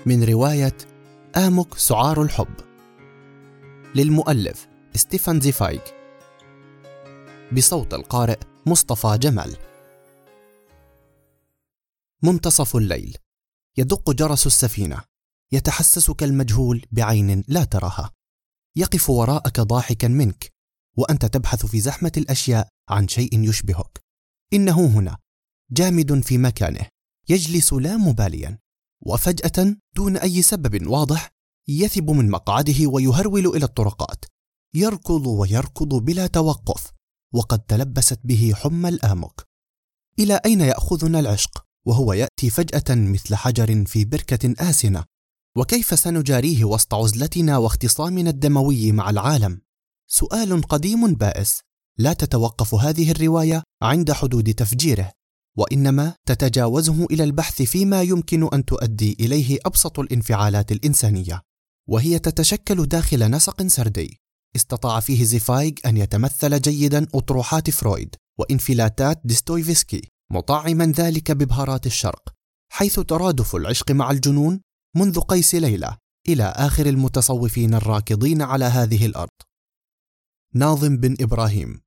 من رواية آموك سعار الحب للمؤلف ستيفان زيفايغ، بصوت القارئ مصطفى جمال. منتصف الليل، يدق جرس السفينة، يتحسسك المجهول بعين لا تراها، يقف وراءك ضاحكا منك وأنت تبحث في زحمة الأشياء عن شيء يشبهك. إنه هنا جامد في مكانه، يجلس لا مباليا، وفجأة دون أي سبب واضح يثب من مقعده ويهرول إلى الطرقات، يركض ويركض بلا توقف، وقد تلبست به حمى الآموك. إلى أين يأخذنا العشق وهو يأتي فجأة مثل حجر في بركة آسنة؟ وكيف سنجاريه وسط عزلتنا واختصامنا الدموي مع العالم؟ سؤال قديم بائس. لا تتوقف هذه الرواية عند حدود تفجيره، وإنما تتجاوزه إلى البحث فيما يمكن أن تؤدي إليه أبسط الانفعالات الإنسانية، وهي تتشكل داخل نسق سردي استطاع فيه زيفايغ أن يتمثل جيدا أطروحات فرويد وإنفلاتات ديستويفسكي، مطعما ذلك ببهارات الشرق، حيث ترادف العشق مع الجنون منذ قيس ليلى إلى آخر المتصوفين الراكضين على هذه الأرض. ناظم بن إبراهيم.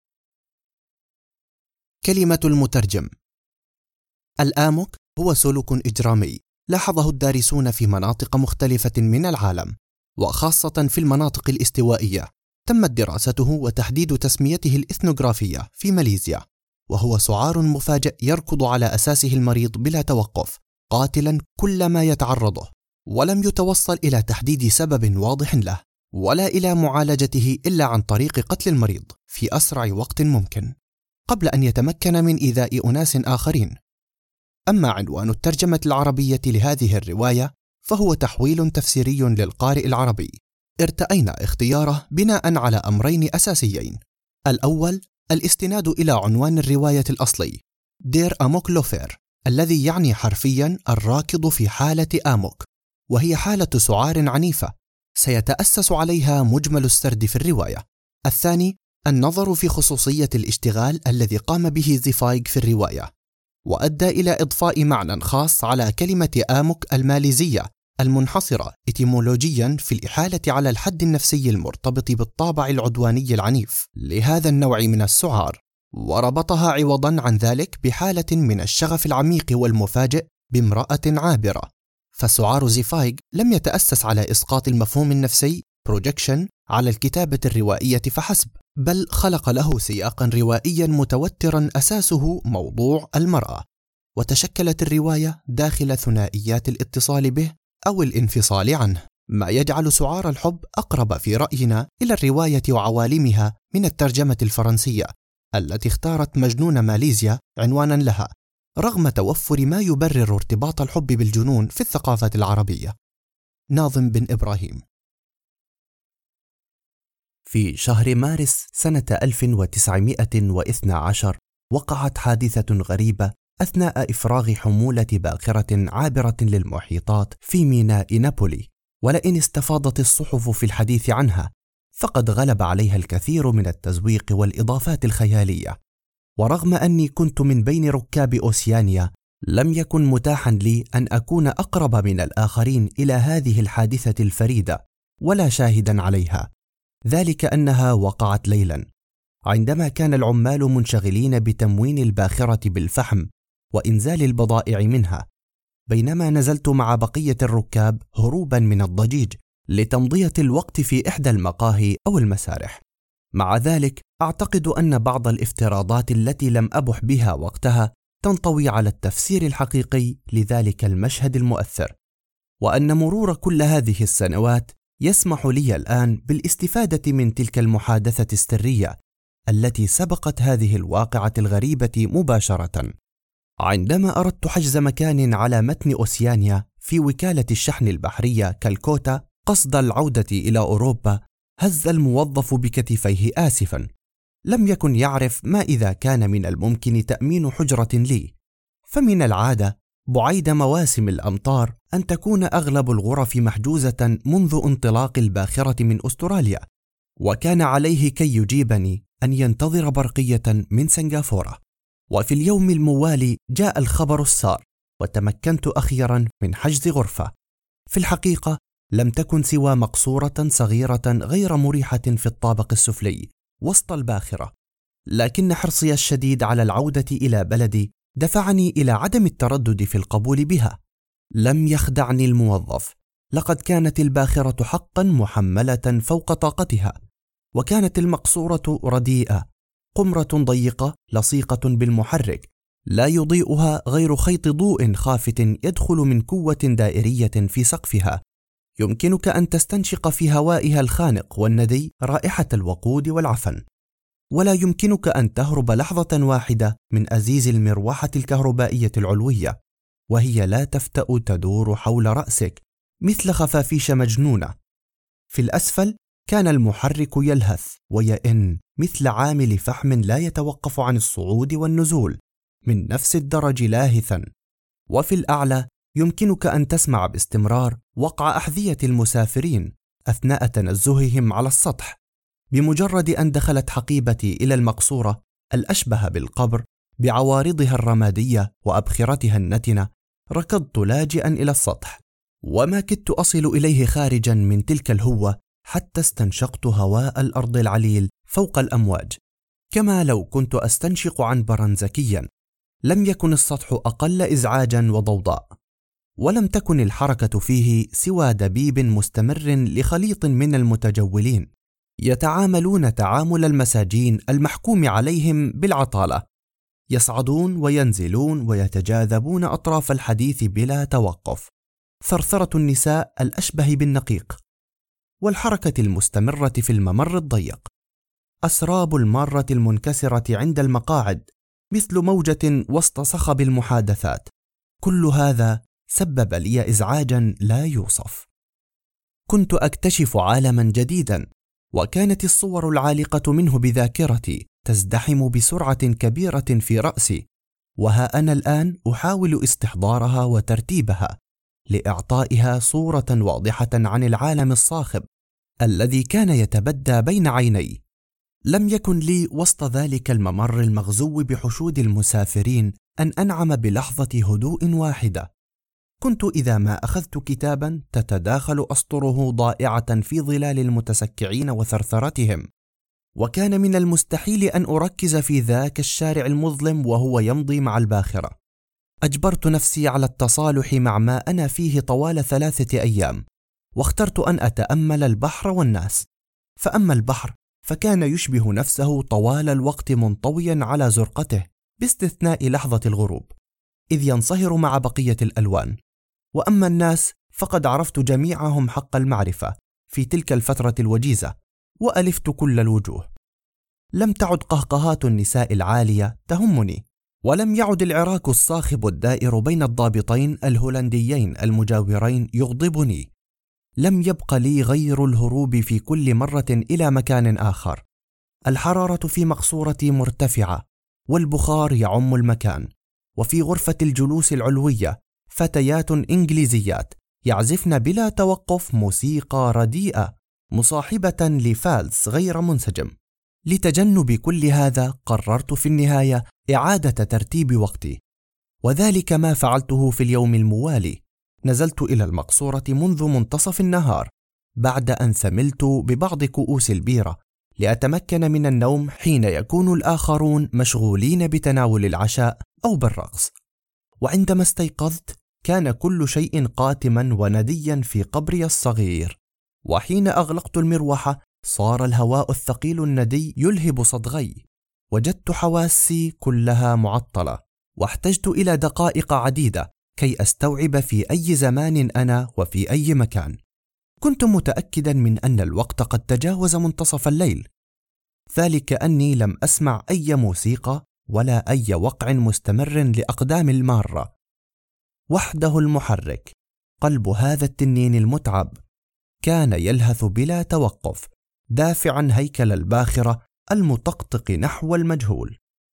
كلمة المترجم. الآموك هو سلوك إجرامي لاحظه الدارسون في مناطق مختلفة من العالم، وخاصة في المناطق الاستوائية. تمت دراسته وتحديد تسميته الإثنوغرافية في ماليزيا، وهو سعار مفاجئ يركض على أساسه المريض بلا توقف، قاتلا كل ما يتعرضه، ولم يتوصل إلى تحديد سبب واضح له، ولا إلى معالجته إلا عن طريق قتل المريض في أسرع وقت ممكن قبل أن يتمكن من إيذاء أناس آخرين. أما عنوان الترجمة العربية لهذه الرواية فهو تحويل تفسيري للقارئ العربي، ارتأينا اختياره بناء على أمرين أساسيين. الأول الاستناد إلى عنوان الرواية الأصلي دير آموك لوفير، الذي يعني حرفيا الراكض في حالة آموك، وهي حالة سعار عنيفة سيتأسس عليها مجمل السرد في الرواية. الثاني النظر في خصوصية الاشتغال الذي قام به زيفايغ في الرواية، وأدى إلى إضفاء معنى خاص على كلمة آموك الماليزية المنحصرة إتيمولوجيا في الإحالة على الحد النفسي المرتبط بالطابع العدواني العنيف لهذا النوع من السعار، وربطها عوضا عن ذلك بحالة من الشغف العميق والمفاجئ بامرأة عابرة. فسعار زيفايغ لم يتأسس على إسقاط المفهوم النفسي بروجكشن على الكتابة الروائية فحسب، بل خلق له سياقا روائيا متوترا أساسه موضوع المرأة، وتشكلت الرواية داخل ثنائيات الاتصال به أو الانفصال عنه، ما يجعل سعار الحب أقرب في رأينا إلى الرواية وعوالمها من الترجمة الفرنسية التي اختارت مجنون ماليزيا عنوانا لها، رغم توفر ما يبرر ارتباط الحب بالجنون في الثقافة العربية. ناظم بن إبراهيم. في شهر مارس سنة 1912 وقعت حادثة غريبة أثناء إفراغ حمولة باخرة عابرة للمحيطات في ميناء نابولي، ولئن استفاضت الصحف في الحديث عنها فقد غلب عليها الكثير من التزويق والإضافات الخيالية. ورغم أني كنت من بين ركاب أوسيانيا، لم يكن متاحا لي أن أكون أقرب من الآخرين إلى هذه الحادثة الفريدة ولا شاهدا عليها، ذلك أنها وقعت ليلا عندما كان العمال منشغلين بتموين الباخرة بالفحم وإنزال البضائع منها، بينما نزلت مع بقية الركاب هروبا من الضجيج لتمضية الوقت في إحدى المقاهي أو المسارح. مع ذلك أعتقد أن بعض الافتراضات التي لم أبح بها وقتها تنطوي على التفسير الحقيقي لذلك المشهد المؤثر، وأن مرور كل هذه السنوات يسمح لي الآن بالاستفادة من تلك المحادثة السرية التي سبقت هذه الواقعة الغريبة مباشرة. عندما أردت حجز مكان على متن أوسيانيا في وكالة الشحن البحرية كالكوتا قصد العودة إلى أوروبا، هز الموظف بكتفيه آسفا. لم يكن يعرف ما إذا كان من الممكن تأمين حجرة لي، فمن العادة بعيد مواسم الأمطار أن تكون أغلب الغرف محجوزة منذ انطلاق الباخرة من أستراليا، وكان عليه كي يجيبني أن ينتظر برقية من سنغافورة. وفي اليوم الموالي جاء الخبر السار، وتمكنت أخيرا من حجز غرفة. في الحقيقة لم تكن سوى مقصورة صغيرة غير مريحة في الطابق السفلي وسط الباخرة، لكن حرصي الشديد على العودة إلى بلدي دفعني إلى عدم التردد في القبول بها. لم يخدعني الموظف، لقد كانت الباخرة حقا محملة فوق طاقتها، وكانت المقصورة رديئة، قمرة ضيقة لصيقة بالمحرك لا يضيئها غير خيط ضوء خافت يدخل من كوة دائرية في سقفها، يمكنك أن تستنشق في هوائها الخانق والندي رائحة الوقود والعفن، ولا يمكنك أن تهرب لحظة واحدة من أزيز المروحة الكهربائية العلوية وهي لا تفتأ تدور حول رأسك مثل خفافيش مجنونة. في الأسفل كان المحرك يلهث ويئن مثل عامل فحم لا يتوقف عن الصعود والنزول من نفس الدرج لاهثا، وفي الأعلى يمكنك أن تسمع باستمرار وقع أحذية المسافرين أثناء تنزههم على السطح. بمجرد أن دخلت حقيبتي إلى المقصورة الأشبه بالقبر بعوارضها الرمادية وأبخرتها النتنة، ركضت لاجئا إلى السطح، وما كدت أصل إليه خارجا من تلك الهوة حتى استنشقت هواء الأرض العليل فوق الأمواج، كما لو كنت أستنشق عنبرا زكيا. لم يكن السطح أقل إزعاجا وضوضاء، ولم تكن الحركة فيه سوى دبيب مستمر لخليط من المتجولين يتعاملون تعامل المساجين المحكوم عليهم بالعطالة، يصعدون وينزلون ويتجاذبون أطراف الحديث بلا توقف، ثرثرة النساء الأشبه بالنقيق، والحركة المستمرة في الممر الضيق، أسراب المارة المنكسرة عند المقاعد مثل موجة وسط صخب المحادثات. كل هذا سبب لي إزعاجا لا يوصف. كنت أكتشف عالما جديدا، وكانت الصور العالقة منه بذاكرتي تزدحم بسرعة كبيرة في رأسي، وها أنا الآن أحاول استحضارها وترتيبها لإعطائها صورة واضحة عن العالم الصاخب الذي كان يتبدى بين عيني. لم يكن لي وسط ذلك الممر المغزو بحشود المسافرين أن أنعم بلحظة هدوء واحدة. كنت إذا ما أخذت كتابا تتداخل أسطره ضائعة في ظلال المتسكعين وثرثرتهم، وكان من المستحيل أن أركز في ذاك الشارع المظلم وهو يمضي مع الباخرة. أجبرت نفسي على التصالح مع ما أنا فيه طوال 3 أيام، واخترت أن أتأمل البحر والناس. فأما البحر فكان يشبه نفسه طوال الوقت منطويا على زرقته باستثناء لحظة الغروب، إذ ينصهر مع بقية الألوان. وأما الناس فقد عرفت جميعهم حق المعرفة في تلك الفترة الوجيزة، وألفت كل الوجوه. لم تعد قهقهات النساء العالية تهمني، ولم يعد العراك الصاخب الدائر بين الضابطين الهولنديين المجاورين يغضبني. لم يبق لي غير الهروب في كل مرة إلى مكان آخر. الحرارة في مقصورتي مرتفعة، والبخار يعم المكان، وفي غرفة الجلوس العلوية فتيات إنجليزيات يعزفن بلا توقف موسيقى رديئة مصاحبة لفالس غير منسجم. لتجنب كل هذا قررت في النهاية إعادة ترتيب وقتي، وذلك ما فعلته في اليوم الموالي. نزلت إلى المقصورة منذ منتصف النهار بعد أن ثملت ببعض كؤوس البيرة لأتمكن من النوم حين يكون الآخرون مشغولين بتناول العشاء أو بالرقص. وعندما استيقظت كان كل شيء قاتما ونديا في قبري الصغير، وحين أغلقت المروحة صار الهواء الثقيل الندي يلهب صدغي. وجدت حواسي كلها معطلة، واحتجت إلى دقائق عديدة كي أستوعب في أي زمان أنا وفي أي مكان. كنت متأكدا من أن الوقت قد تجاوز منتصف الليل، ذلك أني لم أسمع أي موسيقى ولا أي وقع مستمر لأقدام المارة. وحده المحرك، قلب هذا التنين المتعب، كان يلهث بلا توقف دافعا هيكل الباخرة المطقطق نحو المجهول.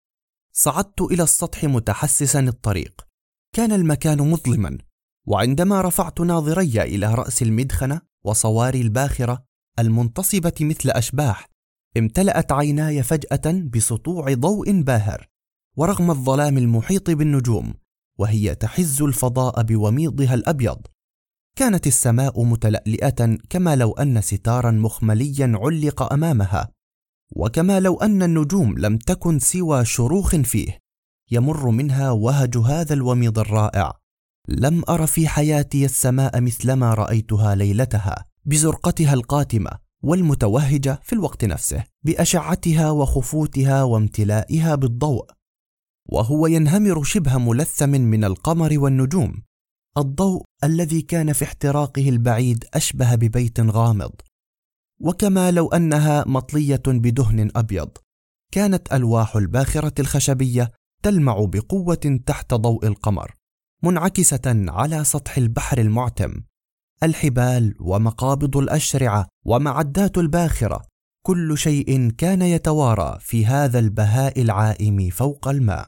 صعدت إلى السطح متحسسا الطريق. كان المكان مظلما، وعندما رفعت ناظري إلى رأس المدخنة وصواري الباخرة المنتصبة مثل أشباح، امتلأت عيناي فجأة بسطوع ضوء باهر، ورغم الظلام المحيط بالنجوم وهي تحز الفضاء بوميضها الأبيض، كانت السماء متلألئة كما لو أن ستارا مخمليا علق أمامها، وكما لو أن النجوم لم تكن سوى شروخ فيه يمر منها وهج هذا الوميض الرائع. لم أر في حياتي السماء مثلما رأيتها ليلتها، بزرقتها القاتمة والمتوهجة في الوقت نفسه، بأشعتها وخفوتها وامتلائها بالضوء، وهو ينهمر شبه ملثم من القمر والنجوم، الضوء الذي كان في احتراقه البعيد أشبه ببيت غامض، وكما لو أنها مطلية بدهن أبيض. كانت ألواح الباخرة الخشبية تلمع بقوة تحت ضوء القمر، منعكسة على سطح البحر المعتم. الحبال ومقابض الأشرعة ومعدات الباخرة، كل شيء كان يتوارى في هذا البهاء العائم فوق الماء.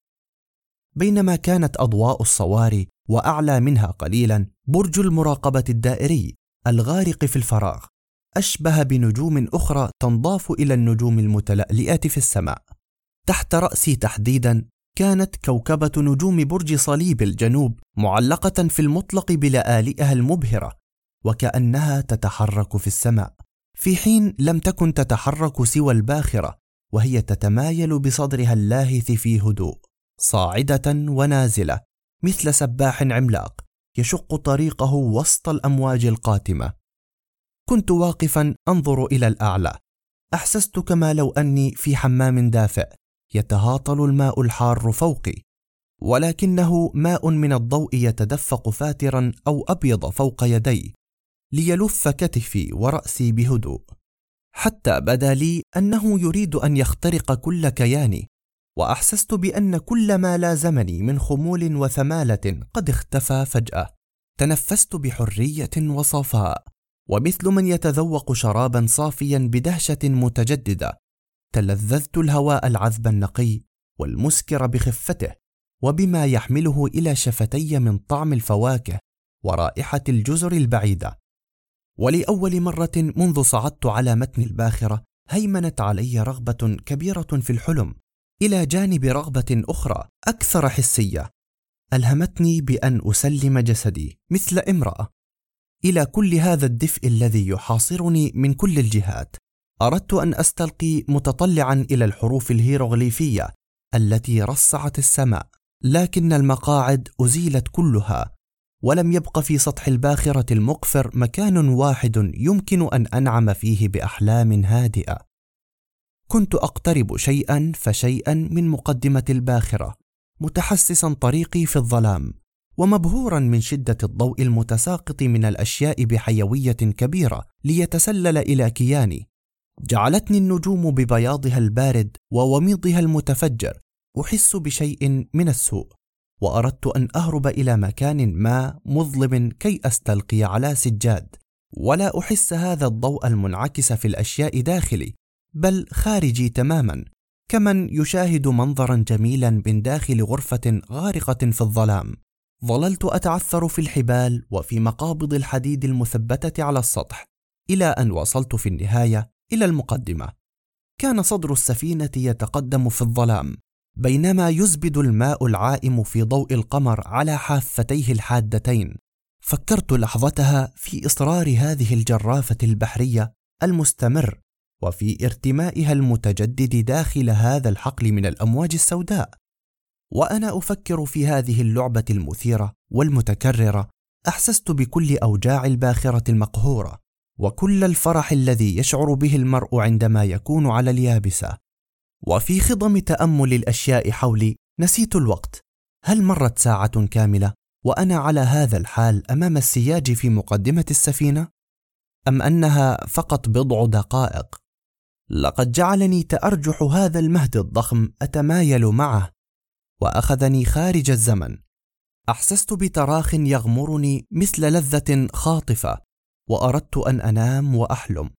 بينما كانت أضواء الصواري وأعلى منها قليلا برج المراقبة الدائري الغارق في الفراغ، أشبه بنجوم أخرى تنضاف إلى النجوم المتلألئة في السماء. تحت رأسي تحديدا كانت كوكبة نجوم برج صليب الجنوب معلقة في المطلق بلآلئها المبهرة، وكأنها تتحرك في السماء، في حين لم تكن تتحرك سوى الباخرة، وهي تتمايل بصدرها اللاهث في هدوء، صاعدة ونازلة مثل سباح عملاق يشق طريقه وسط الأمواج القاتمة. كنت واقفا أنظر إلى الأعلى، أحسست كما لو أني في حمام دافئ يتهاطل الماء الحار فوقي، ولكنه ماء من الضوء يتدفق فاترا أو أبيض فوق يدي ليلف كتفي ورأسي بهدوء، حتى بدا لي أنه يريد أن يخترق كل كياني، وأحسست بأن كل ما لازمني من خمول وثمالة قد اختفى فجأة. تنفست بحرية وصفاء، ومثل من يتذوق شرابا صافيا بدهشة متجددة، تلذذت الهواء العذب النقي والمسكر بخفته وبما يحمله إلى شفتي من طعم الفواكه ورائحة الجزر البعيدة. ولأول مرة منذ صعدت على متن الباخرة هيمنت علي رغبة كبيرة في الحلم، إلى جانب رغبة أخرى أكثر حسية ألهمتني بأن أسلم جسدي مثل امرأة إلى كل هذا الدفء الذي يحاصرني من كل الجهات. أردت أن أستلقي متطلعا إلى الحروف الهيروغليفية التي رصعت السماء، لكن المقاعد أزيلت كلها، ولم يبق في سطح الباخرة المقفر مكان واحد يمكن أن أنعم فيه بأحلام هادئة. كنت أقترب شيئا فشيئا من مقدمة الباخرة، متحسسا طريقي في الظلام، ومبهورا من شدة الضوء المتساقط من الأشياء بحيوية كبيرة ليتسلل إلى كياني. جعلتني النجوم ببياضها البارد ووميضها المتفجر أحس بشيء من السوء، وأردت أن أهرب إلى مكان ما مظلم كي أستلقي على سجاد، ولا أحس هذا الضوء المنعكس في الأشياء داخلي، بل خارجي تماما، كمن يشاهد منظرا جميلا من داخل غرفة غارقة في الظلام. ظللت أتعثر في الحبال وفي مقابض الحديد المثبتة على السطح، إلى أن وصلت في النهاية إلى المقدمة. كان صدر السفينة يتقدم في الظلام، بينما يزبد الماء العائم في ضوء القمر على حافتيه الحادتين. فكرت لحظتها في إصرار هذه الجرافة البحرية المستمر، وفي ارتمائها المتجدد داخل هذا الحقل من الأمواج السوداء. وأنا أفكر في هذه اللعبة المثيرة والمتكررة، أحسست بكل أوجاع الباخرة المقهورة، وكل الفرح الذي يشعر به المرء عندما يكون على اليابسة. وفي خضم تأمل الأشياء حولي نسيت الوقت. هل مرت ساعة كاملة وأنا على هذا الحال أمام السياج في مقدمة السفينة؟ أم أنها فقط بضع دقائق؟ لقد جعلني تأرجح هذا المهد الضخم أتمايل معه، وأخذني خارج الزمن. أحسست بتراخ يغمرني مثل لذة خاطفة، وأردت أن أنام وأحلم،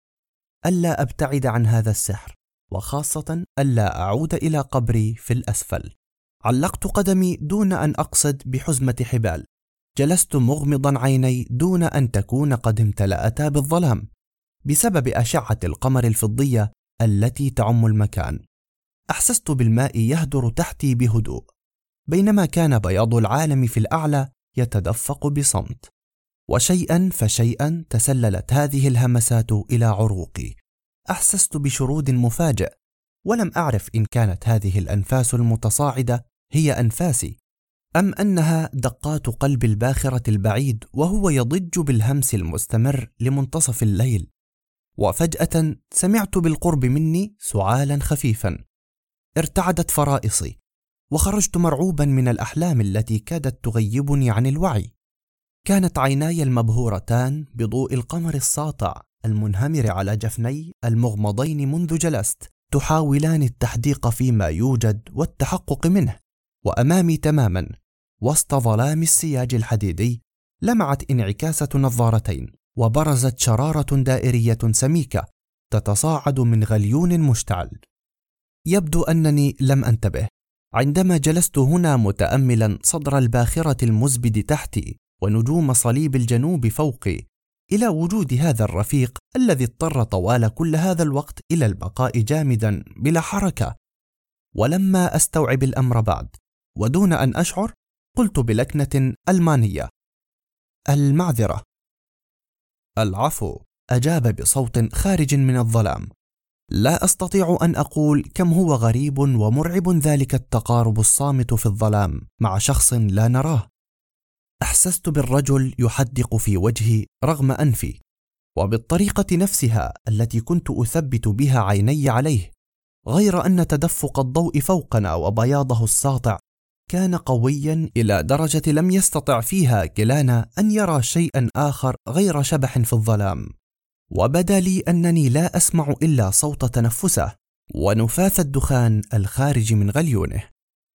ألا أبتعد عن هذا السحر، وخاصة ألا أعود إلى قبري في الأسفل. علقت قدمي دون أن أقصد بحزمة حبال، جلست مغمضا عيني دون أن تكون قد امتلأتا بالظلام بسبب أشعة القمر الفضية التي تعم المكان. أحسست بالماء يهدر تحتي بهدوء، بينما كان بياض العالم في الأعلى يتدفق بصمت. وشيئا فشيئا تسللت هذه الهمسات إلى عروقي. أحسست بشرود مفاجئ، ولم أعرف إن كانت هذه الأنفاس المتصاعدة هي أنفاسي، أم أنها دقات قلب الباخرة البعيد وهو يضج بالهمس المستمر لمنتصف الليل. وفجأة سمعت بالقرب مني سعالا خفيفا. ارتعدت فرائصي، وخرجت مرعوبا من الأحلام التي كادت تغيبني عن الوعي. كانت عيناي المبهورتان بضوء القمر الساطع المنهمر على جفني المغمضين منذ جلست تحاولان التحديق فيما يوجد والتحقق منه، وأمامي تماما وسط ظلام السياج الحديدي لمعت انعكاسة نظارتين، وبرزت شرارة دائرية سميكة تتصاعد من غليون مشتعل. يبدو أنني لم أنتبه عندما جلست هنا متأملا صدر الباخرة المزبد تحتي ونجوم صليب الجنوب فوقي إلى وجود هذا الرفيق الذي اضطر طوال كل هذا الوقت إلى البقاء جامدا بلا حركة. ولما أستوعب الأمر بعد ودون أن أشعر قلت بلكنة ألمانية: المعذرة. العفو، أجاب بصوت خارج من الظلام. لا أستطيع أن أقول كم هو غريب ومرعب ذلك التقارب الصامت في الظلام مع شخص لا نراه. أحسست بالرجل يحدق في وجهي رغم أنفي، وبالطريقة نفسها التي كنت أثبت بها عيني عليه، غير أن تدفق الضوء فوقنا وبياضه الساطع كان قويا إلى درجة لم يستطع فيها كلانا أن يرى شيئا آخر غير شبح في الظلام. وبدا لي أنني لا أسمع إلا صوت تنفسه ونفاث الدخان الخارج من غليونه.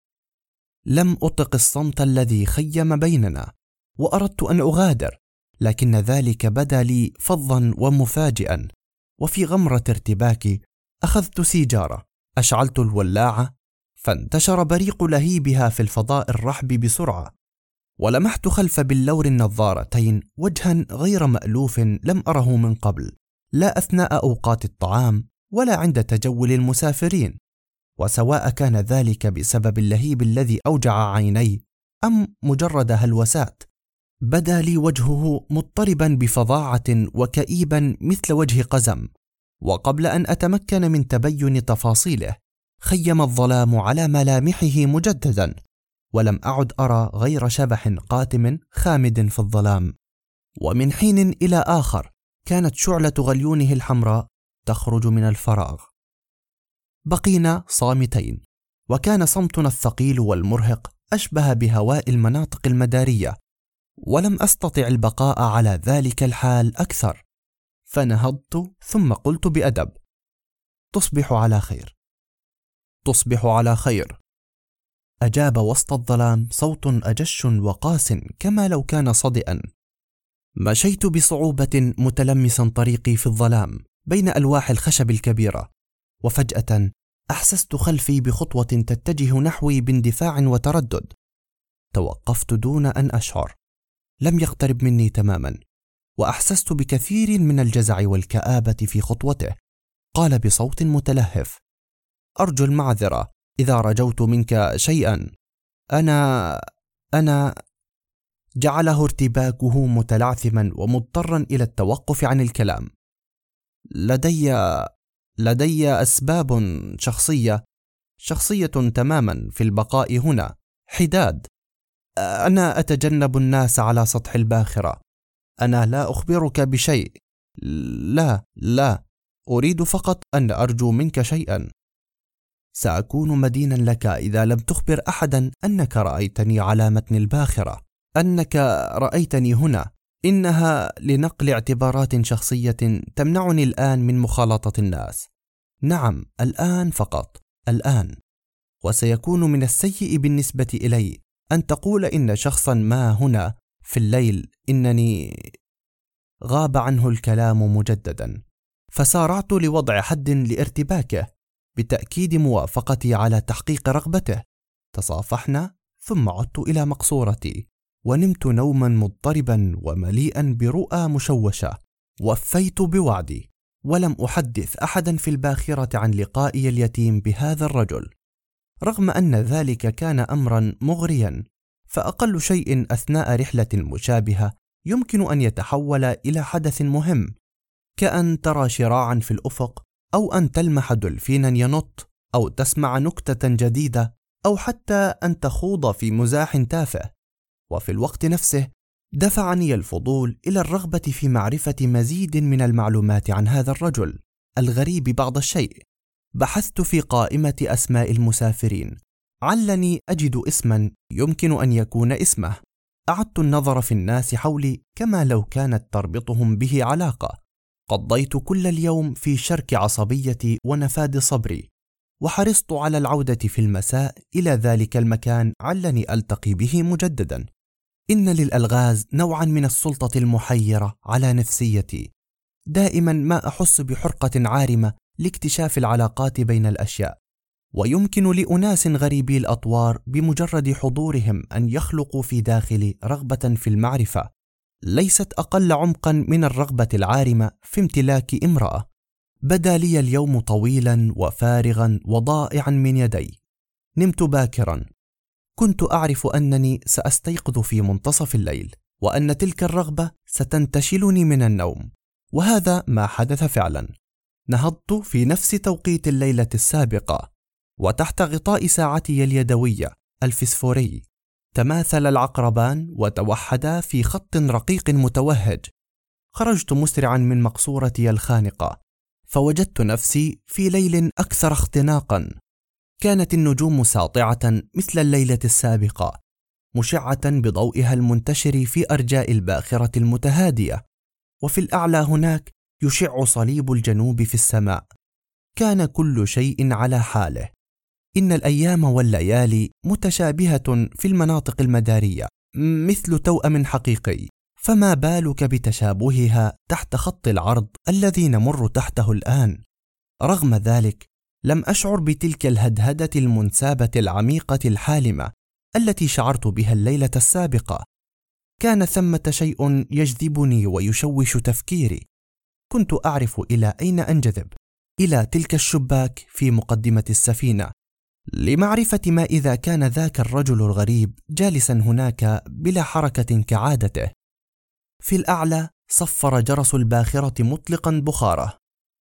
لم أطق الصمت الذي خيم بيننا، وأردت أن أغادر، لكن ذلك بدا لي فظا ومفاجئا. وفي غمرة ارتباكي أخذت سيجارة، أشعلت الولاعة، فانتشر بريق لهيبها في الفضاء الرحب بسرعة، ولمحت خلف بلور النظارتين وجها غير مألوف لم أره من قبل، لا أثناء أوقات الطعام ولا عند تجول المسافرين. وسواء كان ذلك بسبب اللهيب الذي أوجع عيني أم مجرد هلوسات، بدا لي وجهه مضطربا بفظاعة وكئيبا مثل وجه قزم. وقبل أن أتمكن من تبين تفاصيله خيم الظلام على ملامحه مجددا، ولم أعد أرى غير شبح قاتم خامد في الظلام. ومن حين إلى آخر كانت شعلة غليونه الحمراء تخرج من الفراغ. بقينا صامتين، وكان صمتنا الثقيل والمرهق أشبه بهواء المناطق المدارية، ولم أستطع البقاء على ذلك الحال أكثر، فنهضت ثم قلت بأدب: تصبح على خير. تصبح على خير، أجاب وسط الظلام صوت أجش وقاس كما لو كان صدئا. مشيت بصعوبة متلمسا طريقي في الظلام بين ألواح الخشب الكبيرة، وفجأة أحسست خلفي بخطوة تتجه نحوي باندفاع وتردد. توقفت دون أن أشعر، لم يقترب مني تماما، وأحسست بكثير من الجزع والكآبة في خطوته. قال بصوت متلهف: أرجو المعذرة إذا رجوت منك شيئا. أنا جعله ارتباكه متلعثما ومضطرا إلى التوقف عن الكلام. لدي أسباب شخصية تماما في البقاء هنا. حداد، أنا أتجنب الناس على سطح الباخرة. أنا لا أخبرك بشيء. لا، أريد فقط أن أرجو منك شيئا. سأكون مدينا لك إذا لم تخبر أحدا أنك رأيتني على متن الباخرة، أنك رأيتني هنا. إنها لنقل اعتبارات شخصية تمنعني الآن من مخالطة الناس. نعم، الآن فقط، الآن. وسيكون من السيء بالنسبة إلي أن تقول إن شخصا ما هنا في الليل إنني. غاب عنه الكلام مجددا، فسارعت لوضع حد لارتباكه بتأكيد موافقتي على تحقيق رغبته. تصافحنا ثم عدت إلى مقصورتي، ونمت نوما مضطربا ومليئا برؤى مشوشة. وفيت بوعدي، ولم أحدث أحدا في الباخرة عن لقائي اليتيم بهذا الرجل، رغم أن ذلك كان أمرا مغريا، فأقل شيء أثناء رحلة مشابهة يمكن أن يتحول إلى حدث مهم، كأن ترى شراعا في الأفق، أو أن تلمح دولفينا ينط، أو تسمع نكتة جديدة، أو حتى أن تخوض في مزاح تافه. وفي الوقت نفسه دفعني الفضول إلى الرغبة في معرفة مزيد من المعلومات عن هذا الرجل الغريب بعض الشيء. بحثت في قائمة أسماء المسافرين علني أجد اسما يمكن أن يكون اسمه. أعدت النظر في الناس حولي كما لو كانت تربطهم به علاقة. قضيت كل اليوم في شرك عصبيتي ونفاد صبري، وحرصت على العودة في المساء إلى ذلك المكان علني ألتقي به مجددا. إن للألغاز نوعا من السلطة المحيرة على نفسيتي. دائما ما أحس بحرقة عارمة لاكتشاف العلاقات بين الأشياء، ويمكن لأناس غريبي الأطوار بمجرد حضورهم أن يخلقوا في داخلي رغبة في المعرفة ليست أقل عمقا من الرغبة العارمة في امتلاك امرأة. بدا لي اليوم طويلا وفارغا وضائعا من يدي. نمت باكرا. كنت أعرف أنني سأستيقظ في منتصف الليل، وأن تلك الرغبة ستنتشلني من النوم، وهذا ما حدث فعلا. نهضت في نفس توقيت الليلة السابقة، وتحت غطاء ساعتي اليدوية الفسفوري تماثل العقربان وتوحدا في خط رقيق متوهج. خرجت مسرعا من مقصورتي الخانقة، فوجدت نفسي في ليل أكثر اختناقا. كانت النجوم ساطعة مثل الليلة السابقة، مشعة بضوئها المنتشر في أرجاء الباخرة المتهادية، وفي الأعلى هناك يشع صليب الجنوب في السماء. كان كل شيء على حاله. إن الأيام والليالي متشابهة في المناطق المدارية مثل توأم حقيقي، فما بالك بتشابهها تحت خط العرض الذي نمر تحته الآن. رغم ذلك لم أشعر بتلك الهدهدة المنسابة العميقة الحالمة التي شعرت بها الليلة السابقة. كان ثمة شيء يجذبني ويشوش تفكيري. كنت أعرف إلى أين أنجذب، إلى تلك الشباك في مقدمة السفينة، لمعرفة ما إذا كان ذاك الرجل الغريب جالسا هناك بلا حركة كعادته. في الأعلى صفر جرس الباخرة مطلقا بخاره.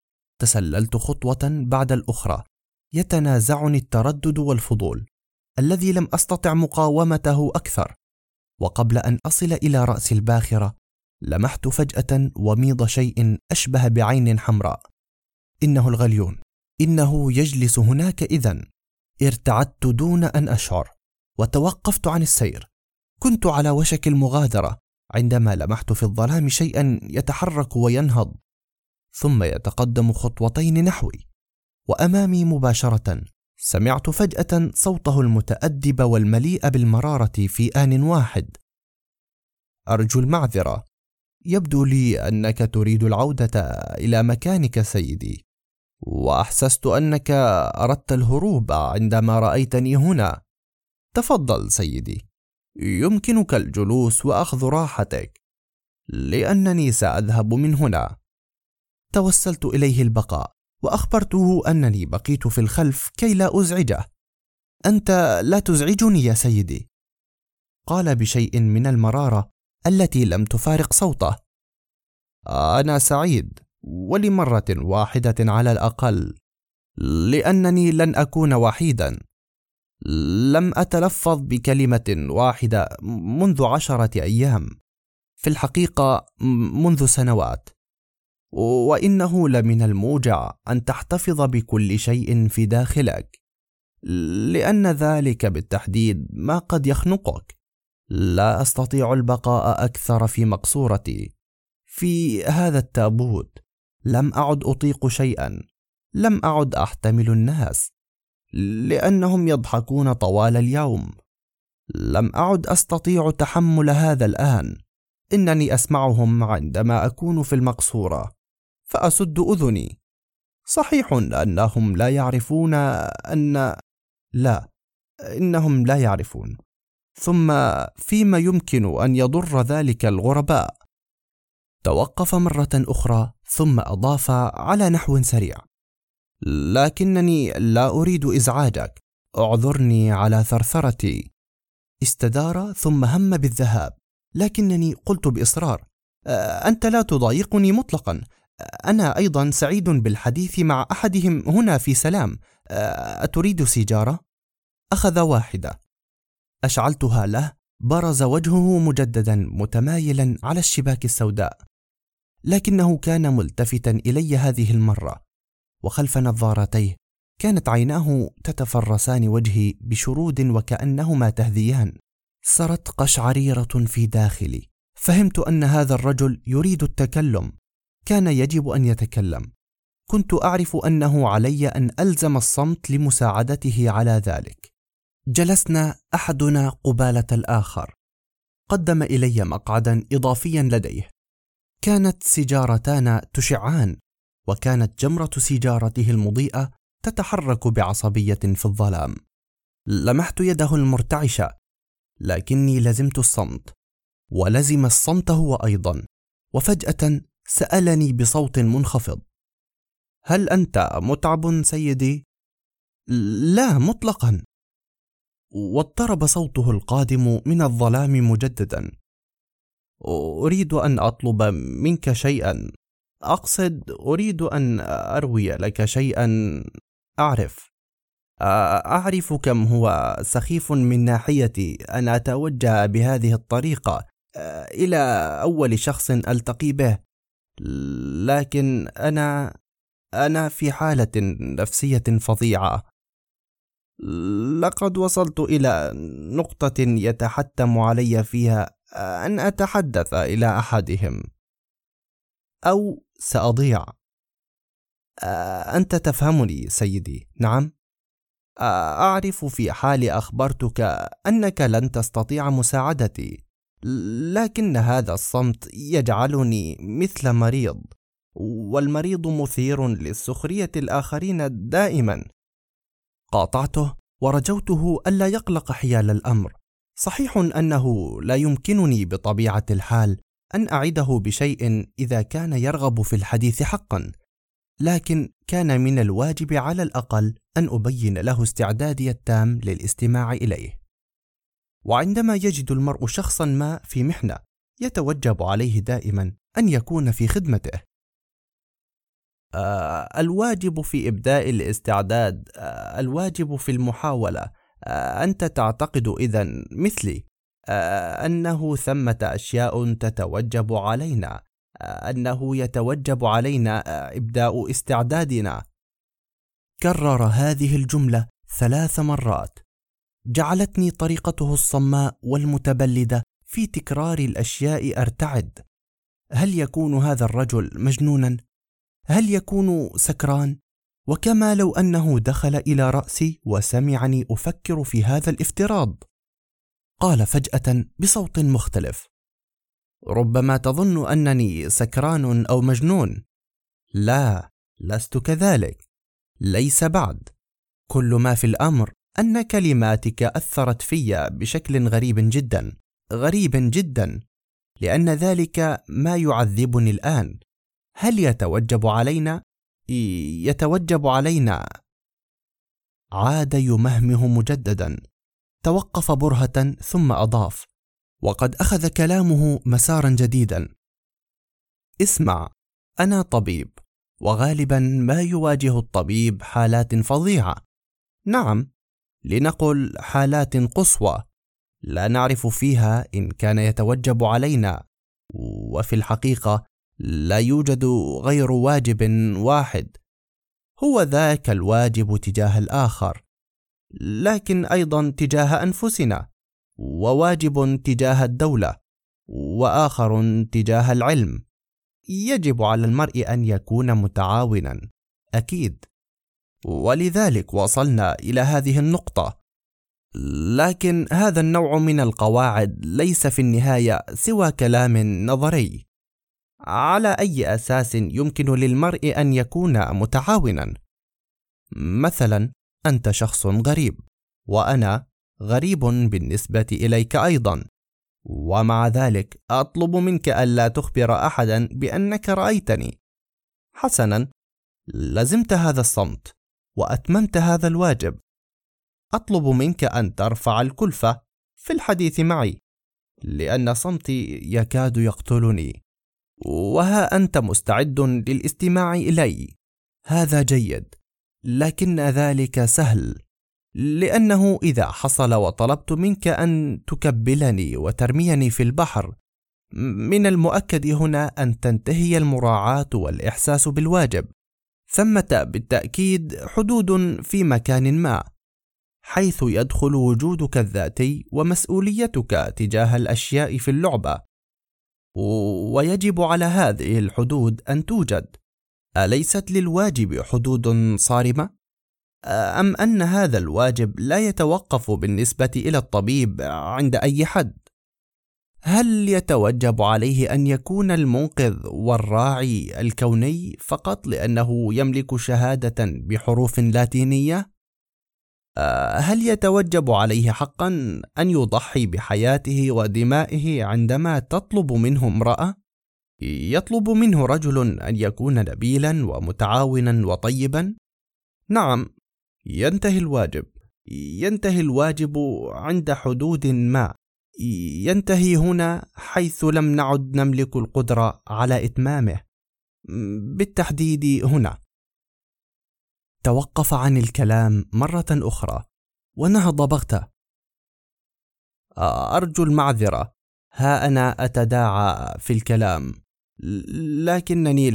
تسللت خطوة بعد الأخرى، يتنازعني التردد والفضول الذي لم أستطع مقاومته أكثر. وقبل أن أصل إلى رأس الباخرة لمحت فجأة وميض شيء أشبه بعين حمراء. إنه الغليون، إنه يجلس هناك إذن. ارتعدت دون أن أشعر، وتوقفت عن السير. كنت على وشك المغادرة عندما لمحت في الظلام شيئا يتحرك وينهض، ثم يتقدم خطوتين نحوي، وأمامي مباشرة سمعت فجأة صوته المتأدب والمليء بالمرارة في آن واحد: أرجو المعذرة، يبدو لي أنك تريد العودة إلى مكانك سيدي، وأحسست أنك أردت الهروب عندما رأيتني هنا. تفضل سيدي، يمكنك الجلوس وأخذ راحتك، لأنني سأذهب من هنا. توسلت إليه البقاء، وأخبرته أنني بقيت في الخلف كي لا أزعجه. أنت لا تزعجني يا سيدي، قال بشيء من المرارة التي لم تفارق صوته. أنا سعيد، ولمرة واحدة على الأقل، لأنني لن أكون وحيدا. لم أتلفظ بكلمة واحدة منذ 10 أيام، في الحقيقة منذ سنوات، وإنه لمن الموجع أن تحتفظ بكل شيء في داخلك، لأن ذلك بالتحديد ما قد يخنقك. لا أستطيع البقاء أكثر في مقصورتي، في هذا التابوت. لم أعد أطيق شيئا، لم أعد أحتمل الناس، لأنهم يضحكون طوال اليوم. لم أعد أستطيع تحمل هذا الآن. إنني أسمعهم عندما أكون في المقصورة، فأسد أذني. صحيح أنهم لا يعرفون إنهم لا يعرفون. ثم فيما يمكن أن يضر ذلك الغرباء؟ توقف مرة أخرى، ثم أضاف على نحو سريع: لكنني لا أريد إزعاجك، اعذرني على ثرثرتي. استدار ثم هم بالذهاب، لكنني قلت بإصرار: أنت لا تضايقني مطلقا، أنا أيضا سعيد بالحديث مع أحدهم هنا في سلام. أتريد سيجارة؟ أخذ واحدة، أشعلتها له. برز وجهه مجددا متمايلا على الشباك السوداء، لكنه كان ملتفتا إلي هذه المرة، وخلف نظارتيه كانت عيناه تتفرسان وجهي بشرود وكأنهما تهذيان. سرت قشعريرة في داخلي، فهمت أن هذا الرجل يريد التكلم، كان يجب أن يتكلم. كنت أعرف أنه علي أن ألزم الصمت لمساعدته على ذلك. جلسنا أحدنا قبالة الآخر، قدم إلي مقعدا إضافيا لديه، كانت سيجارتان تشعان، وكانت جمرة سيجارته المضيئة تتحرك بعصبية في الظلام. لمحت يده المرتعشة، لكني لزمت الصمت، ولزم الصمت هو أيضا. وفجأة سألني بصوت منخفض: هل أنت متعب سيدي؟ لا مطلقا. واضطرب صوته القادم من الظلام مجددا: أريد أن أطلب منك شيئا، أقصد أريد أن أروي لك شيئا. أعرف كم هو سخيف من ناحيتي أن أتوجه بهذه الطريقة إلى أول شخص ألتقي به، لكن أنا في حالة نفسية فظيعة. لقد وصلت إلى نقطة يتحتم علي فيها أن أتحدث إلى أحدهم أو سأضيع. أنت تفهمني سيدي، نعم؟ أعرف في حال أخبرتك أنك لن تستطيع مساعدتي، لكن هذا الصمت يجعلني مثل مريض، والمريض مثير للسخرية الآخرين دائما. قاطعته ورجوته ألا يقلق حيال الأمر. صحيح أنه لا يمكنني بطبيعة الحال أن أعده بشيء إذا كان يرغب في الحديث حقا، لكن كان من الواجب على الأقل أن أبين له استعدادي التام للاستماع إليه. وعندما يجد المرء شخصا ما في محنة، يتوجب عليه دائما أن يكون في خدمته. الواجب في إبداء الاستعداد، الواجب في المحاولة. أنت تعتقد إذن مثلي أنه ثمة أشياء تتوجب علينا، أنه يتوجب علينا إبداء استعدادنا. كرر هذه الجملة 3 مرات. جعلتني طريقته الصماء والمتبلدة في تكرار الأشياء أرتعد. هل يكون هذا الرجل مجنونا؟ هل يكون سكران؟ وكما لو أنه دخل إلى رأسي وسمعني أفكر في هذا الافتراض. قال فجأة بصوت مختلف: ربما تظن أنني سكران أو مجنون. لا، لست كذلك، ليس بعد. كل ما في الأمر أن كلماتك أثرت في بشكل غريب جدا، غريب جدا، لأن ذلك ما يعذبني الآن. هل يتوجب علينا؟ يتوجب علينا. عاد يمهمه مجددا، توقف برهة ثم أضاف، وقد أخذ كلامه مسارا جديدا: اسمع، أنا طبيب، وغالبا ما يواجه الطبيب حالات فظيعة. نعم، لنقل حالات قصوى لا نعرف فيها إن كان يتوجب علينا، وفي الحقيقة لا يوجد غير واجب واحد، هو ذاك الواجب تجاه الآخر، لكن أيضا تجاه أنفسنا، وواجب تجاه الدولة، وآخر تجاه العلم. يجب على المرء أن يكون متعاونا، أكيد، ولذلك وصلنا إلى هذه النقطة. لكن هذا النوع من القواعد ليس في النهاية سوى كلام نظري. على أي أساس يمكن للمرء أن يكون متعاونا؟ مثلا أنت شخص غريب، وأنا غريب بالنسبة إليك أيضا، ومع ذلك أطلب منك ألا تخبر أحدا بأنك رأيتني. حسنا، لزمت هذا الصمت وأتممت هذا الواجب. أطلب منك أن ترفع الكلفة في الحديث معي، لأن صمتي يكاد يقتلني، وها أنت مستعد للاستماع إلي. هذا جيد، لكن ذلك سهل، لأنه إذا حصل وطلبت منك أن تكبلني وترميني في البحر، من المؤكد هنا أن تنتهي المراعاة والإحساس بالواجب. ثمة بالتأكيد حدود في مكان ما، حيث يدخل وجودك الذاتي ومسؤوليتك تجاه الأشياء في اللعبة، ويجب على هذه الحدود أن توجد. أليست للواجب حدود صارمة؟ أم أن هذا الواجب لا يتوقف بالنسبة إلى الطبيب عند أي حد؟ هل يتوجب عليه أن يكون المنقذ والراعي الكوني فقط لأنه يملك شهادة بحروف لاتينية؟ هل يتوجب عليه حقا أن يضحي بحياته ودمائه عندما تطلب منه امرأة؟ يطلب منه رجل أن يكون نبيلا ومتعاونا وطيبا؟ نعم، ينتهي الواجب عند حدود ما، ينتهي هنا حيث لم نعد نملك القدرة على إتمامه، بالتحديد هنا. توقف عن الكلام مرة أخرى ونهض بغتة. أرجو المعذرة، ها أنا أتداعى في الكلام، لكنني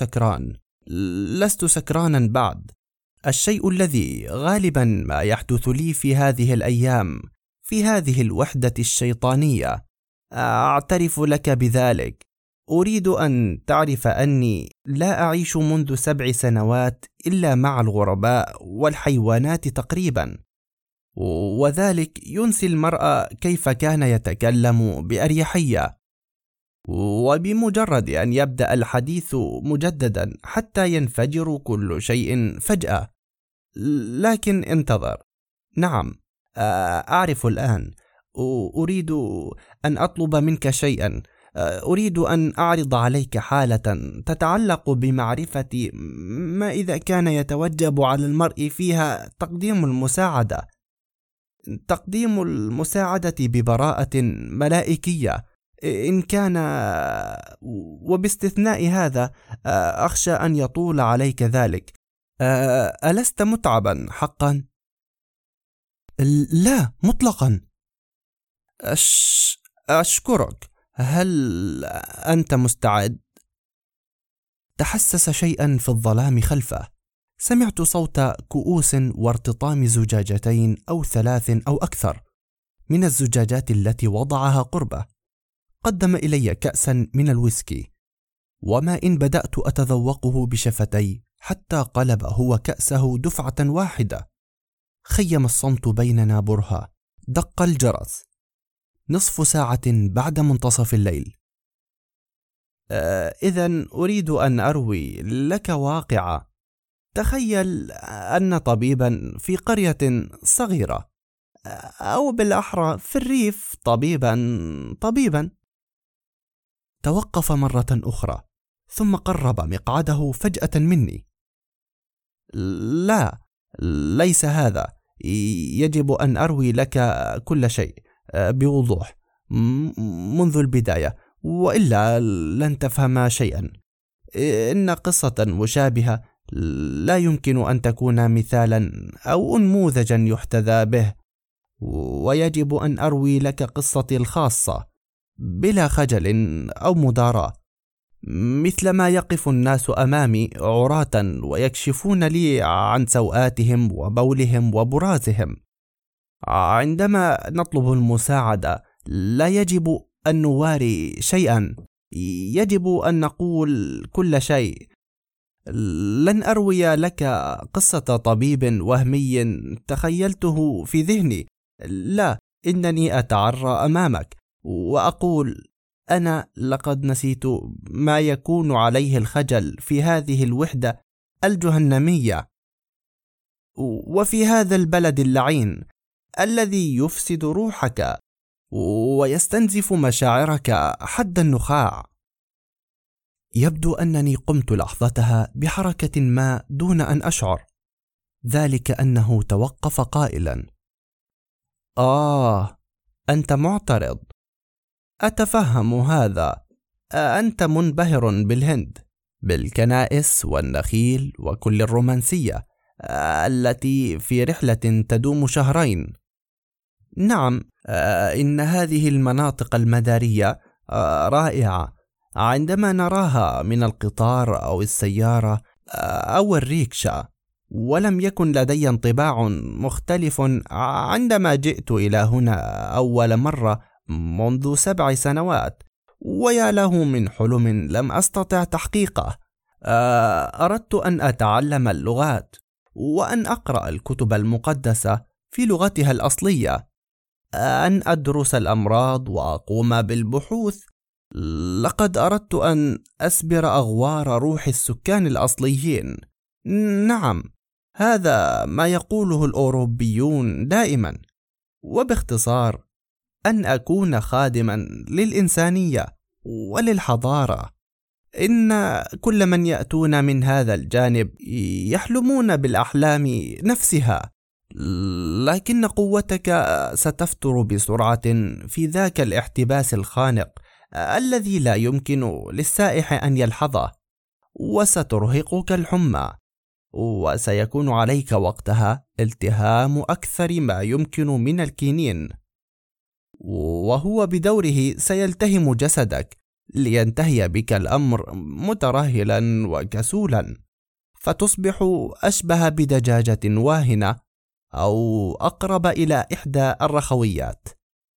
لست سكرانا بعد. الشيء الذي غالبا ما يحدث لي في هذه الأيام في هذه الوحدة الشيطانية، أعترف لك بذلك. أريد أن تعرف أني لا أعيش منذ 7 سنوات إلا مع الغرباء والحيوانات تقريبا، وذلك ينسي المرء كيف كان يتكلم بأريحية، وبمجرد أن يبدأ الحديث مجددا حتى ينفجر كل شيء فجأة. لكن انتظر. نعم، أعرف الآن. أريد أن أطلب منك شيئا. أريد أن أعرض عليك حالة تتعلق بمعرفة ما إذا كان يتوجب على المرء فيها تقديم المساعدة ببراءة ملائكية إن كان، وباستثناء هذا أخشى أن يطول عليك ذلك. ألست متعبا حقا؟ لا مطلقا. أشكرك. هل أنت مستعد؟ تحسس شيئا في الظلام خلفه. سمعت صوت كؤوس وارتطام زجاجتين أو 3 أو أكثر من الزجاجات التي وضعها قربه. قدم إلي كأسا من الويسكي، وما إن بدأت أتذوقه بشفتي حتى قلب هو كأسه دفعة واحدة. خيم الصمت بيننا برهة. دق الجرس. 1/2 ساعة بعد منتصف الليل. إذن أريد أن أروي لك واقعة. تخيل أن طبيبا في قرية صغيرة، أو بالأحرى في الريف، طبيبا توقف مرة أخرى، ثم قرب مقعده فجأة مني. لا، ليس هذا. يجب أن أروي لك كل شيء بوضوح منذ البداية، وإلا لن تفهم شيئا. إن قصة مشابهة لا يمكن أن تكون مثالا أو نموذجا يحتذى به، ويجب أن أروي لك قصتي الخاصة بلا خجل أو مداراة، مثلما يقف الناس أمامي عراة ويكشفون لي عن سوآتهم وبولهم وبرازهم. عندما نطلب المساعدة لا يجب أن نواري شيئا، يجب أن نقول كل شيء. لن أروي لك قصة طبيب وهمي تخيلته في ذهني، لا، إنني أتعرى أمامك وأقول: أنا لقد نسيت ما يكون عليه الخجل في هذه الوحدة الجهنمية، وفي هذا البلد اللعين الذي يفسد روحك ويستنزف مشاعرك حد النخاع. يبدو أنني قمت لحظتها بحركة ما دون أن أشعر، ذلك أنه توقف قائلا: أنت معترض. أتفهم هذا. أنت منبهر بالهند، بالكنائس والنخيل وكل الرومانسية التي في رحلة تدوم شهرين. نعم، إن هذه المناطق المدارية رائعة عندما نراها من القطار أو السيارة أو الريكشا، ولم يكن لدي انطباع مختلف عندما جئت إلى هنا أول مرة منذ 7 سنوات، ويا له من حلم لم أستطع تحقيقه. أردت أن أتعلم اللغات وأن أقرأ الكتب المقدسة في لغتها الأصلية، أن أدرس الأمراض وأقوم بالبحوث. لقد أردت أن أسبر أغوار روح السكان الأصليين. نعم، هذا ما يقوله الأوروبيون دائما، وباختصار أن أكون خادما للإنسانية وللحضارة. إن كل من يأتون من هذا الجانب يحلمون بالأحلام نفسها، لكن قوتك ستفتر بسرعة في ذاك الاحتباس الخانق الذي لا يمكن للسائح أن يلحظه، وسترهقك الحمى، وسيكون عليك وقتها التهام أكثر ما يمكن من الكينين، وهو بدوره سيلتهم جسدك لينتهي بك الأمر مترهلا وكسولا، فتصبح أشبه بدجاجة واهنة أو أقرب إلى إحدى الرخويات.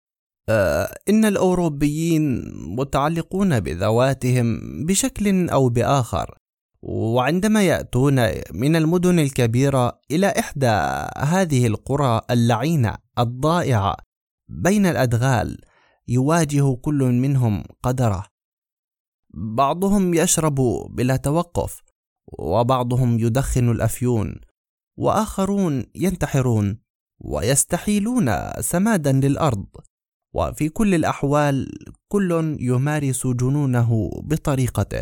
إن الأوروبيين متعلقون بذواتهم بشكل أو بآخر، وعندما يأتون من المدن الكبيرة إلى إحدى هذه القرى اللعينة الضائعة بين الأدغال، يواجه كل منهم قدره. بعضهم يشرب بلا توقف، وبعضهم يدخن الأفيون، وآخرون ينتحرون ويستحيلون سمادا للأرض. وفي كل الأحوال كل يمارس جنونه بطريقته.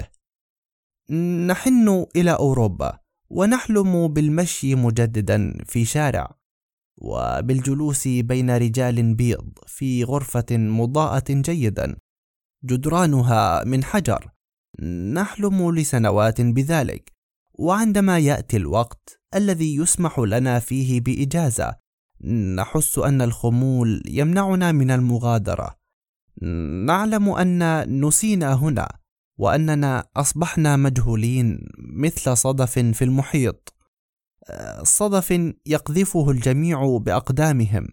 نحن إلى أوروبا ونحلم بالمشي مجددا في شارع، وبالجلوس بين رجال بيض في غرفة مضاءة جيدا جدرانها من حجر. نحلم لسنوات بذلك، وعندما يأتي الوقت الذي يسمح لنا فيه بإجازة نحس أن الخمول يمنعنا من المغادرة. نعلم أن نسينا هنا، وأننا أصبحنا مجهولين مثل صدف في المحيط، صدف يقذفه الجميع بأقدامهم.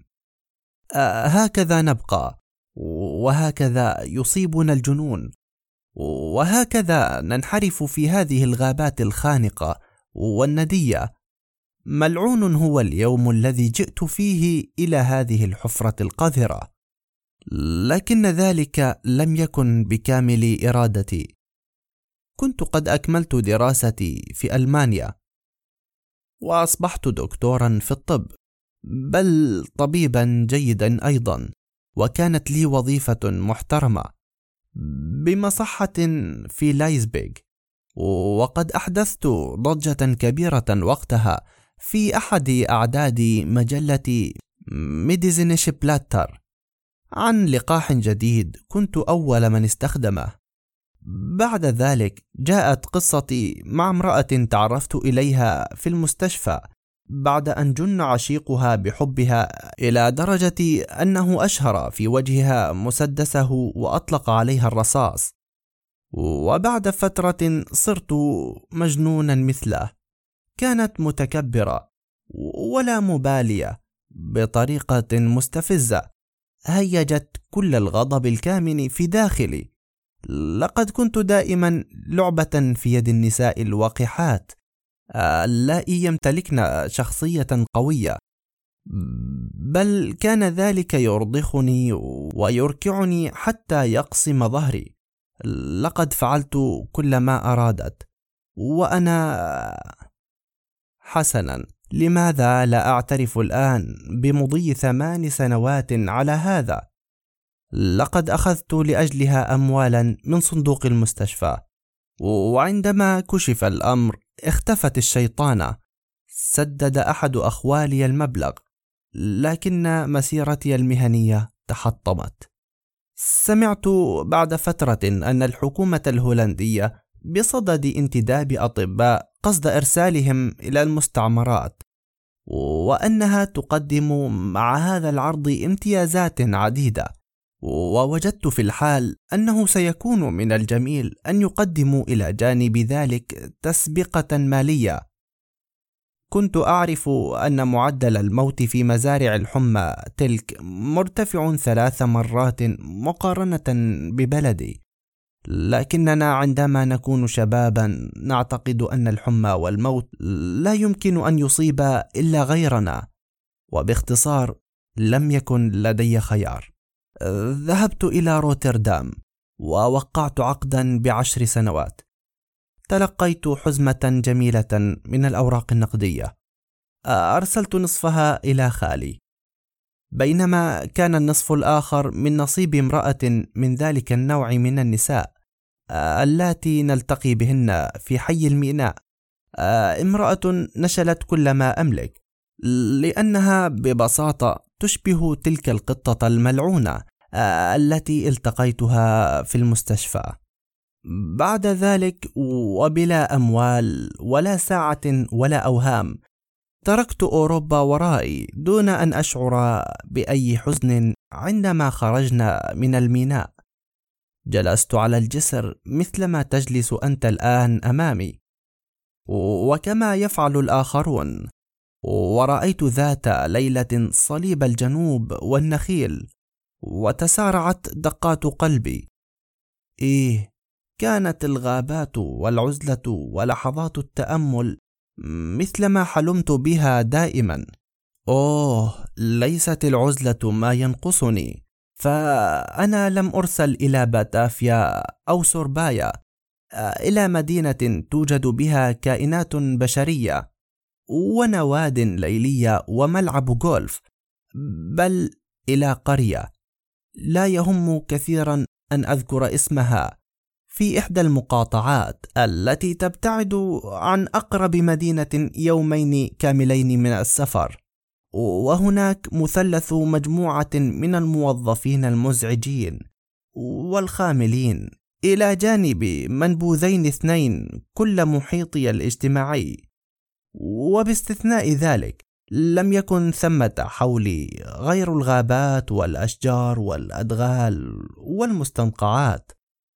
هكذا نبقى، وهكذا يصيبنا الجنون، وهكذا ننحرف في هذه الغابات الخانقة والندية. ملعون هو اليوم الذي جئت فيه إلى هذه الحفرة القذرة، لكن ذلك لم يكن بكامل إرادتي. كنت قد أكملت دراستي في ألمانيا، وأصبحت دكتورا في الطب، بل طبيبا جيدا أيضا، وكانت لي وظيفة محترمة بمصحة في لايبزيغ، وقد أحدثت ضجة كبيرة وقتها في أحد أعداد مجلة ميديزينش بلاتر عن لقاح جديد كنت أول من استخدمه. بعد ذلك جاءت قصتي مع امرأة تعرفت إليها في المستشفى بعد أن جن عشيقها بحبها إلى درجة أنه أشهر في وجهها مسدسه وأطلق عليها الرصاص، وبعد فترة صرت مجنونا مثله. كانت متكبرة ولا مبالية بطريقة مستفزة، هيجت كل الغضب الكامن في داخلي. لقد كنت دائما لعبة في يد النساء الوقحات اللائي يمتلكن شخصية قوية، بل كان ذلك يرضخني ويركعني حتى يقسم ظهري. لقد فعلت كل ما أرادت، وأنا حسنا، لماذا لا أعترف الآن بمضي 8 سنوات على هذا؟ لقد أخذت لأجلها أموالا من صندوق المستشفى، وعندما كشف الأمر اختفت الشيطانة. سدد أحد أخوالي المبلغ، لكن مسيرتي المهنية تحطمت. سمعت بعد فترة أن الحكومة الهولندية بصدد انتداب أطباء قصد إرسالهم إلى المستعمرات، وأنها تقدم مع هذا العرض امتيازات عديدة، ووجدت في الحال أنه سيكون من الجميل أن يقدموا إلى جانب ذلك تسبقة مالية. كنت أعرف أن معدل الموت في مزارع الحمى تلك مرتفع 3 مرات مقارنة ببلدي، لكننا عندما نكون شبابا نعتقد أن الحمى والموت لا يمكن أن يصيب إلا غيرنا، وباختصار لم يكن لدي خيار. ذهبت إلى روتردام ووقعت عقدا ب10 سنوات. تلقيت حزمة جميلة من الأوراق النقدية، أرسلت نصفها إلى خالي، بينما كان النصف الآخر من نصيب امرأة من ذلك النوع من النساء اللاتي نلتقي بهن في حي الميناء. امرأة نشلت كل ما أملك، لأنها ببساطة تشبه تلك القطة الملعونة التي التقيتها في المستشفى. بعد ذلك وبلا أموال ولا ساعة ولا أوهام تركت أوروبا ورائي دون أن أشعر بأي حزن. عندما خرجنا من الميناء جلست على الجسر مثلما تجلس أنت الآن أمامي، وكما يفعل الآخرون، ورأيت ذات ليلة صليب الجنوب والنخيل، وتسارعت دقات قلبي. كانت الغابات والعزلة ولحظات التأمل مثلما حلمت بها دائما. ليست العزلة ما ينقصني، فأنا لم أرسل إلى باتافيا أو سوربايا، إلى مدينة توجد بها كائنات بشرية ونواد ليلية وملعب جولف، بل إلى قرية لا يهم كثيرا أن أذكر اسمها في إحدى المقاطعات التي تبتعد عن أقرب مدينة 2 كاملين من السفر، وهناك مثلث مجموعة من الموظفين المزعجين والخاملين إلى جانب منبوذين 2 كل محيطي الاجتماعي، وباستثناء ذلك لم يكن ثمة حولي غير الغابات والأشجار والأدغال والمستنقعات.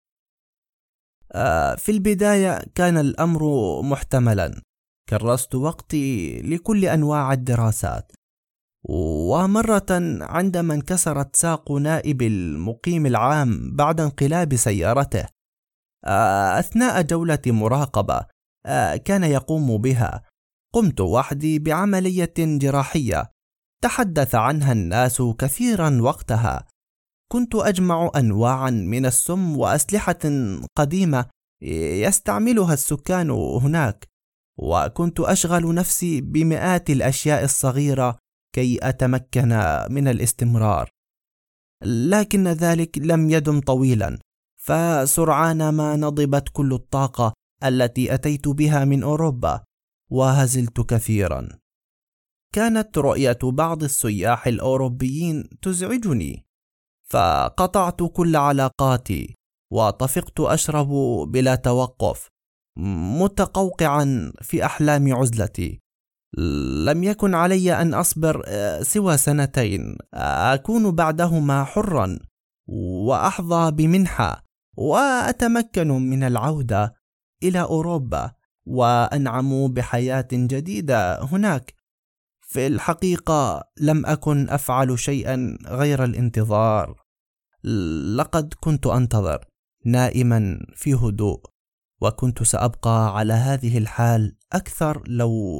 في البداية كان الأمر محتملا، كرست وقتي لكل أنواع الدراسات، ومرة عندما انكسرت ساق نائب المقيم العام بعد انقلاب سيارته أثناء جولة مراقبة كان يقوم بها، قمت وحدي بعملية جراحية تحدث عنها الناس كثيرا وقتها. كنت أجمع أنواعا من السم وأسلحة قديمة يستعملها السكان هناك، وكنت أشغل نفسي بمئات الأشياء الصغيرة كي أتمكن من الاستمرار، لكن ذلك لم يدم طويلا، فسرعان ما نضبت كل الطاقة التي أتيت بها من أوروبا وهزلت كثيرا. كانت رؤية بعض السياح الأوروبيين تزعجني، فقطعت كل علاقاتي وطفقت أشرب بلا توقف، متقوقعا في أحلام عزلتي. لم يكن علي أن أصبر سوى 2 أكون بعدهما حرا وأحظى بمنحة وأتمكن من العودة إلى أوروبا وأنعم بحياة جديدة هناك. في الحقيقة لم أكن أفعل شيئا غير الانتظار. لقد كنت أنتظر نائما في هدوء، وكنت سأبقى على هذه الحال أكثر لو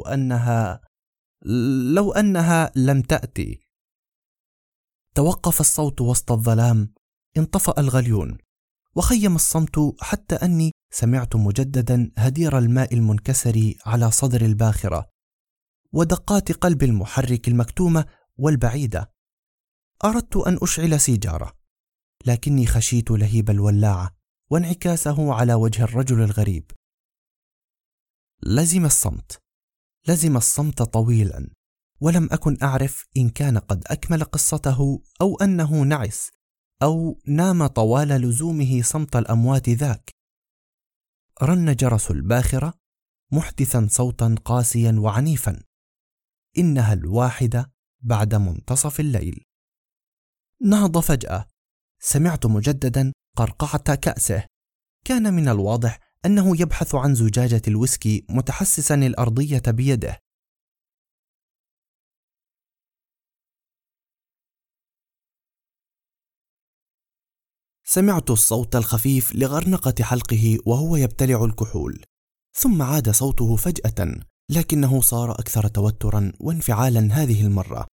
أنها لم تأتي. توقف الصوت وسط الظلام، انطفأ الغليون، وخيم الصمت حتى أني سمعت مجددا هدير الماء المنكسر على صدر الباخرة ودقات قلب المحرك المكتومة والبعيدة. أردت أن أشعل سيجارة، لكني خشيت لهيب الولاعة وانعكاسه على وجه الرجل الغريب. لزم الصمت طويلا، ولم أكن أعرف إن كان قد أكمل قصته أو أنه نعس، أو نام طوال لزومه صمت الأموات ذاك. رن جرس الباخرة محدثا صوتا قاسيا وعنيفا، إنها 1 بعد منتصف الليل. نهض فجأة، سمعت مجددا قرقعة كأسه. كان من الواضح أنه يبحث عن زجاجة الويسكي متحسسا الأرضية بيده. سمعت الصوت الخفيف لغرنقة حلقه وهو يبتلع الكحول، ثم عاد صوته فجأة، لكنه صار أكثر توترا وانفعالا هذه المرة.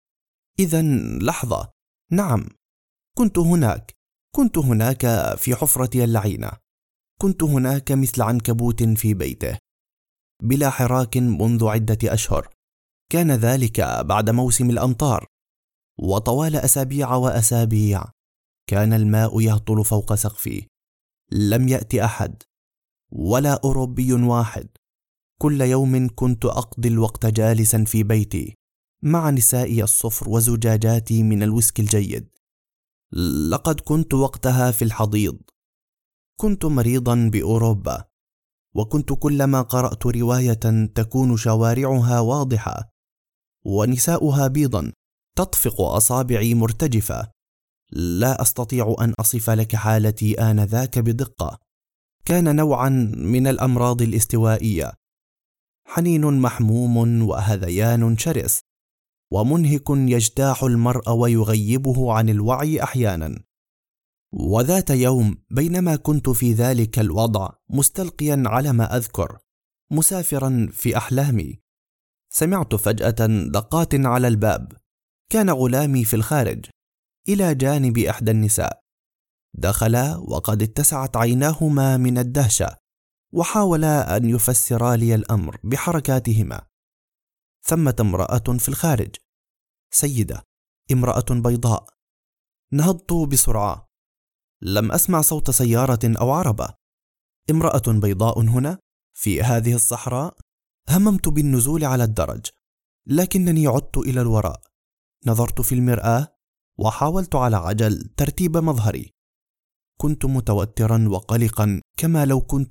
إذن لحظة، نعم، كنت هناك في حفرتي اللعينة. كنت هناك مثل عنكبوت في بيته بلا حراك منذ عدة أشهر. كان ذلك بعد موسم الأمطار، وطوال أسابيع وأسابيع كان الماء يهطل فوق سقفي. لم يأتي أحد ولا أوروبي واحد. كل يوم كنت أقضي الوقت جالسا في بيتي مع نسائي الصفر وزجاجاتي من الويسكي الجيد. لقد كنت وقتها في الحضيض. كنت مريضا بأوروبا، وكنت كلما قرأت رواية تكون شوارعها واضحة ونساؤها بيضا تطفق أصابعي مرتجفة. لا أستطيع أن أصف لك حالتي آنذاك بدقة. كان نوعا من الأمراض الاستوائية، حنين محموم وهذيان شرس ومنهك يجتاح المرء ويغيبه عن الوعي أحيانا. وذات يوم بينما كنت في ذلك الوضع مستلقيا على ما أذكر، مسافرا في أحلامي، سمعت فجأة دقات على الباب. كان غلامي في الخارج إلى جانب إحدى النساء. دخلا وقد اتسعت عيناهما من الدهشة، وحاولا أن يفسرا لي الأمر بحركاتهما. ثمة امرأة في الخارج، سيدة، امرأة بيضاء. نهضت بسرعة. لم أسمع صوت سيارة أو عربة. امرأة بيضاء هنا في هذه الصحراء. هممت بالنزول على الدرج، لكنني عدت إلى الوراء. نظرت في المرآة وحاولت على عجل ترتيب مظهري. كنت متوترا وقلقا، كما لو كنت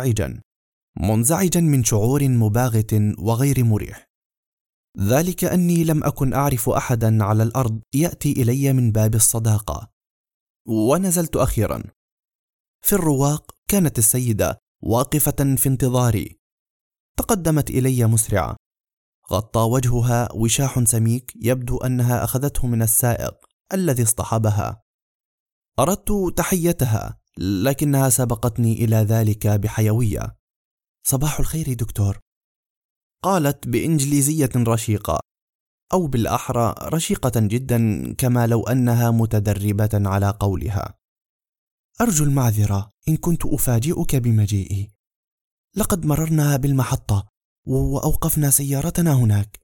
منزعجا من شعور مباغت وغير مريح. ذلك أني لم أكن أعرف أحدا على الأرض يأتي إلي من باب الصداقة. ونزلت أخيرا. في الرواق كانت السيدة واقفة في انتظاري. تقدمت إلي مسرعة. غطى وجهها وشاح سميك يبدو أنها أخذته من السائق الذي اصطحبها. أردت تحيتها، لكنها سبقتني إلى ذلك بحيوية. صباح الخير دكتور، قالت بإنجليزية رشيقة، أو بالأحرى رشيقة جدا، كما لو أنها متدربة على قولها. أرجو المعذرة إن كنت أفاجئك بمجيئي. لقد مررنا بالمحطة وأوقفنا سيارتنا هناك.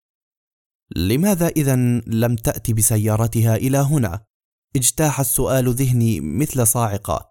لماذا إذن لم تأتي بسيارتها إلى هنا؟ اجتاح السؤال ذهني مثل صاعقة.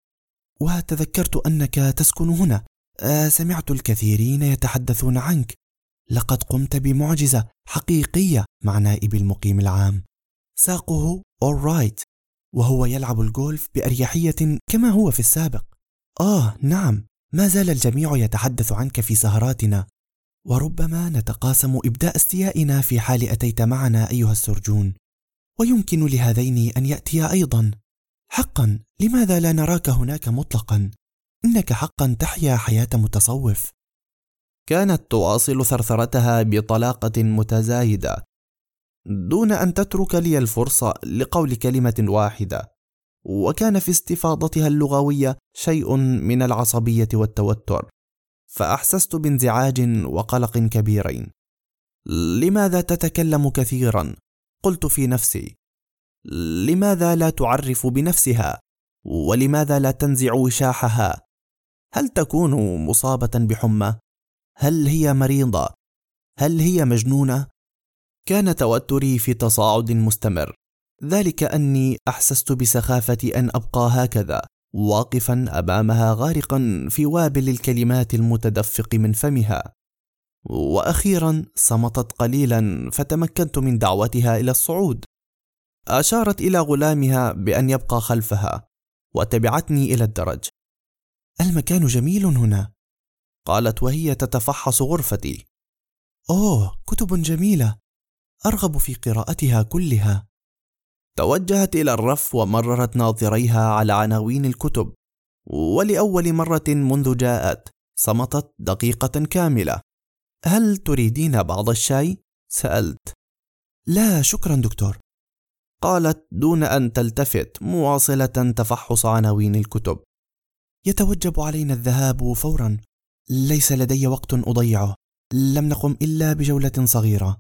وتذكرت أنك تسكن هنا. سمعت الكثيرين يتحدثون عنك. لقد قمت بمعجزة حقيقية مع نائب المقيم العام. ساقه alright، وهو يلعب الجولف بأريحية كما هو في السابق. نعم، ما زال الجميع يتحدث عنك في سهراتنا، وربما نتقاسم إبداء استيائنا في حال أتيت معنا أيها السرجون، ويمكن لهذين أن يأتيا أيضا. حقا لماذا لا نراك هناك مطلقا؟ إنك حقا تحيا حياة متصوف. كانت تواصل ثرثرتها بطلاقة متزايدة دون أن تترك لي الفرصة لقول كلمة واحدة، وكان في استفاضتها اللغوية شيء من العصبية والتوتر، فأحسست بانزعاج وقلق كبيرين. لماذا تتكلم كثيرا؟ قلت في نفسي. لماذا لا تعرف بنفسها؟ ولماذا لا تنزع وشاحها؟ هل تكون مصابة بحمى؟ هل هي مريضة؟ هل هي مجنونة؟ كان توتري في تصاعد مستمر، ذلك أني أحسست بسخافة أن أبقى هكذا واقفا أمامها غارقا في وابل الكلمات المتدفق من فمها. وأخيرا صمتت قليلا فتمكنت من دعوتها إلى الصعود. أشارت إلى غلامها بأن يبقى خلفها، وتبعتني إلى الدرج. المكان جميل هنا، قالت وهي تتفحص غرفتي. أوه، كتب جميلة، أرغب في قراءتها كلها. توجهت إلى الرف ومررت ناظريها على عناوين الكتب، ولأول مرة منذ جاءت صمتت دقيقة كاملة. هل تريدين بعض الشاي؟ سألت. لا شكرا دكتور، قالت دون أن تلتفت، مواصلة تفحص عناوين الكتب. يتوجب علينا الذهاب فورا، ليس لدي وقت أضيعه، لم نقم إلا بجولة صغيرة.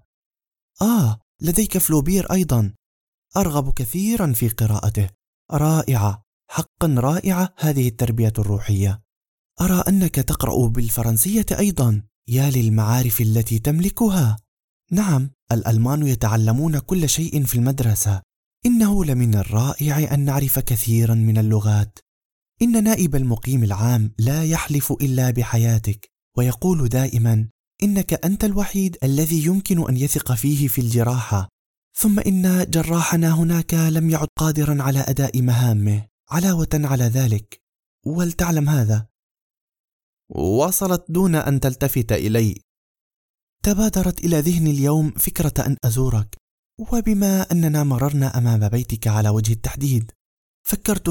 لديك فلوبير أيضا، أرغب كثيرا في قراءته، رائعة، حقا رائعة هذه التربية الروحية. أرى أنك تقرأ بالفرنسية أيضا، يا للمعارف التي تملكها. نعم، الألمان يتعلمون كل شيء في المدرسة، إنه لمن الرائع أن نعرف كثيرا من اللغات. إن نائب المقيم العام لا يحلف إلا بحياتك، ويقول دائما إنك أنت الوحيد الذي يمكن أن يثق فيه في الجراحة، ثم إن جراحنا هناك لم يعد قادرا على أداء مهامه، علاوة على ذلك، ولتعلم هذا. واصلت دون أن تلتفت إلي. تبادرت إلى ذهني اليوم فكرة أن أزورك، وبما أننا مررنا أمام بيتك على وجه التحديد، فكرت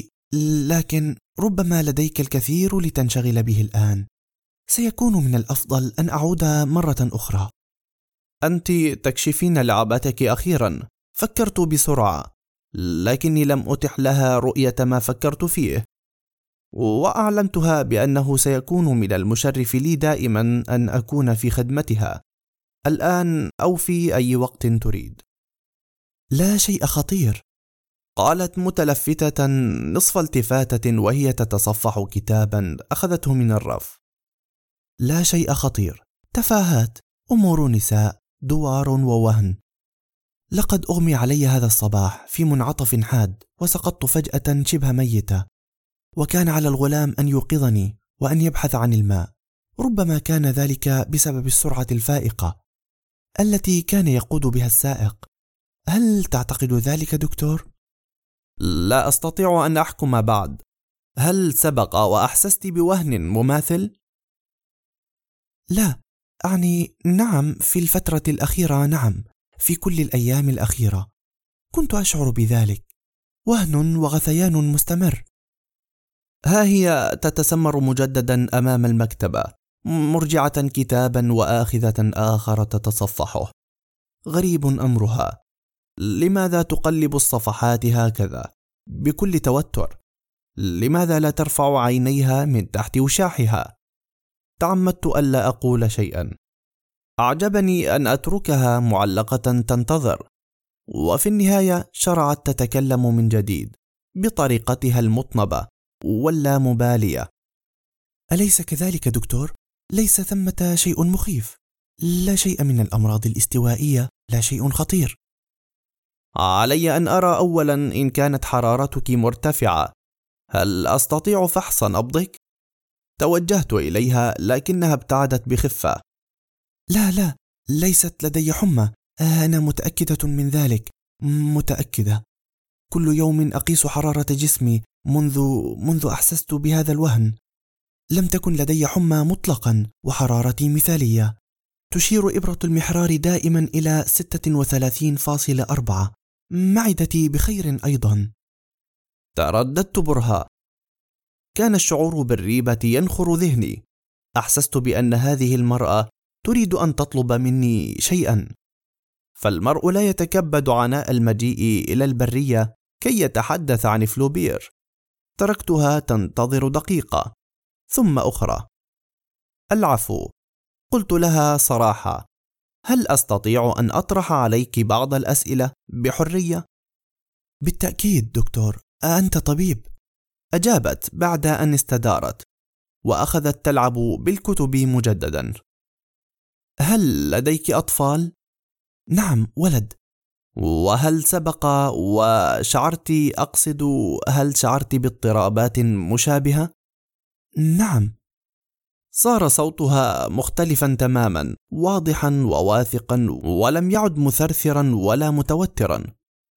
لكن ربما لديك الكثير لتنشغل به الآن، سيكون من الأفضل أن أعود مرة أخرى. أنت تكشفين لعبتك أخيرا، فكرت بسرعة، لكني لم أتح لها رؤية ما فكرت فيه، وأعلمتها بأنه سيكون من المشرف لي دائما أن أكون في خدمتها، الآن أو في أي وقت تريد. لا شيء خطير، قالت متلفتة نصف التفاتة وهي تتصفح كتابا أخذته من الرف. لا شيء خطير، تفاهات، أمور نساء، دوار ووهن. لقد أغمي علي هذا الصباح في منعطف حاد، وسقطت فجأة شبه ميتة، وكان على الغلام أن يوقظني وأن يبحث عن الماء. ربما كان ذلك بسبب السرعة الفائقة التي كان يقود بها السائق. هل تعتقد ذلك دكتور؟ لا أستطيع أن أحكم بعد. هل سبق وأحسست بوهن مماثل؟ لا، أعني نعم، في الفترة الأخيرة نعم، في كل الأيام الأخيرة كنت أشعر بذلك، وهن وغثيان مستمر. ها هي تتسمر مجددا أمام المكتبة، مرجعة كتابا وآخذة آخر تتصفحه. غريب أمرها، لماذا تقلب الصفحات هكذا بكل توتر؟ لماذا لا ترفع عينيها من تحت وشاحها؟ تعمدت ألا أقول شيئا. أعجبني أن أتركها معلقة تنتظر، وفي النهاية شرعت تتكلم من جديد بطريقتها المطنبة واللامبالية. أليس كذلك دكتور؟ ليس ثمة شيء مخيف، لا شيء من الأمراض الاستوائية، لا شيء خطير. علي أن أرى أولا إن كانت حرارتك مرتفعة. هل أستطيع فحص نبضك؟ توجهت إليها لكنها ابتعدت بخفة. لا، ليست لدي حمى، أنا متأكدة من ذلك، متأكدة. كل يوم أقيس حرارة جسمي منذ أحسست بهذا الوهن. لم تكن لدي حمى مطلقا، وحرارتي مثالية. تشير إبرة المحرار دائما إلى 36.4. معدتي بخير أيضا. ترددت برهة. كان الشعور بالريبة ينخر ذهني. أحسست بأن هذه المرأة تريد أن تطلب مني شيئا، فالمرء لا يتكبد عناء المجيء إلى البرية كي يتحدث عن فلوبير. تركتها تنتظر دقيقة ثم أخرى. العفو، قلت لها صراحة، هل أستطيع أن أطرح عليك بعض الأسئلة بحرية؟ بالتأكيد دكتور، أنت طبيب، أجابت بعد أن استدارت وأخذت تلعب بالكتب مجددا. هل لديك أطفال؟ نعم، ولد. وهل سبق هل شعرت باضطرابات مشابهة؟ نعم. صار صوتها مختلفا تماما، واضحا وواثقا، ولم يعد مثرثرا ولا متوترا.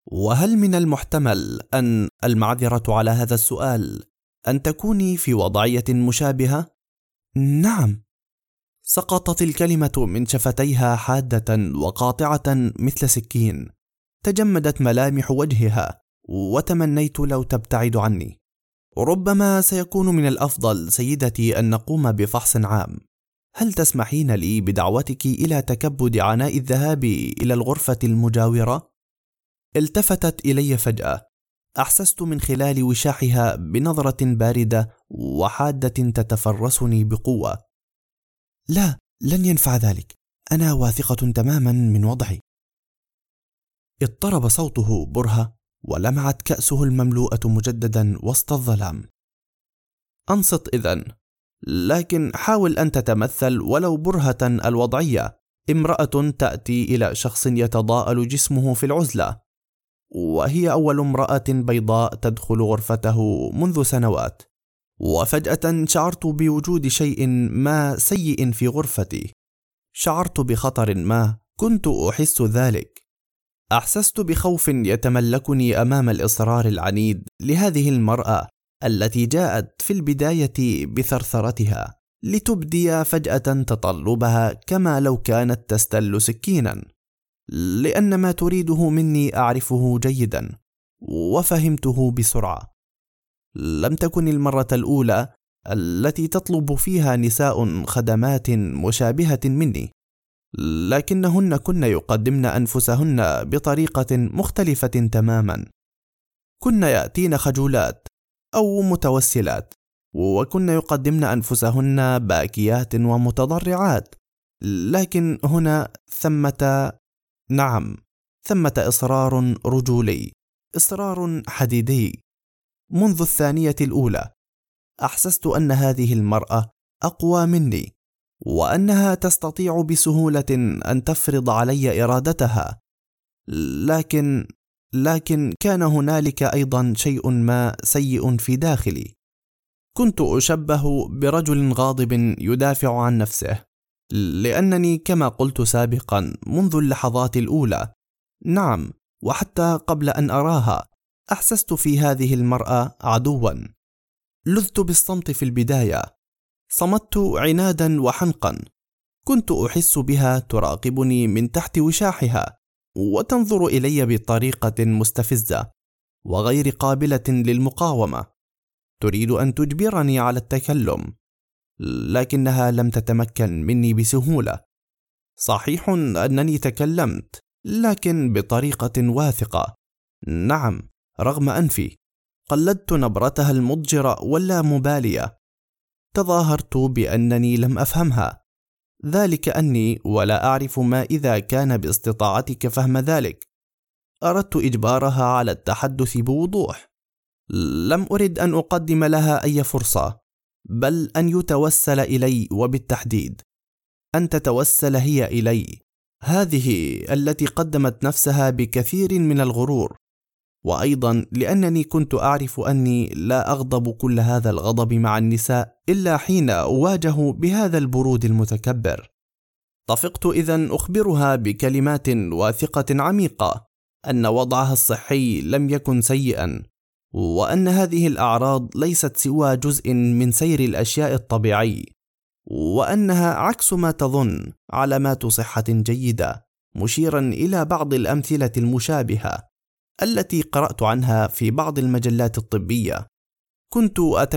وهل من المحتمل أن المعذرة على هذا السؤال أن تكوني في وضعية مشابهة؟ نعم. سقطت الكلمة من شفتيها حادة وقاطعة مثل سكين. تجمدت ملامح وجهها، وتمنيت لو تبتعد عني. ربما سيكون من الأفضل سيدتي أن نقوم بفحص عام. هل تسمحين لي بدعوتك إلى تكبد عناء الذهاب إلى الغرفة المجاورة؟ التفتت إلي فجأة. أحسست من خلال وشاحها بنظرة باردة وحادة تتفرسني بقوة. لا، لن ينفع ذلك. أنا واثقة تماما من وضعي. اضطرب صوته برهة، ولمعت كأسه المملوءة مجددا وسط الظلام. أنصت إذن، لكن حاول أن تتمثل ولو برهة الوضعية. امرأة تأتي إلى شخص يتضاءل جسمه في العزلة، وهي أول امرأة بيضاء تدخل غرفته منذ سنوات، وفجأة شعرت بوجود شيء ما سيء في غرفتي. شعرت بخطر ما، كنت أحس ذلك. أحسست بخوف يتملكني أمام الإصرار العنيد لهذه المرأة التي جاءت في البداية بثرثرتها لتبدي فجأة تطلبها كما لو كانت تستل سكينا، لأن ما تريده مني أعرفه جيدا وفهمته بسرعة. لم تكن المرة الأولى التي تطلب فيها نساء خدمات مشابهة مني، لكنهن كن يقدمن أنفسهن بطريقة مختلفة تماما. كن يأتين خجولات أو متوسلات، وكن يقدمن أنفسهن باكيات ومتضرعات. لكن هنا ثمة إصرار رجولي، إصرار حديدي. منذ الثانية الأولى أحسست أن هذه المرأة أقوى مني، وأنها تستطيع بسهولة أن تفرض علي إرادتها. لكن كان هنالك أيضا شيء ما سيء في داخلي. كنت أشبه برجل غاضب يدافع عن نفسه، لأنني كما قلت سابقا منذ اللحظات الأولى، وحتى قبل أن أراها، أحسست في هذه المرأة عدوا. لذت بالصمت في البداية، صمت عنادا وحنقا. كنت أحس بها تراقبني من تحت وشاحها، وتنظر إلي بطريقة مستفزة وغير قابلة للمقاومة. تريد أن تجبرني على التكلم، لكنها لم تتمكن مني بسهولة. صحيح أنني تكلمت، لكن بطريقة واثقة. رغم أنفي. قلدت نبرتها المضجرة واللامبالية. تظاهرت بأنني لم أفهمها، ذلك أني ولا أعرف ما إذا كان باستطاعتك فهم ذلك. أردت إجبارها على التحدث بوضوح. لم أرد أن أقدم لها أي فرصة، بل أن يتوسل إلي، وبالتحديد أن تتوسل هي إلي، هذه التي قدمت نفسها بكثير من الغرور. وأيضا لأنني كنت أعرف أني لا أغضب كل هذا الغضب مع النساء إلا حين أواجه بهذا البرود المتكبر. طفقت إذن أخبرها بكلمات واثقة عميقة أن وضعها الصحي لم يكن سيئا، وأن هذه الأعراض ليست سوى جزء من سير الأشياء الطبيعي، وأنها عكس ما تظن علامات صحة جيدة، مشيرا إلى بعض الأمثلة المشابهة التي قرأت عنها في بعض المجلات الطبية. كنت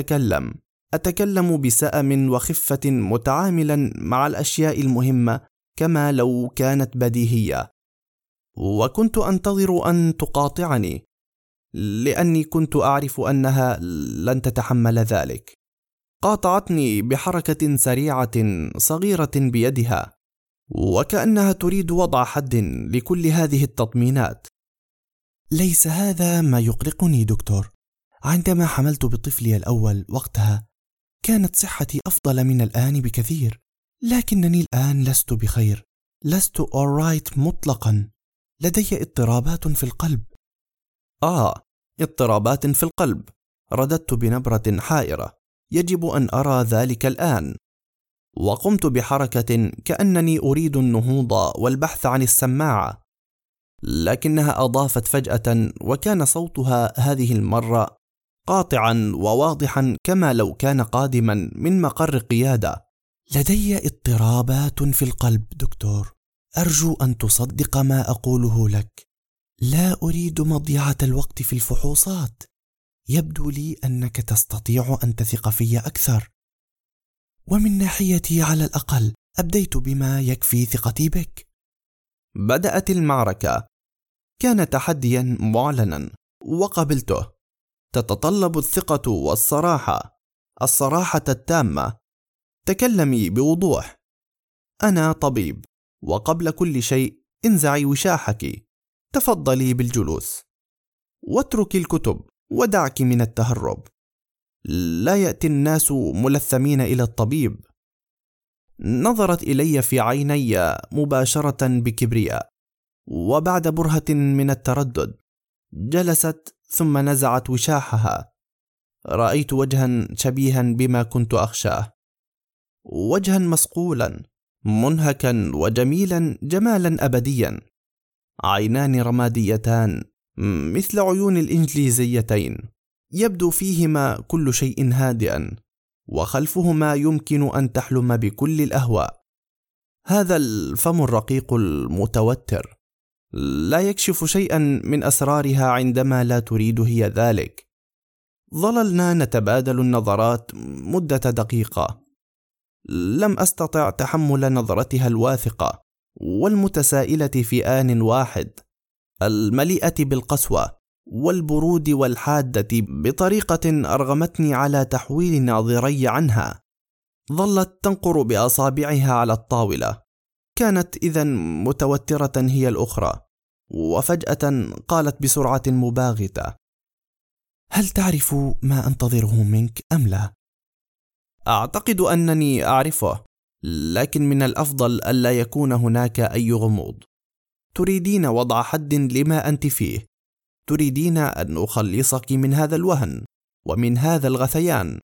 أتكلم بسأم وخفة، متعاملا مع الأشياء المهمة كما لو كانت بديهية، وكنت أنتظر أن تقاطعني، لأني كنت أعرف أنها لن تتحمل ذلك. قاطعتني بحركة سريعة صغيرة بيدها، وكأنها تريد وضع حد لكل هذه التطمينات. ليس هذا ما يقلقني دكتور. عندما حملت بطفلي الأول وقتها كانت صحتي أفضل من الآن بكثير، لكنني الآن لست بخير، لست alright مطلقا. لدي اضطرابات في القلب. اضطرابات في القلب، رددت بنبرة حائرة. يجب أن أرى ذلك الآن. وقمت بحركة كأنني أريد النهوض والبحث عن السماعة، لكنها أضافت فجأة، وكان صوتها هذه المرة قاطعا وواضحا كما لو كان قادما من مقر قيادة: لدي اضطرابات في القلب دكتور، أرجو أن تصدق ما أقوله لك. لا أريد مضيعة الوقت في الفحوصات. يبدو لي أنك تستطيع أن تثق في أكثر، ومن ناحيتي على الأقل أبديت بما يكفي ثقتي بك. بدأت المعركة. كان تحديا معلنا وقبلته. تتطلب الثقة والصراحة، الصراحة التامة. تكلمي بوضوح. أنا طبيب، وقبل كل شيء انزعي وشاحك. تفضلي بالجلوس، واتركي الكتب، ودعك من التهرب. لا يأتي الناس ملثمين إلى الطبيب. نظرت إلي في عيني مباشرة بكبرياء، وبعد برهة من التردد جلست ثم نزعت وشاحها. رأيت وجها شبيها بما كنت أخشاه، وجها مصقولا منهكا وجميلا جمالا أبديا، عينان رماديتان مثل عيون الإنجليزيتين، يبدو فيهما كل شيء هادئا، وخلفهما يمكن أن تحلم بكل الأهواء. هذا الفم الرقيق المتوتر لا يكشف شيئا من أسرارها عندما لا تريد هي ذلك. ظللنا نتبادل النظرات مدة دقيقة. لم أستطع تحمل نظرتها الواثقة والمتسائلة في آن واحد، المليئة بالقسوة والبرود والحادة بطريقة أرغمتني على تحويل ناظري عنها. ظلت تنقر بأصابعها على الطاولة. كانت إذن متوترة هي الأخرى، وفجأة قالت بسرعة مباغتة: هل تعرف ما أنتظره منك أم لا؟ أعتقد أنني أعرفه، لكن من الأفضل ألا يكون هناك أي غموض. تريدين وضع حد لما أنت فيه. تريدين أن أخلصك من هذا الوهن ومن هذا الغثيان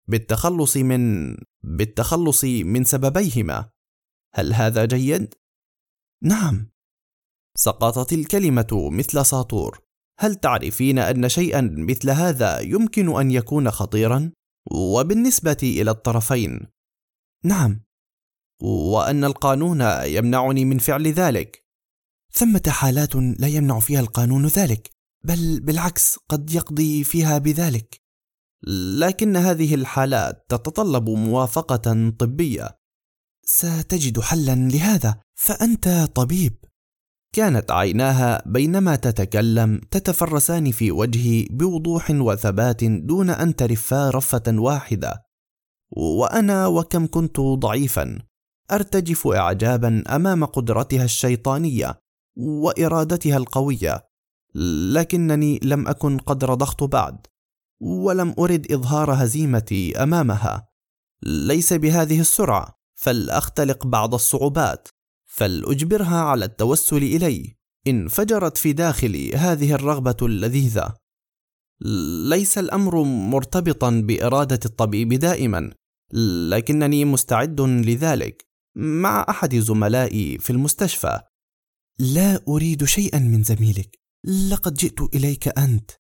بالتخلص من سببيهما. هل هذا جيد؟ نعم. سقطت الكلمة مثل ساطور. هل تعرفين أن شيئا مثل هذا يمكن أن يكون خطيرا؟ وبالنسبة إلى الطرفين. نعم. وأن القانون يمنعني من فعل ذلك. ثمة حالات لا يمنع فيها القانون ذلك، بل بالعكس قد يقضي فيها بذلك. لكن هذه الحالات تتطلب موافقة طبية. ستجد حلا لهذا، فأنت طبيب. كانت عيناها بينما تتكلم تتفرسان في وجهي بوضوح وثبات دون أن ترفا رفة واحدة. وأنا وكم كنت ضعيفا أرتجف إعجابا أمام قدرتها الشيطانية وإرادتها القوية، لكنني لم أكن قد رضخت بعد، ولم أرد إظهار هزيمتي أمامها. ليس بهذه السرعة، فلأختلق بعض الصعوبات، فلأجبرها على التوسل إلي. انفجرت في داخلي هذه الرغبة اللذيذة. ليس الأمر مرتبطا بإرادة الطبيب دائما، لكنني مستعد لذلك مع أحد زملائي في المستشفى. لا أريد شيئا من زميلك، لقد جئت إليك أنت.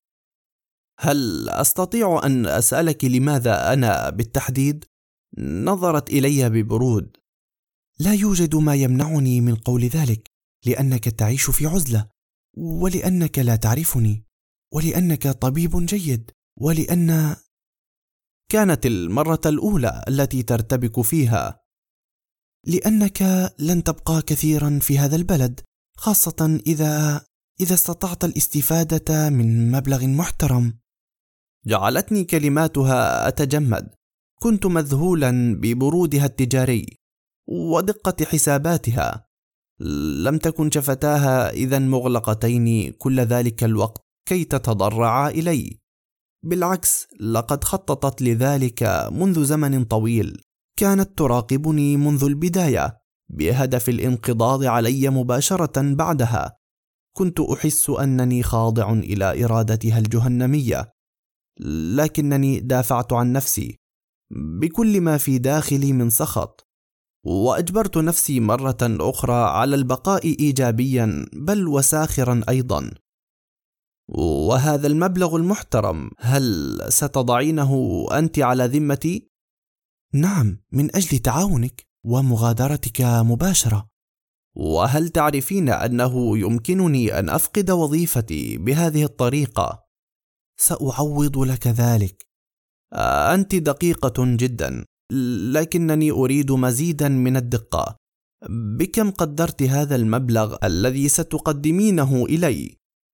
هل أستطيع أن أسألك لماذا أنا بالتحديد؟ نظرت إلي ببرود. لا يوجد ما يمنعني من قول ذلك، لأنك تعيش في عزلة، ولأنك لا تعرفني، ولأنك طبيب جيد، ولأن... كانت المرة الأولى التي ترتبك فيها. لأنك لن تبقى كثيرا في هذا البلد، خاصة إذا استطعت الاستفادة من مبلغ محترم. جعلتني كلماتها أتجمد. كنت مذهولا ببرودها التجاري ودقة حساباتها. لم تكن شفتاها إذن مغلقتين كل ذلك الوقت كي تتضرعا إلي. بالعكس، لقد خططت لذلك منذ زمن طويل. كانت تراقبني منذ البداية بهدف الانقضاض علي مباشرة بعدها. كنت أحس أنني خاضع إلى إرادتها الجهنمية، لكنني دافعت عن نفسي بكل ما في داخلي من سخط. وأجبرت نفسي مرة أخرى على البقاء إيجابيا بل وساخرا أيضا. وهذا المبلغ المحترم هل ستضعينه أنت على ذمتي؟ نعم، من أجل تعاونك ومغادرتك مباشرة. وهل تعرفين أنه يمكنني أن أفقد وظيفتي بهذه الطريقة؟ سأعوض لك ذلك. أنت دقيقة جدا، لكنني أريد مزيدا من الدقة. بكم قدرت هذا المبلغ الذي ستقدمينه إلي؟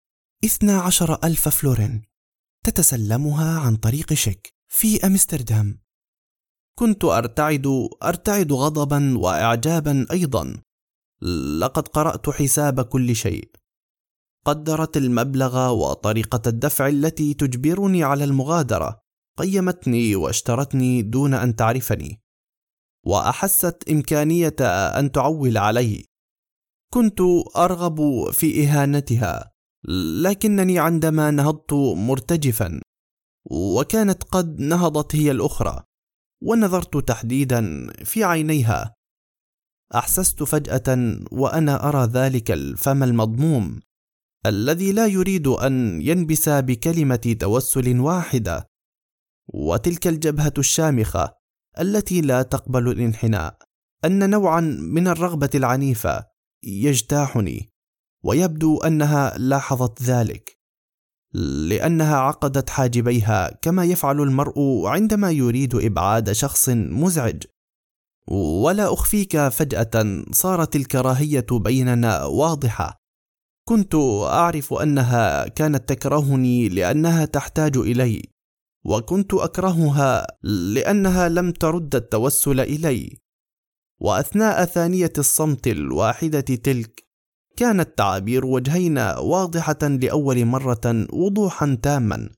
12,000 فلورين، تتسلمها عن طريق شيك في أمستردام. كنت أرتعد غضبا وإعجابا أيضا. لقد قرأت حساب كل شيء. قدرت المبلغ وطريقة الدفع التي تجبرني على المغادرة. قيمتني واشترتني دون أن تعرفني، وأحست إمكانية أن تعول علي. كنت أرغب في إهانتها، لكنني عندما نهضت مرتجفا وكانت قد نهضت هي الأخرى ونظرت تحديدا في عينيها، أحسست فجأة وأنا أرى ذلك الفم المضموم الذي لا يريد أن ينبس بكلمة توسل واحدة، وتلك الجبهة الشامخة التي لا تقبل الانحناء، أن نوعا من الرغبة العنيفة يجتاحني، ويبدو أنها لاحظت ذلك لأنها عقدت حاجبيها كما يفعل المرء عندما يريد إبعاد شخص مزعج. ولا أخفيك، فجأة صارت الكراهية بيننا واضحة. كنت أعرف أنها كانت تكرهني لأنها تحتاج إلي، وكنت أكرهها لأنها لم ترد التوسل إلي. وأثناء ثانية الصمت الواحدة تلك كانت تعابير وجهينا واضحة لأول مرة وضوحا تاما.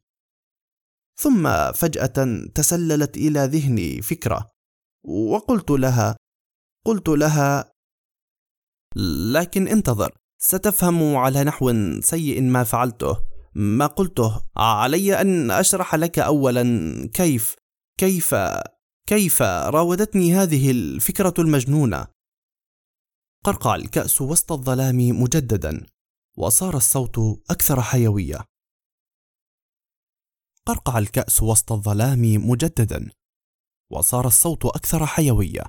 ثم فجأة تسللت إلى ذهني فكرة، وقلت لها لكن انتظر، ستفهم على نحو سيء ما فعلته، ما قلته. علي أن أشرح لك أولا كيف راودتني هذه الفكرة المجنونة. قرقع الكأس وسط الظلام مجددا، وصار الصوت أكثر حيوية. قرقع الكأس وسط الظلام مجددا، وصار الصوت أكثر حيوية.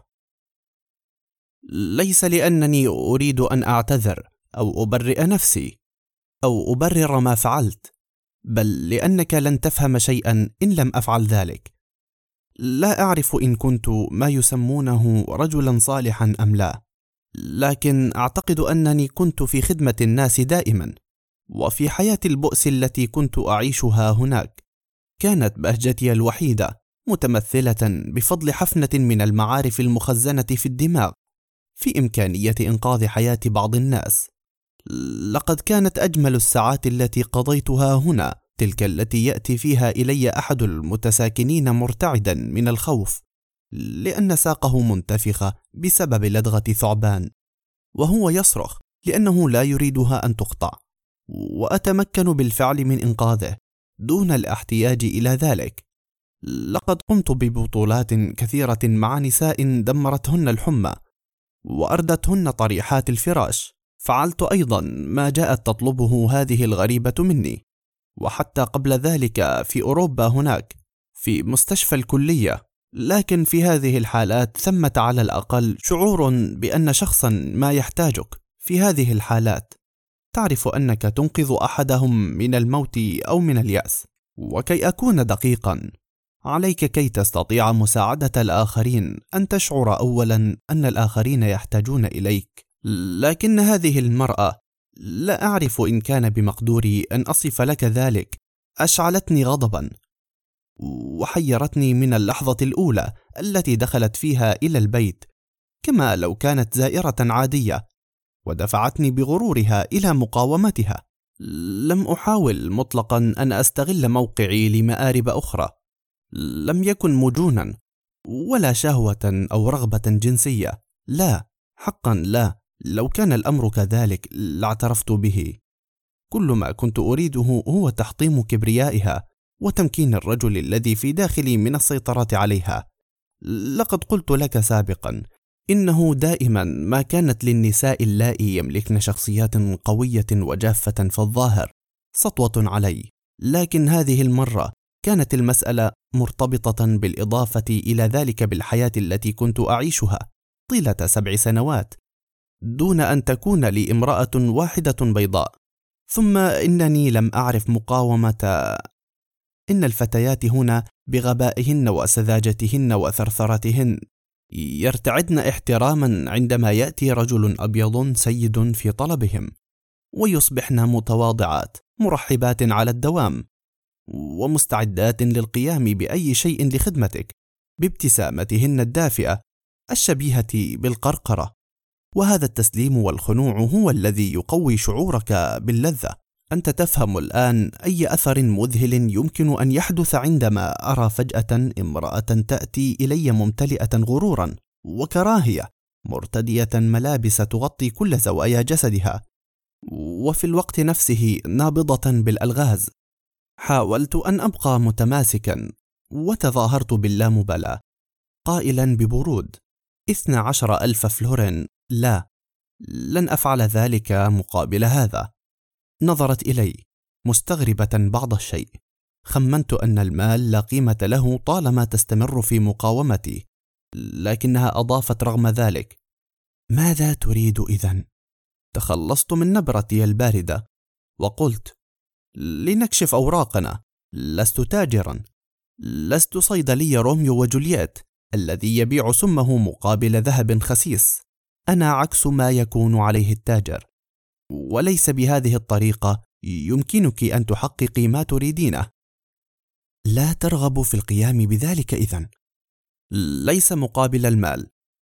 ليس لأنني أريد أن أعتذر أو أبرئ نفسي أو أبرر ما فعلت، بل لأنك لن تفهم شيئا إن لم أفعل ذلك. لا أعرف إن كنت ما يسمونه رجلا صالحا أم لا، لكن أعتقد أنني كنت في خدمة الناس دائما، وفي حياة البؤس التي كنت أعيشها هناك كانت بهجتي الوحيدة متمثلة بفضل حفنة من المعارف المخزنة في الدماغ في إمكانية إنقاذ حياة بعض الناس. لقد كانت أجمل الساعات التي قضيتها هنا تلك التي يأتي فيها إلي أحد المتساكنين مرتعدا من الخوف لأن ساقه منتفخة بسبب لدغة ثعبان، وهو يصرخ لأنه لا يريدها أن تقطع، وأتمكن بالفعل من إنقاذه دون الاحتياج إلى ذلك. لقد قمت ببطولات كثيرة مع نساء دمرتهن الحمى وأردتهن طريحات الفراش. فعلت أيضا ما جاءت تطلبه هذه الغريبة مني، وحتى قبل ذلك في أوروبا هناك في مستشفى الكلية. لكن في هذه الحالات ثمة على الأقل شعور بأن شخصا ما يحتاجك. في هذه الحالات تعرف أنك تنقذ أحدهم من الموت أو من اليأس. وكي أكون دقيقا، عليك كي تستطيع مساعدة الآخرين أن تشعر أولا أن الآخرين يحتاجون إليك. لكن هذه المرأة، لا أعرف إن كان بمقدوري أن أصف لك ذلك، أشعلتني غضبا وحيرتني من اللحظة الأولى التي دخلت فيها إلى البيت كما لو كانت زائرة عادية، ودفعتني بغرورها إلى مقاومتها. لم أحاول مطلقا أن أستغل موقعي لمآرب أخرى. لم يكن مجونا ولا شهوة أو رغبة جنسية، لا، حقا لا. لو كان الأمر كذلك لاعترفت به. كل ما كنت أريده هو تحطيم كبريائها وتمكين الرجل الذي في داخلي من السيطرة عليها. لقد قلت لك سابقا إنه دائما ما كانت للنساء اللائي يملكن شخصيات قوية وجافة في الظاهر سطوة علي، لكن هذه المرة كانت المسألة مرتبطة بالإضافة إلى ذلك بالحياة التي كنت أعيشها طيلة 7 سنوات دون أن تكون لي امرأة واحدة بيضاء. ثم إنني لم أعرف مقاومة إن الفتيات هنا بغبائهن وسذاجتهن وثرثرتهن يرتعدن احتراما عندما يأتي رجل أبيض سيد في طلبهم، ويصبحن متواضعات مرحبات على الدوام ومستعدات للقيام بأي شيء لخدمتك بابتسامتهن الدافئة الشبيهة بالقرقرة. وهذا التسليم والخنوع هو الذي يقوي شعورك باللذة. أنت تفهم الآن أي أثر مذهل يمكن أن يحدث عندما أرى فجأة امرأة تأتي إلي ممتلئة غرورا وكراهية مرتدية ملابس تغطي كل زوايا جسدها، وفي الوقت نفسه نابضة بالألغاز. حاولت أن أبقى متماسكا وتظاهرت باللامبالاة قائلا ببرود: 12,000 فلورين، لا، لن أفعل ذلك مقابل هذا. نظرت إلي مستغربة بعض الشيء. خمنت أن المال لا قيمة له طالما تستمر في مقاومتي، لكنها أضافت رغم ذلك: ماذا تريد إذن؟ تخلصت من نبرتي الباردة وقلت: لنكشف أوراقنا، لست تاجرا، لست صيدلي روميو وجولييت الذي يبيع سمه مقابل ذهب خسيس. أنا عكس ما يكون عليه التاجر، وليس بهذه الطريقة يمكنك أن تحققي ما تريدينه. لا ترغب في القيام بذلك إذن؟ ليس مقابل المال.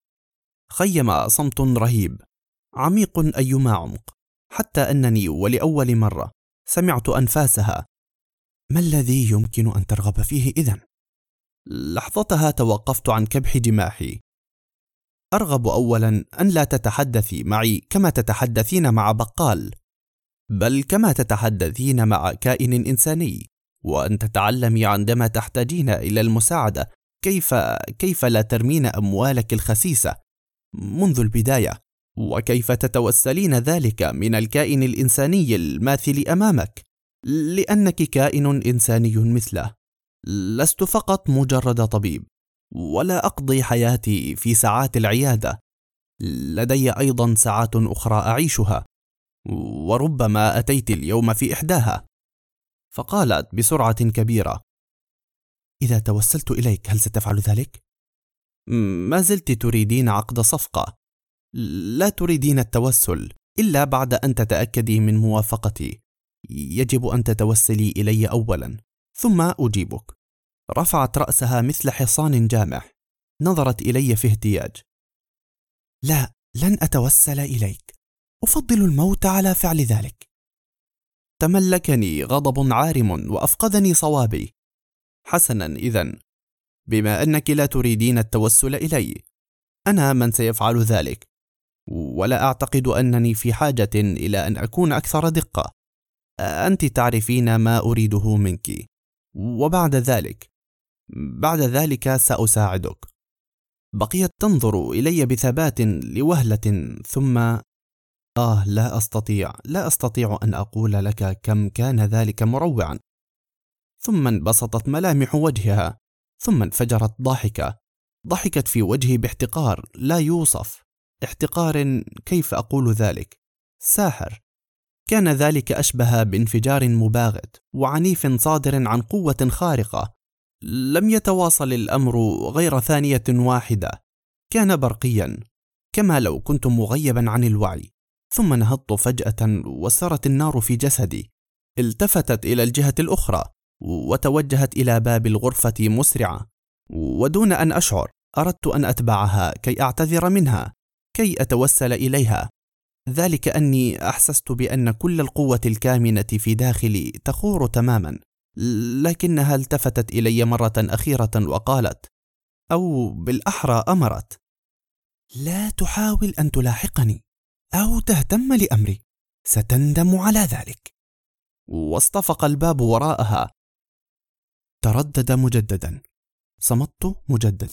خيم صمت رهيب عميق أيما عمق، حتى أنني ولأول مرة سمعت أنفاسها. ما الذي يمكن أن ترغب فيه إذن؟ لحظتها توقفت عن كبح جماحي. أرغب أولا أن لا تتحدثي معي كما تتحدثين مع بقال، بل كما تتحدثين مع كائن إنساني، وأن تتعلمي عندما تحتاجين إلى المساعدة كيف لا ترمين أموالك الخسيسة منذ البداية، وكيف تتوسلين ذلك من الكائن الإنساني الماثل أمامك، لأنك كائن إنساني مثله. لست فقط مجرد طبيب، ولا أقضي حياتي في ساعات العيادة، لدي أيضا ساعات أخرى أعيشها، وربما أتيت اليوم في إحداها. فقالت بسرعة كبيرة: إذا توسلت إليك هل ستفعل ذلك؟ ما زلت تريدين عقد صفقة، لا تريدين التوسل إلا بعد أن تتأكدي من موافقتي. يجب أن تتوسلي إلي أولا ثم أجيبك. رفعت رأسها مثل حصان جامح، نظرت إلي في اهتياج. لا، لن أتوسل إليك، أفضل الموت على فعل ذلك. تملكني غضب عارم وأفقدني صوابي. حسنا إذن، بما أنك لا تريدين التوسل إلي، أنا من سيفعل ذلك، ولا أعتقد أنني في حاجة إلى أن أكون أكثر دقة. أنت تعرفين ما أريده منك، وبعد ذلك سأساعدك. بقيت تنظر إلي بثبات لوهلة، ثم لا أستطيع أن أقول لك كم كان ذلك مروعا. ثم انبسطت ملامح وجهها، ثم انفجرت ضاحكة. ضحكت في وجهي باحتقار لا يوصف، احتقار كيف أقول ذلك؟ ساحر. كان ذلك أشبه بانفجار مباغت وعنيف صادر عن قوة خارقة. لم يتواصل الأمر غير ثانية واحدة. كان برقيا، كما لو كنت مغيبا عن الوعي. ثم نهضت فجأة وسرت النار في جسدي. التفتت إلى الجهة الأخرى وتوجهت إلى باب الغرفة مسرعة، ودون أن أشعر أردت أن أتبعها كي أعتذر منها، كي أتوسل إليها. ذلك أني أحسست بأن كل القوة الكامنة في داخلي تخور تماما، لكنها التفتت إلي مرة أخيرة وقالت، أو بالأحرى أمرت: لا تحاول أن تلاحقني أو تهتم لأمري، ستندم على ذلك. واصطفق الباب وراءها. تردد مجددا. صمت مجددا.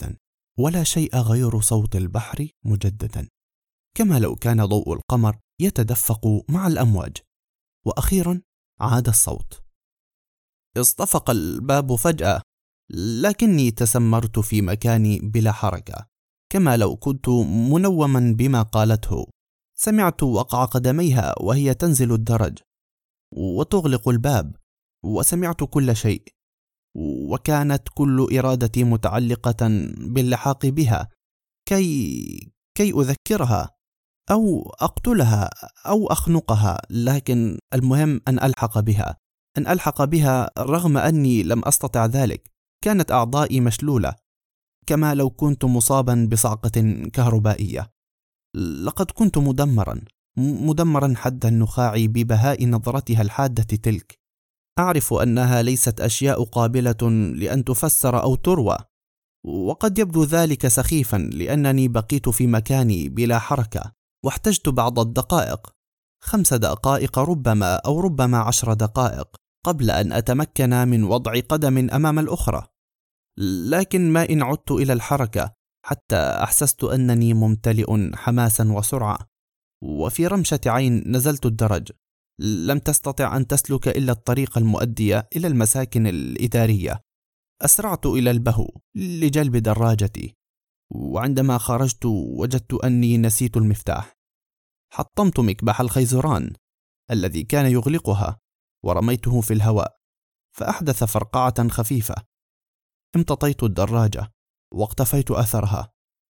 ولا شيء غير صوت البحر مجددا، كما لو كان ضوء القمر يتدفق مع الأمواج. وأخيرا عاد الصوت. اصطفق الباب فجأة، لكني تسمرت في مكاني بلا حركة، كما لو كنت منوما بما قالته. سمعت وقع قدميها وهي تنزل الدرج وتغلق الباب، وسمعت كل شيء، وكانت كل إرادتي متعلقة باللحاق بها كي أذكرها أو أقتلها أو أخنقها، لكن المهم أن ألحق بها رغم أني لم أستطع ذلك. كانت أعضائي مشلولة، كما لو كنت مصابا بصعقة كهربائية. لقد كنت مدمرا حد النخاع ببهاء نظرتها الحادة تلك. أعرف أنها ليست أشياء قابلة لأن تفسر أو تروى، وقد يبدو ذلك سخيفا لأنني بقيت في مكاني بلا حركة، واحتجت بعض الدقائق، 5 دقائق ربما 10 دقائق، قبل أن أتمكن من وضع قدم أمام الأخرى. لكن ما إن عدت إلى الحركة حتى أحسست أنني ممتلئ حماسا وسرعة، وفي رمشة عين نزلت الدرج. لم تستطع أن تسلك إلا الطريق المؤدية إلى المساكن الإدارية. أسرعت إلى البهو لجلب دراجتي، وعندما خرجت وجدت أني نسيت المفتاح. حطمت مكبح الخيزران الذي كان يغلقها ورميته في الهواء، فأحدث فرقعة خفيفة. امتطيت الدراجة واقتفيت أثرها.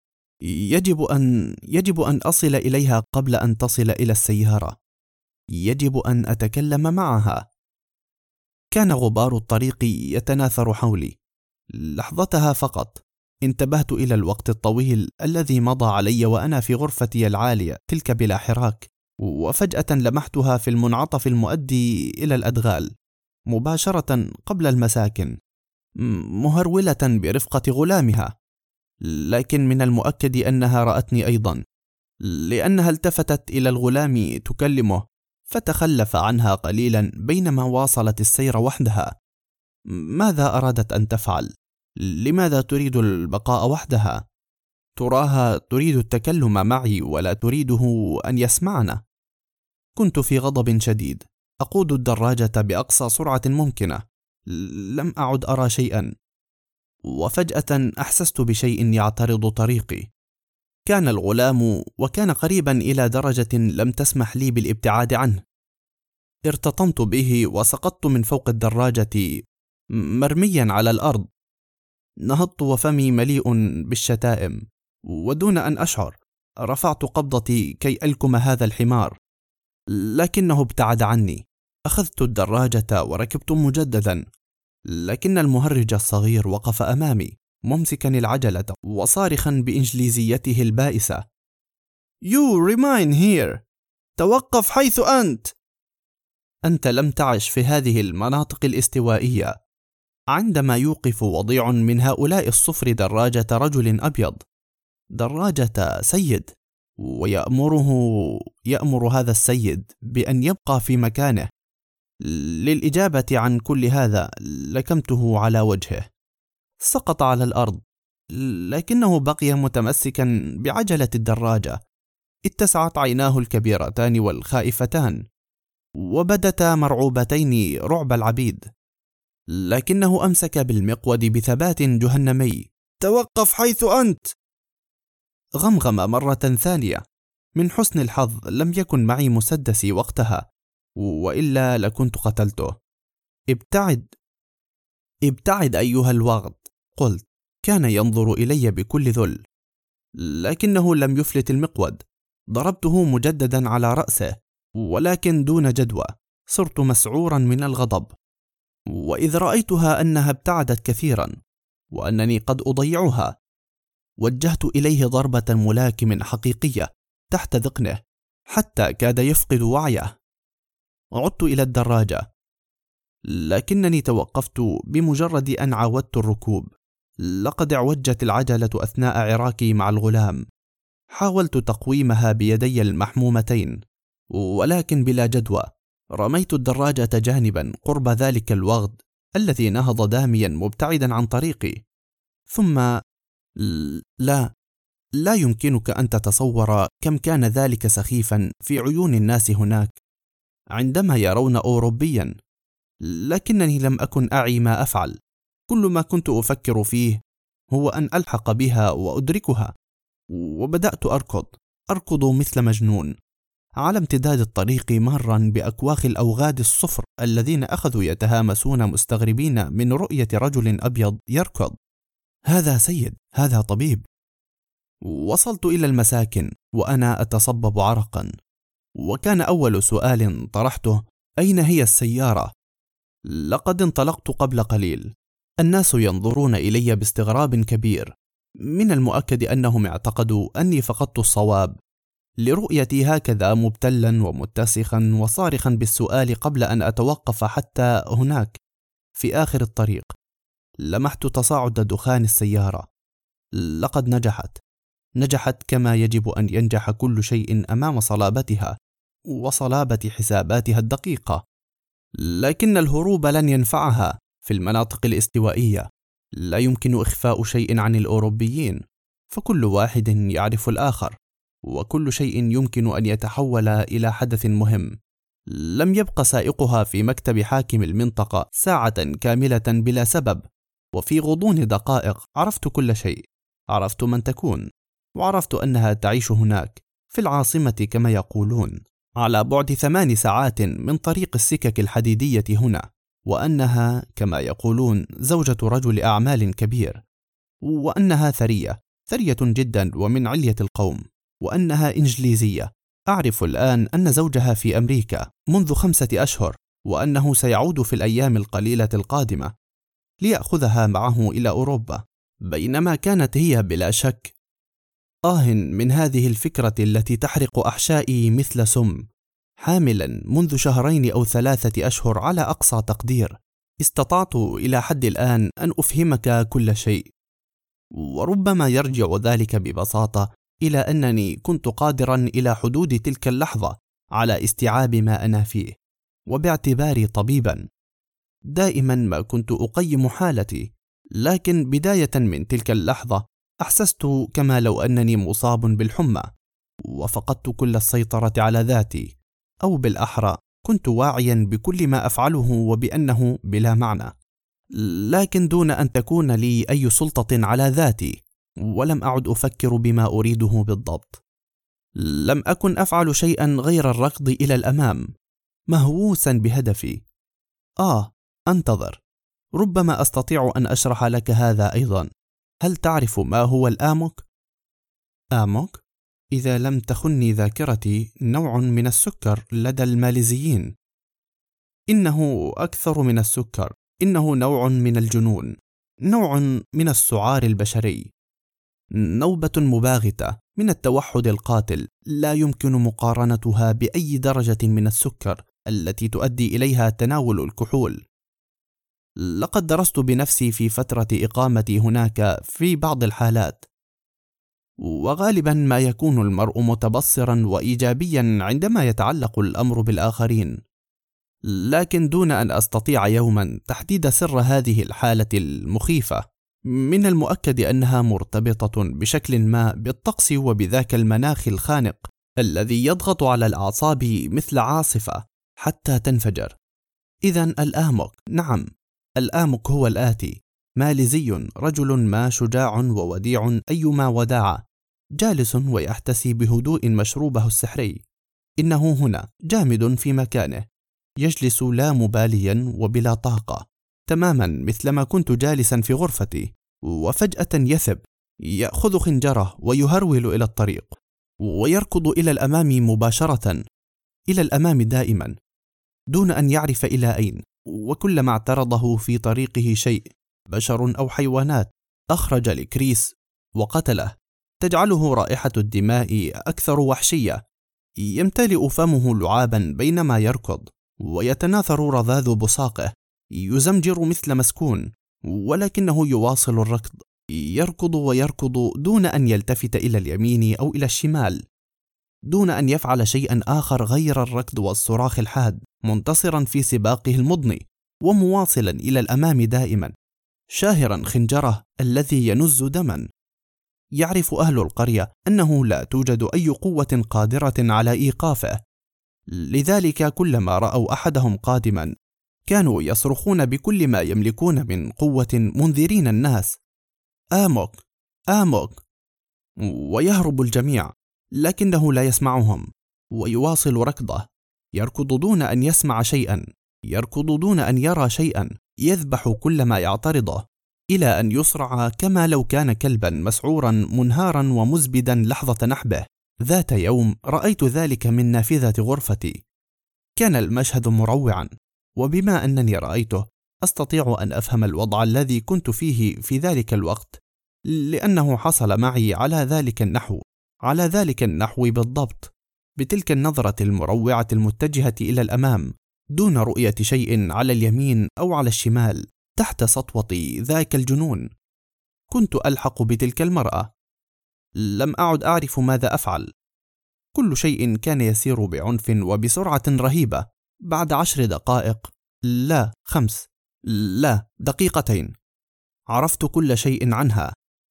يجب أن أصل إليها قبل أن تصل إلى السيارة. يجب أن أتكلم معها. كان غبار الطريق يتناثر حولي. لحظتها فقط انتبهت إلى الوقت الطويل الذي مضى علي وأنا في غرفتي العالية تلك بلا حراك، وفجأة لمحتها في المنعطف المؤدي إلى الأدغال مباشرة قبل المساكن، مهرولة برفقة غلامها. لكن من المؤكد أنها رأتني أيضا، لأنها التفتت إلى الغلام تكلمه، فتخلف عنها قليلا بينما واصلت السير وحدها. ماذا أرادت أن تفعل؟ لماذا تريد البقاء وحدها؟ تراها تريد التكلم معي ولا تريده أن يسمعنا. كنت في غضب شديد، أقود الدراجة بأقصى سرعة ممكنة. لم أعد أرى شيئا، وفجأة أحسست بشيء يعترض طريقي. كان الغلام، وكان قريبا إلى درجة لم تسمح لي بالابتعاد عنه. ارتطمت به وسقطت من فوق الدراجة مرميا على الأرض. نهضت وفمي مليء بالشتائم، ودون أن أشعر رفعت قبضتي كي ألكم هذا الحمار، لكنه ابتعد عني. أخذت الدراجة وركبت مجددا، لكن المهرج الصغير وقف أمامي ممسكا العجلة وصارخا بإنجليزيته البائسة: You remain here. توقف حيث أنت. أنت لم تعش في هذه المناطق الاستوائية. عندما يوقف وضيع من هؤلاء الصفر دراجة رجل أبيض، دراجة سيد، ويأمر هذا السيد بأن يبقى في مكانه. للإجابة عن كل هذا لكمته على وجهه. سقط على الأرض، لكنه بقي متمسكا بعجلة الدراجة. اتسعت عيناه الكبيرتان والخائفتان، وبدتا مرعوبتين رعب العبيد، لكنه أمسك بالمقود بثبات جهنمي. توقف حيث أنت. غمغم مرة ثانية. من حسن الحظ لم يكن معي مسدسي وقتها، وإلا لكنت قتلته. ابتعد أيها الوغد، قلت. كان ينظر إلي بكل ذل، لكنه لم يفلت المقود. ضربته مجددا على رأسه، ولكن دون جدوى. صرت مسعورا من الغضب، وإذ رأيتها أنها ابتعدت كثيرا وأنني قد أضيعها، وجهت إليه ضربة ملاكم حقيقية تحت ذقنه حتى كاد يفقد وعيه. عدت إلى الدراجة، لكنني توقفت بمجرد أن عاودت الركوب. لقد اعوجت العجلة أثناء عراكي مع الغلام. حاولت تقويمها بيدي المحمومتين، ولكن بلا جدوى. رميت الدراجة جانبا قرب ذلك الوغد الذي نهض داميا مبتعدا عن طريقي، ثم لا يمكنك أن تتصور كم كان ذلك سخيفا في عيون الناس هناك عندما يرون أوروبيا، لكنني لم أكن أعي ما أفعل. كل ما كنت أفكر فيه هو أن ألحق بها وأدركها، وبدأت أركض مثل مجنون على امتداد الطريق، مارا بأكواخ الأوغاد الصفر الذين أخذوا يتهامسون مستغربين من رؤية رجل أبيض يركض. هذا سيد، هذا طبيب. وصلت إلى المساكن وأنا أتصبب عرقا، وكان أول سؤال طرحته: أين هي السيارة؟ لقد انطلقت قبل قليل. الناس ينظرون إلي باستغراب كبير. من المؤكد أنهم اعتقدوا أني فقدت الصواب لرؤيتي هكذا مبتلا ومتسخا وصارخا بالسؤال قبل أن أتوقف حتى هناك في آخر الطريق. لمحت تصاعد دخان السيارة. لقد نجحت كما يجب أن ينجح كل شيء أمام صلابتها وصلابة حساباتها الدقيقة. لكن الهروب لن ينفعها في المناطق الاستوائية. لا يمكن إخفاء شيء عن الأوروبيين، فكل واحد يعرف الآخر، وكل شيء يمكن أن يتحول إلى حدث مهم. لم يبق سائقها في مكتب حاكم المنطقة ساعة كاملة بلا سبب، وفي غضون دقائق عرفت كل شيء. عرفت من تكون، وعرفت أنها تعيش هناك في العاصمة كما يقولون، على بعد 8 ساعات من طريق السكك الحديدية هنا، وأنها كما يقولون زوجة رجل أعمال كبير، وأنها ثرية جدا ومن علية القوم، وأنها إنجليزية. أعرف الآن أن زوجها في أمريكا منذ 5 أشهر، وأنه سيعود في الأيام القليلة القادمة ليأخذها معه إلى أوروبا، بينما كانت هي بلا شك من هذه الفكرة التي تحرق أحشائي مثل سم، حاملا منذ 2 أو 3 أشهر على أقصى تقدير. استطعت إلى حد الآن أن أفهمك كل شيء، وربما يرجع ذلك ببساطة إلى أنني كنت قادرا إلى حدود تلك اللحظة على استيعاب ما أنا فيه. وباعتباري طبيبا دائما ما كنت أقيم حالتي، لكن بداية من تلك اللحظة أحسست كما لو أنني مصاب بالحمى، وفقدت كل السيطرة على ذاتي، أو بالأحرى كنت واعيا بكل ما أفعله وبأنه بلا معنى، لكن دون أن تكون لي أي سلطة على ذاتي. ولم أعد أفكر بما أريده بالضبط. لم أكن أفعل شيئا غير الركض إلى الأمام، مهووسا بهدفي. أنتظر، ربما أستطيع أن أشرح لك هذا أيضا. هل تعرف ما هو الآموك؟ آموك؟ إذا لم تخني ذاكرتي، نوع من السكر لدى الماليزيين. إنه أكثر من السكر، إنه نوع من الجنون، نوع من السعار البشري، نوبة مباغتة من التوحد القاتل لا يمكن مقارنتها بأي درجة من السكر التي تؤدي إليها تناول الكحول. لقد درست بنفسي في فترة إقامتي هناك في بعض الحالات، وغالبا ما يكون المرء متبصرا وإيجابيا عندما يتعلق الأمر بالآخرين، لكن دون أن أستطيع يوما تحديد سر هذه الحالة المخيفة. من المؤكد أنها مرتبطة بشكل ما بالطقس وبذاك المناخ الخانق الذي يضغط على الأعصاب مثل عاصفة حتى تنفجر. إذن الآموك، نعم، الآموك هو الآتي: ماليزي، رجل ما شجاع ووديع أيما وداعة، جالس ويحتسي بهدوء مشروبه السحري. إنه هنا جامد في مكانه، يجلس لا مباليا وبلا طاقة، تماما مثلما كنت جالسا في غرفتي، وفجأة يثب، يأخذ خنجره ويهرول إلى الطريق، ويركض إلى الأمام مباشرة، إلى الأمام دائما، دون أن يعرف إلى أين. وكلما اعترضه في طريقه شيء، بشر أو حيوانات، أخرج لكريس وقتله، تجعله رائحة الدماء أكثر وحشية. يمتلئ فمه لعابا بينما يركض، ويتناثر رذاذ بصاقه، يزمجر مثل مسكون، ولكنه يواصل الركض، يركض ويركض دون أن يلتفت إلى اليمين أو إلى الشمال، دون أن يفعل شيئا آخر غير الركض والصراخ الحاد، منتصرا في سباقه المضني، ومواصلا إلى الأمام دائما، شاهرا خنجره الذي ينز دما. يعرف أهل القرية أنه لا توجد أي قوة قادرة على إيقافه، لذلك كلما رأوا أحدهم قادما كانوا يصرخون بكل ما يملكون من قوة منذرين الناس: آموك آموك! ويهرب الجميع، لكنه لا يسمعهم ويواصل ركضه، يركض دون أن يسمع شيئا، يركض دون أن يرى شيئا، يذبح كل ما يعترضه، إلى أن يصرع كما لو كان كلبا مسعورا منهارا ومزبدا لحظة نحبه. ذات يوم رأيت ذلك من نافذة غرفتي. كان المشهد مروعا، وبما أنني رأيته أستطيع أن أفهم الوضع الذي كنت فيه في ذلك الوقت، لأنه حصل معي على ذلك النحو بالضبط، بتلك النظرة المروعة المتجهة إلى الأمام دون رؤية شيء على اليمين أو على الشمال تحت سطوة ذاك الجنون. كنت ألحق بتلك المرأة. لم أعد أعرف ماذا أفعل. كل شيء كان يسير بعنف وبسرعة رهيبة. بعد 10 دقائق، لا 5، لا 2 عرفت كل شيء عنها: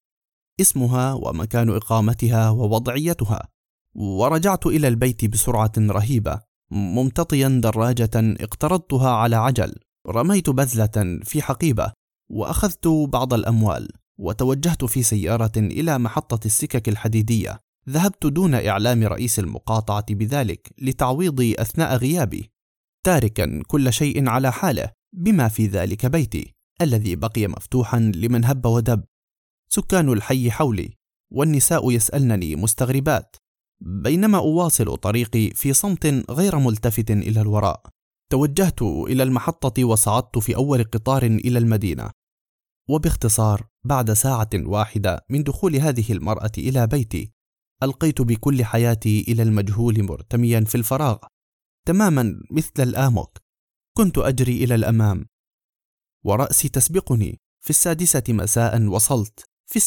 اسمها ومكان إقامتها ووضعيتها. ورجعت إلى البيت بسرعة رهيبة، ممتطيا دراجة اقترضتها على عجل. رميت بذلة في حقيبة، وأخذت بعض الأموال، وتوجهت في سيارة إلى محطة السكك الحديدية. ذهبت دون إعلام رئيس المقاطعة بذلك لتعويضي أثناء غيابي، تاركا كل شيء على حاله، بما في ذلك بيتي الذي بقي مفتوحا لمن هب ودب. سكان الحي حولي، والنساء يسألنني مستغربات، بينما أواصل طريقي في صمت غير ملتفت إلى الوراء. توجهت إلى المحطة وصعدت في أول قطار إلى المدينة. وباختصار، بعد ساعة واحدة من دخول هذه المرأة إلى بيتي، ألقيت بكل حياتي إلى المجهول مرتميا في الفراغ، تماما مثل الآموك. كنت أجري إلى الأمام ورأسي تسبقني. في 6 مساء وصلت. في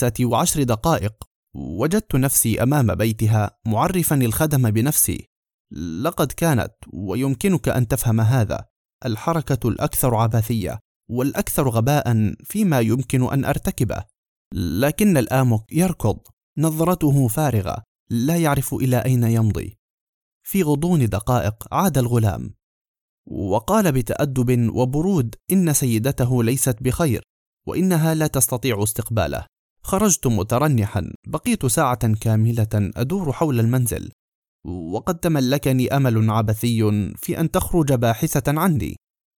6:10 وجدت نفسي أمام بيتها، معرفا الخدم بنفسي. لقد كانت، ويمكنك أن تفهم هذا، الحركة الأكثر عبثية والأكثر غباء فيما يمكن أن أرتكبه. لكن الآموك يركض، نظرته فارغة، لا يعرف إلى أين يمضي. في غضون دقائق عاد الغلام، وقال بتأدب وبرود إن سيدته ليست بخير، وإنها لا تستطيع استقباله. خرجت مترنحا. بقيت ساعة كاملة أدور حول المنزل، وقد تملكني أمل عبثي في أن تخرج باحثة عني.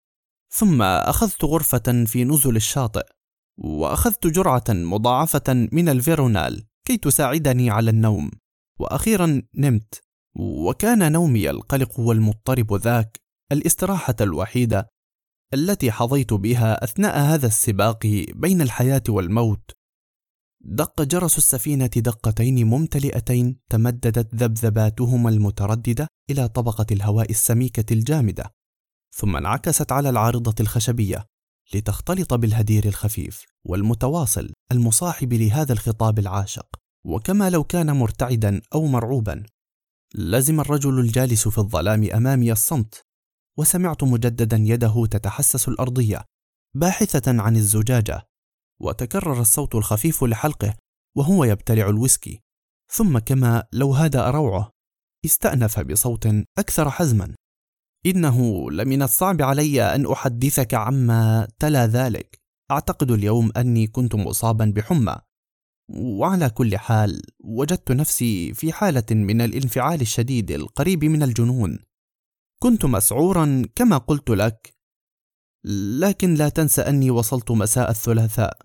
ثم أخذت غرفة في نزل الشاطئ، وأخذت جرعة مضاعفة من الفيرونال كي تساعدني على النوم. وأخيرا نمت، وكان نومي القلق والمضطرب ذاك الاستراحة الوحيدة التي حظيت بها أثناء هذا السباق بين الحياة والموت. دق جرس السفينة دقتين ممتلئتين تمددت ذبذباتهما المترددة إلى طبقة الهواء السميكة الجامدة، ثم انعكست على العارضة الخشبية لتختلط بالهدير الخفيف والمتواصل المصاحب لهذا الخطاب العاشق. وكما لو كان مرتعدا أو مرعوبا، لزم الرجل الجالس في الظلام أمامي الصمت، وسمعت مجددا يده تتحسس الأرضية باحثة عن الزجاجة، وتكرر الصوت الخفيف لحلقه وهو يبتلع الويسكي. ثم كما لو هدأ روعه، استأنف بصوت أكثر حزما: إنه لمن الصعب علي أن أحدثك عما تلا ذلك. أعتقد اليوم أني كنت مصابا بحمى، وعلى كل حال وجدت نفسي في حالة من الانفعال الشديد القريب من الجنون. كنت مسعورا كما قلت لك، لكن لا تنسى أني وصلت مساء الثلاثاء،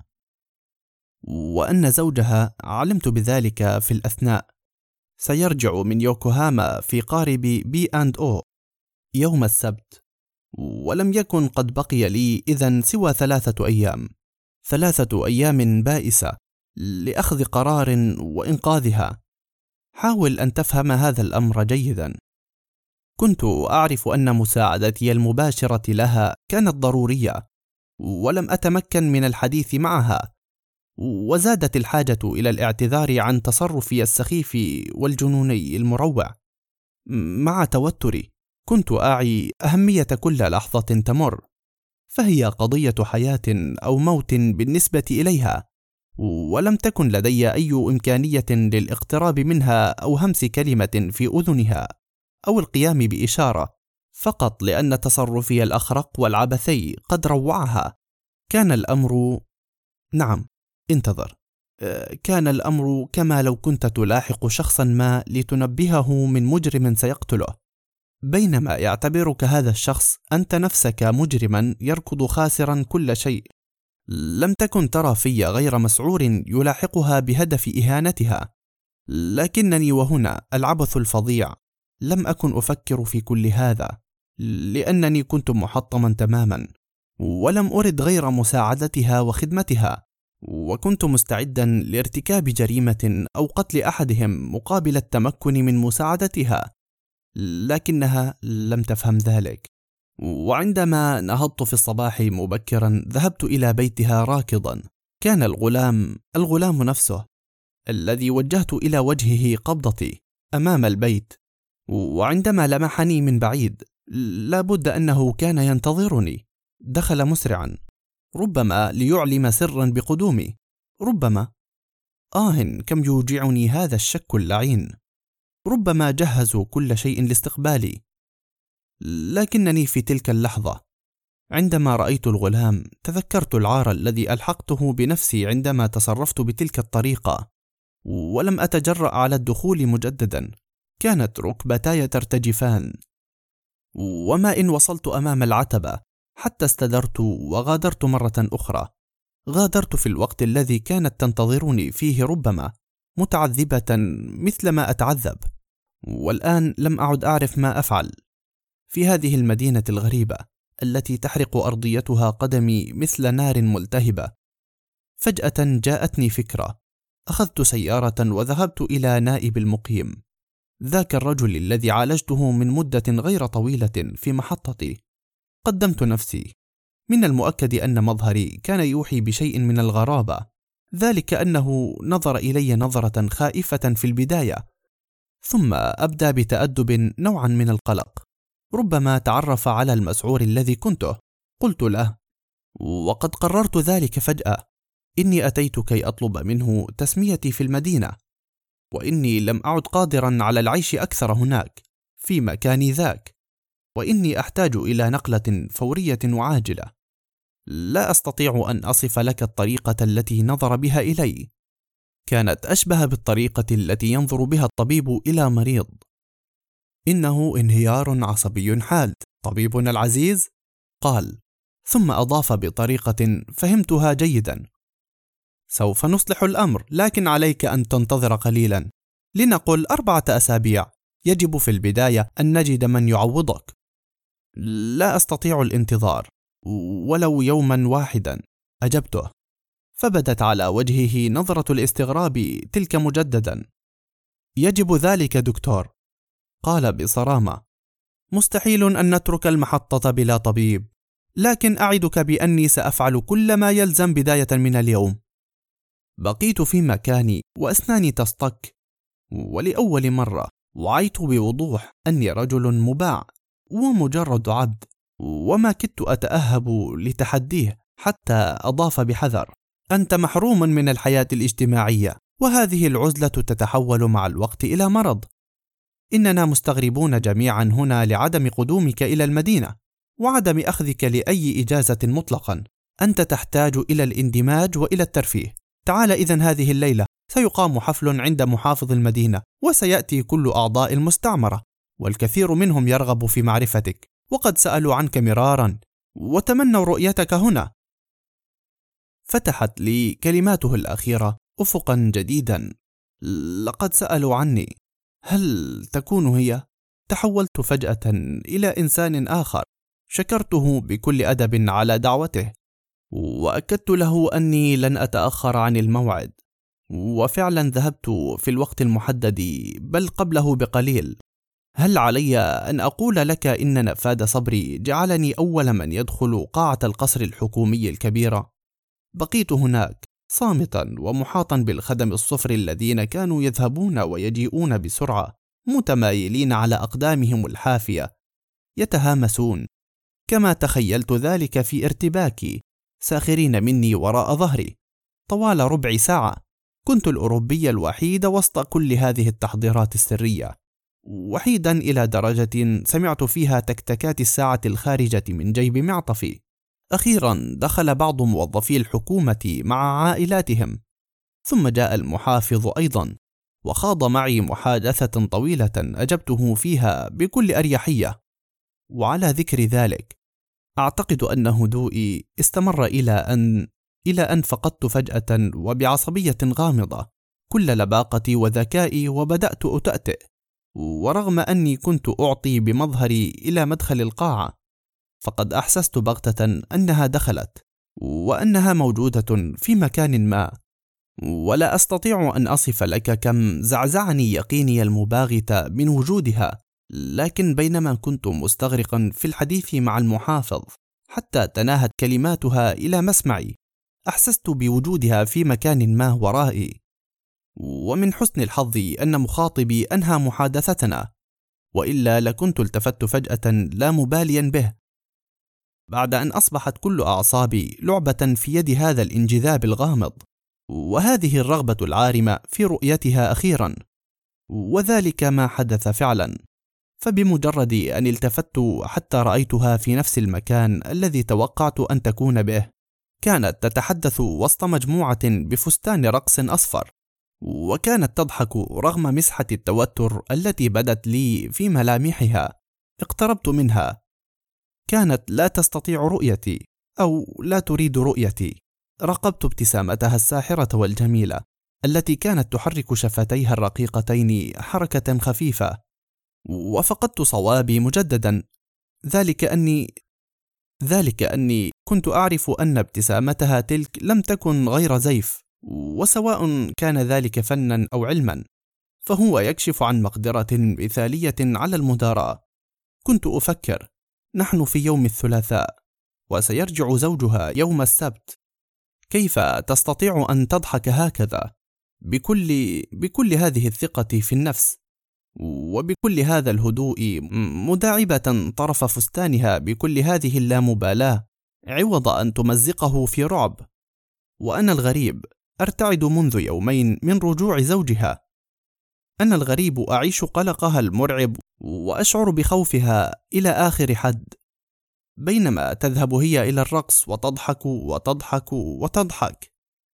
وأن زوجها، علمت بذلك في الأثناء، سيرجع من يوكوهاما في قارب B&O يوم السبت، ولم يكن قد بقي لي إذن سوى 3 أيام، 3 أيام بائسة لأخذ قرار وإنقاذها. حاول أن تفهم هذا الأمر جيدا. كنت أعرف أن مساعدتي المباشرة لها كانت ضرورية، ولم أتمكن من الحديث معها، وزادت الحاجة إلى الاعتذار عن تصرفي السخيف والجنوني المروع. مع توتري كنت أعي أهمية كل لحظة تمر، فهي قضية حياة أو موت بالنسبة إليها، ولم تكن لدي أي إمكانية للاقتراب منها أو همس كلمة في أذنها أو القيام بإشارة، فقط لأن تصرفي الأخرق والعبثي قد روعها. كان الأمر انتظر. كان الأمر كما لو كنت تلاحق شخصا ما لتنبهه من مجرم سيقتله، بينما يعتبرك هذا الشخص أنت نفسك مجرما يركض خاسرا كل شيء. لم تكن ترى في غير مسعور يلاحقها بهدف إهانتها، لكنني وهنا العبث الفظيع لم أكن أفكر في كل هذا، لأنني كنت محطما تماما، ولم أرد غير مساعدتها وخدمتها، وكنت مستعدا لارتكاب جريمة أو قتل أحدهم مقابل التمكن من مساعدتها، لكنها لم تفهم ذلك. وعندما نهضت في الصباح مبكرا ذهبت إلى بيتها راكضا. كان الغلام نفسه الذي وجهت إلى وجهه قبضتي أمام البيت، وعندما لمحني من بعيد لابد أنه كان ينتظرني. دخل مسرعا، ربما ليعلم سرا بقدومي، ربما كم يوجعني هذا الشك اللعين. ربما جهزوا كل شيء لاستقبالي، لكنني في تلك اللحظة عندما رأيت الغلام تذكرت العار الذي ألحقته بنفسي عندما تصرفت بتلك الطريقة، ولم أتجرأ على الدخول مجددا. كانت ركبتاي ترتجفان، وما إن وصلت أمام العتبة حتى استدرت وغادرت مرة أخرى. غادرت في الوقت الذي كانت تنتظرني فيه، ربما متعذبة مثلما أتعذب، والآن لم أعد أعرف ما أفعل في هذه المدينة الغريبة التي تحرق أرضيتها قدمي مثل نار ملتهبة. فجأة جاءتني فكرة، أخذت سيارة وذهبت إلى نائب المقيم، ذاك الرجل الذي عالجته من مدة غير طويلة في محطتي. قدمت نفسي. من المؤكد أن مظهري كان يوحي بشيء من الغرابة، ذلك أنه نظر إلي نظرة خائفة في البداية، ثم أبدى بتأدب نوعا من القلق. ربما تعرف على المسعور الذي كنته. قلت له: وقد قررت ذلك فجأة، إني أتيت كي أطلب منه تسميتي في المدينة، وإني لم أعد قادرا على العيش أكثر هناك في مكاني ذاك، وإني أحتاج إلى نقلة فورية وعاجلة. لا أستطيع أن أصف لك الطريقة التي نظر بها إلي، كانت أشبه بالطريقة التي ينظر بها الطبيب إلى مريض. إنه انهيار عصبي حاد طبيبنا العزيز، قال، ثم أضاف بطريقة فهمتها جيدا: سوف نصلح الأمر، لكن عليك أن تنتظر قليلا، لنقل 4 أسابيع. يجب في البداية أن نجد من يعوضك. لا أستطيع الانتظار ولو يوما واحدا، أجبته. فبدت على وجهه نظرة الاستغراب تلك مجددا. يجب ذلك دكتور، قال بصرامة. مستحيل أن نترك المحطة بلا طبيب، لكن أعدك بأني سأفعل كل ما يلزم بداية من اليوم. بقيت في مكاني وأسناني تصطك، ولأول مرة وعيت بوضوح أني رجل مباع ومجرد عبد، وما كدت أتأهب لتحديه. حتى أضاف بحذر: أنت محروم من الحياة الاجتماعية، وهذه العزلة تتحول مع الوقت إلى مرض. إننا مستغربون جميعا هنا لعدم قدومك إلى المدينة وعدم أخذك لأي إجازة مطلقا. أنت تحتاج إلى الاندماج وإلى الترفيه. تعال إذن هذه الليلة، سيقام حفل عند محافظ المدينة، وسيأتي كل أعضاء المستعمرة، والكثير منهم يرغب في معرفتك، وقد سألوا عنك مرارا وتمنوا رؤيتك هنا. فتحت لي كلماته الأخيرة أفقا جديدا. لقد سألوا عني. هل تكون هي؟ تحولت فجأة إلى إنسان آخر. شكرته بكل أدب على دعوته، وأكدت له أني لن أتأخر عن الموعد، وفعلا ذهبت في الوقت المحدد بل قبله بقليل. هل علي أن أقول لك إن نفاد صبري جعلني أول من يدخل قاعة القصر الحكومي الكبيرة؟ بقيت هناك صامتا ومحاطا بالخدم الصفر الذين كانوا يذهبون ويجيئون بسرعة، متمايلين على أقدامهم الحافية، يتهامسون كما تخيلت ذلك في ارتباكي، ساخرين مني وراء ظهري. طوال ربع ساعة. كنت الأوروبي الوحيد وسط كل هذه التحضيرات السرية، وحيدا إلى درجة سمعت فيها تكتكات الساعة الخارجة من جيب معطفي. أخيرا دخل بعض موظفي الحكومة مع عائلاتهم، ثم جاء المحافظ أيضا وخاض معي محادثة طويلة أجبته فيها بكل أريحية. وعلى ذكر ذلك، أعتقد أن هدوئي استمر إلى أن فقدت فجأة وبعصبية غامضة كل لباقتي وذكائي، وبدأت أتأتئ، ورغم أني كنت أعطي بمظهري إلى مدخل القاعة، فقد أحسست بغتة أنها دخلت وأنها موجودة في مكان ما. ولا أستطيع أن أصف لك كم زعزعني يقيني المباغت من وجودها، لكن بينما كنت مستغرقا في الحديث مع المحافظ حتى تناهت كلماتها إلى مسمعي، أحسست بوجودها في مكان ما ورائي. ومن حسن الحظ أن مخاطبي أنهى محادثتنا، وإلا لكنت التفت فجأة لا مباليا به، بعد أن أصبحت كل أعصابي لعبة في يد هذا الانجذاب الغامض، وهذه الرغبة العارمة في رؤيتها أخيرا. وذلك ما حدث فعلا، فبمجرد أن التفت حتى رأيتها في نفس المكان الذي توقعت أن تكون به، كانت تتحدث وسط مجموعة بفستان رقص أصفر، وكانت تضحك رغم مسحة التوتر التي بدت لي في ملامحها. اقتربت منها، كانت لا تستطيع رؤيتي أو لا تريد رؤيتي. راقبت ابتسامتها الساحرة والجميلة التي كانت تحرك شفتيها الرقيقتين حركة خفيفة، وفقدت صوابي مجددا، ذلك أني كنت أعرف أن ابتسامتها تلك لم تكن غير زيف، وسواء كان ذلك فنا أو علما فهو يكشف عن مقدرة مثالية على المداراة. كنت أفكر، نحن في يوم الثلاثاء وسيرجع زوجها يوم السبت، كيف تستطيع أن تضحك هكذا بكل هذه الثقة في النفس وبكل هذا الهدوء، مداعبة طرف فستانها بكل هذه اللامبالاة عوض أن تمزقه في رعب؟ وأنا الغريب أرتعد منذ يومين من رجوع زوجها. أنا الغريب أعيش قلقها المرعب وأشعر بخوفها إلى آخر حد، بينما تذهب هي إلى الرقص وتضحك وتضحك وتضحك.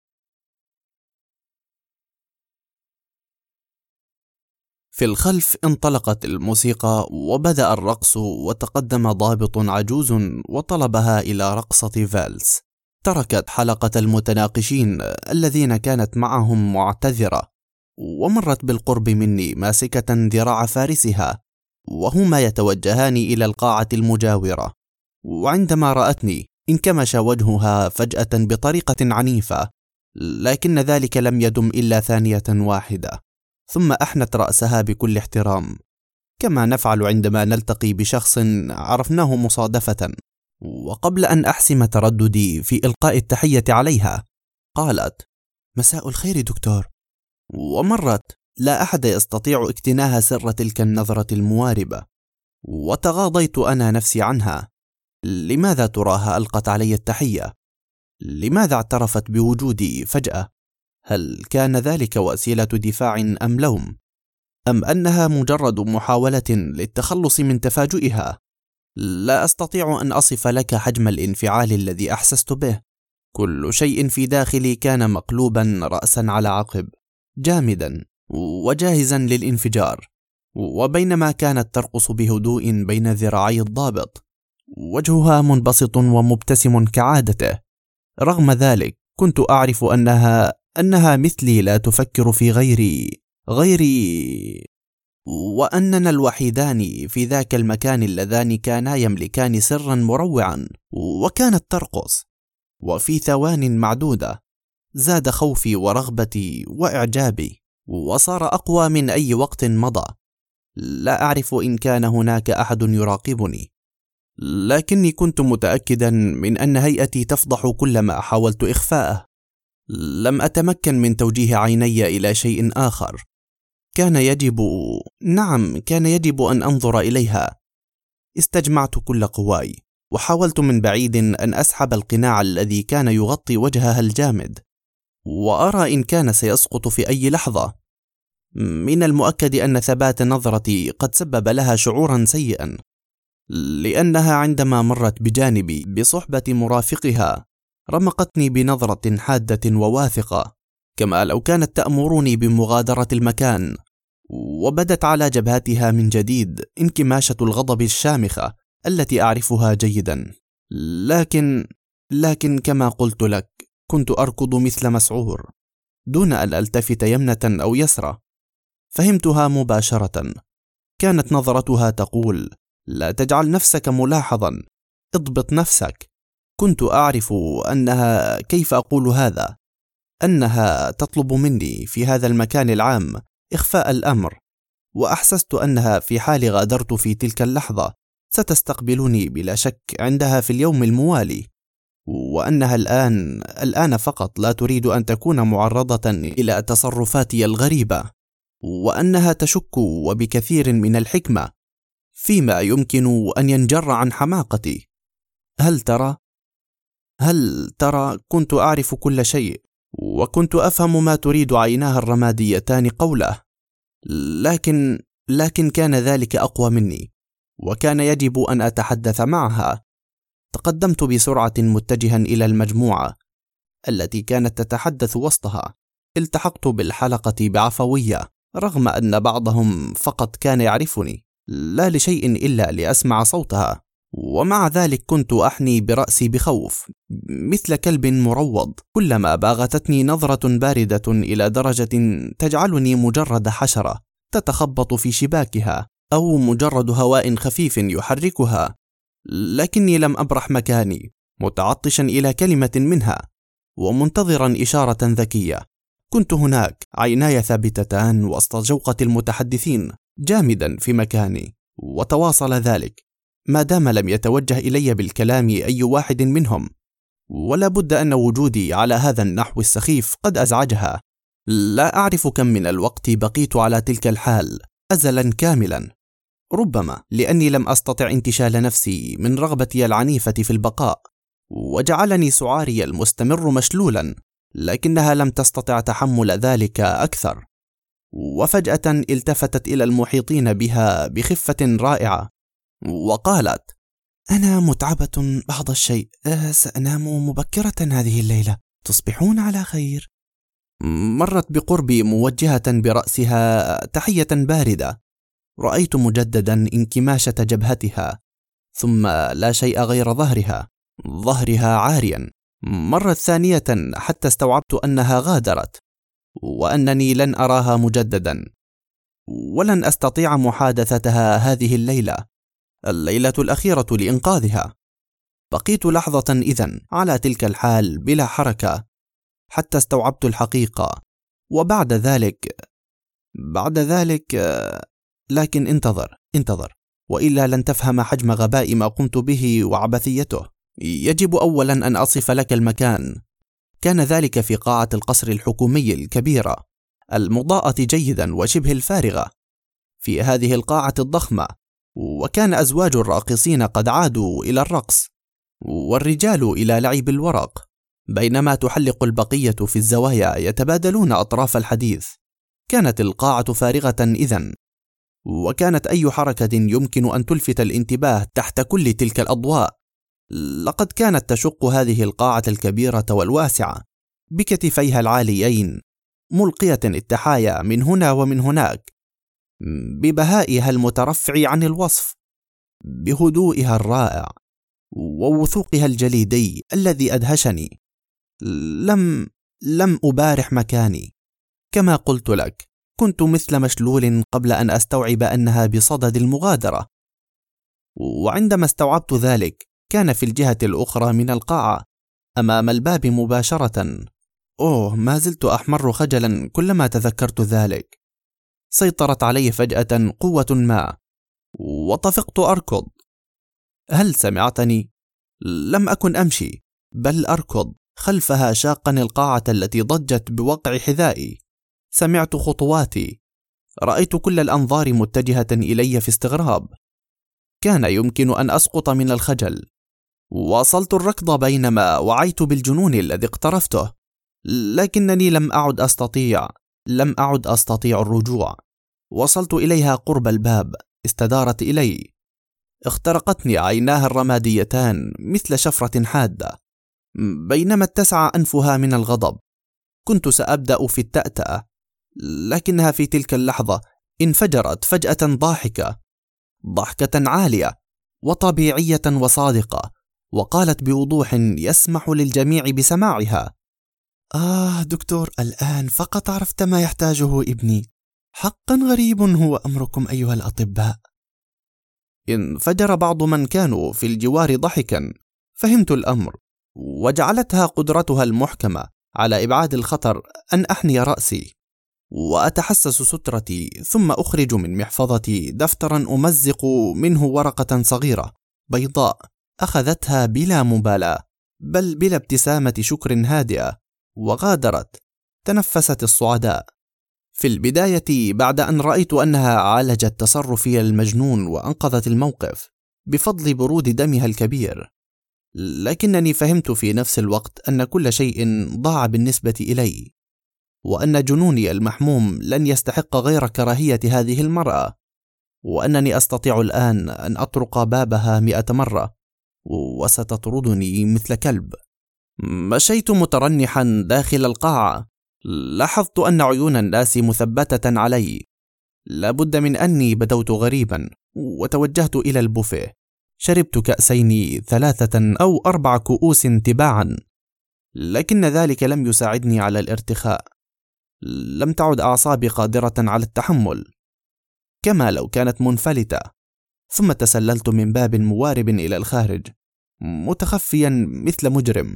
في الخلف انطلقت الموسيقى وبدأ الرقص، وتقدم ضابط عجوز وطلبها إلى رقصة فالس. تركت حلقة المتناقشين الذين كانت معهم معتذرة، ومرت بالقرب مني ماسكة ذراع فارسها، وهما يتوجهان إلى القاعة المجاورة. وعندما رأتني انكمش وجهها فجأة بطريقة عنيفة، لكن ذلك لم يدم إلا ثانية واحدة، ثم أحنت رأسها بكل احترام، كما نفعل عندما نلتقي بشخص عرفناه مصادفة. وقبل أن أحسم ترددي في إلقاء التحية عليها، قالت: مساء الخير دكتور. ومرت لا أحد يستطيع اكتناها سر تلك النظرة المواربة، وتغاضيت أنا نفسي عنها. لماذا تراها ألقت علي التحية؟ لماذا اعترفت بوجودي فجأة؟ هل كان ذلك وسيلة دفاع أم لوم؟ أم أنها مجرد محاولة للتخلص من تفاجئها؟ لا أستطيع أن أصف لك حجم الانفعال الذي أحسست به. كل شيء في داخلي كان مقلوبا رأسا على عقب، جامدا وجاهزا للانفجار. وبينما كانت ترقص بهدوء بين ذراعي الضابط، وجهها منبسط ومبتسم كعادته، رغم ذلك كنت أعرف أنها مثلي لا تفكر في غيري، وأننا الوحيدان في ذاك المكان اللذان كانا يملكان سرا مروعا. وكانت ترقص، وفي ثوان معدودة زاد خوفي ورغبتي وإعجابي، وصار أقوى من أي وقت مضى. لا أعرف إن كان هناك أحد يراقبني، لكني كنت متأكدا من أن هيئتي تفضح كل ما حاولت إخفاءه. لم أتمكن من توجيه عيني إلى شيء آخر. كان يجب أن أنظر إليها. استجمعت كل قواي، وحاولت من بعيد أن أسحب القناع الذي كان يغطي وجهها الجامد، وأرى إن كان سيسقط في أي لحظة. من المؤكد أن ثبات نظرتي قد سبب لها شعورا سيئا، لأنها عندما مرت بجانبي بصحبة مرافقها رمقتني بنظرة حادة وواثقة، كما لو كانت تأمرني بمغادرة المكان، وبدت على جبهتها من جديد انكماشة الغضب الشامخة التي أعرفها جيدا. لكن كما قلت لك، كنت أركض مثل مسعور دون أن ألتفت يمنة أو يسرى. فهمتها مباشرة. كانت نظرتها تقول: لا تجعل نفسك ملاحظا، اضبط نفسك. كنت أعرف أنها، كيف أقول هذا، أنها تطلب مني في هذا المكان العام إخفاء الأمر، وأحسست أنها في حال غادرت في تلك اللحظة ستستقبلني بلا شك عندها في اليوم الموالي، وأنها الآن فقط لا تريد أن تكون معرضة إلى تصرفاتي الغريبة، وأنها تشك وبكثير من الحكمة فيما يمكن أن ينجر عن حماقتي. هل ترى كنت أعرف كل شيء، وكنت أفهم ما تريد عيناها الرماديتان قوله، لكن كان ذلك أقوى مني، وكان يجب أن أتحدث معها. تقدمت بسرعة متجها إلى المجموعة التي كانت تتحدث وسطها. التحقت بالحلقة بعفوية، رغم أن بعضهم فقط كان يعرفني، لا لشيء إلا لأسمع صوتها، ومع ذلك كنت أحني برأسي بخوف مثل كلب مروض كلما باغتتني نظرة باردة إلى درجة تجعلني مجرد حشرة تتخبط في شباكها، أو مجرد هواء خفيف يحركها. لكني لم أبرح مكاني، متعطشا إلى كلمة منها ومنتظرا إشارة ذكية. كنت هناك، عيناي ثابتتان وسط جوقة المتحدثين، جامدا في مكاني. وتواصل ذلك ما دام لم يتوجه إلي بالكلام أي واحد منهم، ولا بد أن وجودي على هذا النحو السخيف قد أزعجها. لا أعرف كم من الوقت بقيت على تلك الحال، أزلا كاملا، ربما لأني لم أستطع انتشال نفسي من رغبتي العنيفة في البقاء، وجعلني سعاري المستمر مشلولا، لكنها لم تستطع تحمل ذلك أكثر. وفجأة التفتت إلى المحيطين بها بخفة رائعة وقالت: أنا متعبة بعض الشيء، سأنام مبكرة هذه الليلة، تصبحون على خير. مرت بقربي موجهة برأسها تحية باردة. رأيت مجددا انكماشة جبهتها، ثم لا شيء غير ظهرها عاريا. مرت ثانية حتى استوعبت أنها غادرت، وأنني لن أراها مجددا، ولن أستطيع محادثتها هذه الليلة الأخيرة لإنقاذها. بقيت لحظة إذن على تلك الحال بلا حركة حتى استوعبت الحقيقة، وبعد ذلك لكن انتظر، وإلا لن تفهم حجم غباء ما قمت به وعبثيته. يجب أولا أن أصف لك المكان. كان ذلك في قاعة القصر الحكومي الكبيرة المضاءة جيدا وشبه الفارغة. في هذه القاعة الضخمة، وكان أزواج الراقصين قد عادوا إلى الرقص، والرجال إلى لعب الورق، بينما تحلق البقية في الزوايا يتبادلون أطراف الحديث. كانت القاعة فارغة إذن، وكانت أي حركة يمكن أن تلفت الانتباه تحت كل تلك الأضواء. لقد كانت تشق هذه القاعة الكبيرة والواسعة بكتفيها العاليين، ملقية التحايا من هنا ومن هناك، ببهائها المترفع عن الوصف، بهدوئها الرائع ووثوقها الجليدي الذي أدهشني. لم أبارح مكاني. كما قلت لك، كنت مثل مشلول قبل أن أستوعب أنها بصدد المغادرة، وعندما استوعبت ذلك كان في الجهة الأخرى من القاعة أمام الباب مباشرة. ما زلت أحمر خجلا كلما تذكرت ذلك. سيطرت علي فجأة قوة ما، وطفقت أركض. هل سمعتني؟ لم أكن أمشي، بل أركض خلفها شاقا القاعة التي ضجت بوقع حذائي. سمعت خطواتي، رأيت كل الأنظار متجهة إلي في استغراب. كان يمكن أن أسقط من الخجل. واصلت الركض بينما وعيت بالجنون الذي اقترفته. لكنني لم أعد أستطيع الرجوع. وصلت إليها قرب الباب، استدارت إلي، اخترقتني عيناها الرماديتان مثل شفرة حادة، بينما اتسع أنفها من الغضب. كنت سأبدأ في التأتأة، لكنها في تلك اللحظة انفجرت فجأة ضحكة عالية وطبيعية وصادقة، وقالت بوضوح يسمح للجميع بسماعها: دكتور، الآن فقط عرفت ما يحتاجه ابني. حقا غريب هو أمركم أيها الأطباء. انفجر بعض من كانوا في الجوار ضحكا. فهمت الأمر، وجعلتها قدرتها المحكمة على إبعاد الخطر أن أحني رأسي وأتحسس سترتي، ثم أخرج من محفظتي دفترا أمزق منه ورقة صغيرة بيضاء. أخذتها بلا مبالاة، بل بلا ابتسامة شكر هادئة، وغادرت. تنفست الصعداء. في البداية، بعد أن رأيت أنها عالجت تصرفي المجنون وأنقذت الموقف بفضل برود دمها الكبير، لكنني فهمت في نفس الوقت أن كل شيء ضاع بالنسبة إلي، وأن جنوني المحموم لن يستحق غير كراهية هذه المرأة، وأنني أستطيع الآن أن أطرق بابها 100 مرة وستطردني مثل كلب. مشيت مترنحا داخل القاعة. لاحظت أن عيون الناس مثبتة علي. لابد من أني بدوت غريبا، وتوجهت إلى البوفيه. شربت كأسين، 3 أو 4 كؤوس تباعا، لكن ذلك لم يساعدني على الارتخاء. لم تعد أعصابي قادرة على التحمل، كما لو كانت منفلتة. ثم تسللت من باب موارب إلى الخارج، متخفيا مثل مجرم.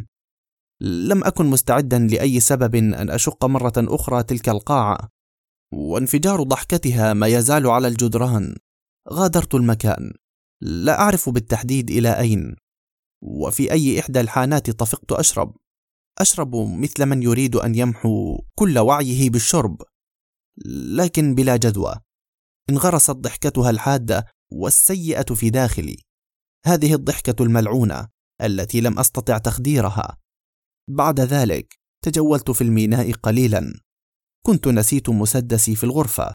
لم أكن مستعدا لأي سبب أن أشق مرة أخرى تلك القاعة، وانفجار ضحكتها ما يزال على الجدران. غادرت المكان، لا أعرف بالتحديد إلى أين، وفي أي إحدى الحانات طفقت أشرب مثل من يريد أن يمحو كل وعيه بالشرب، لكن بلا جدوى. انغرست ضحكتها الحادة والسيئة في داخلي، هذه الضحكة الملعونة التي لم أستطع تخديرها. بعد ذلك تجولت في الميناء قليلا. كنت نسيت مسدسي في الغرفة،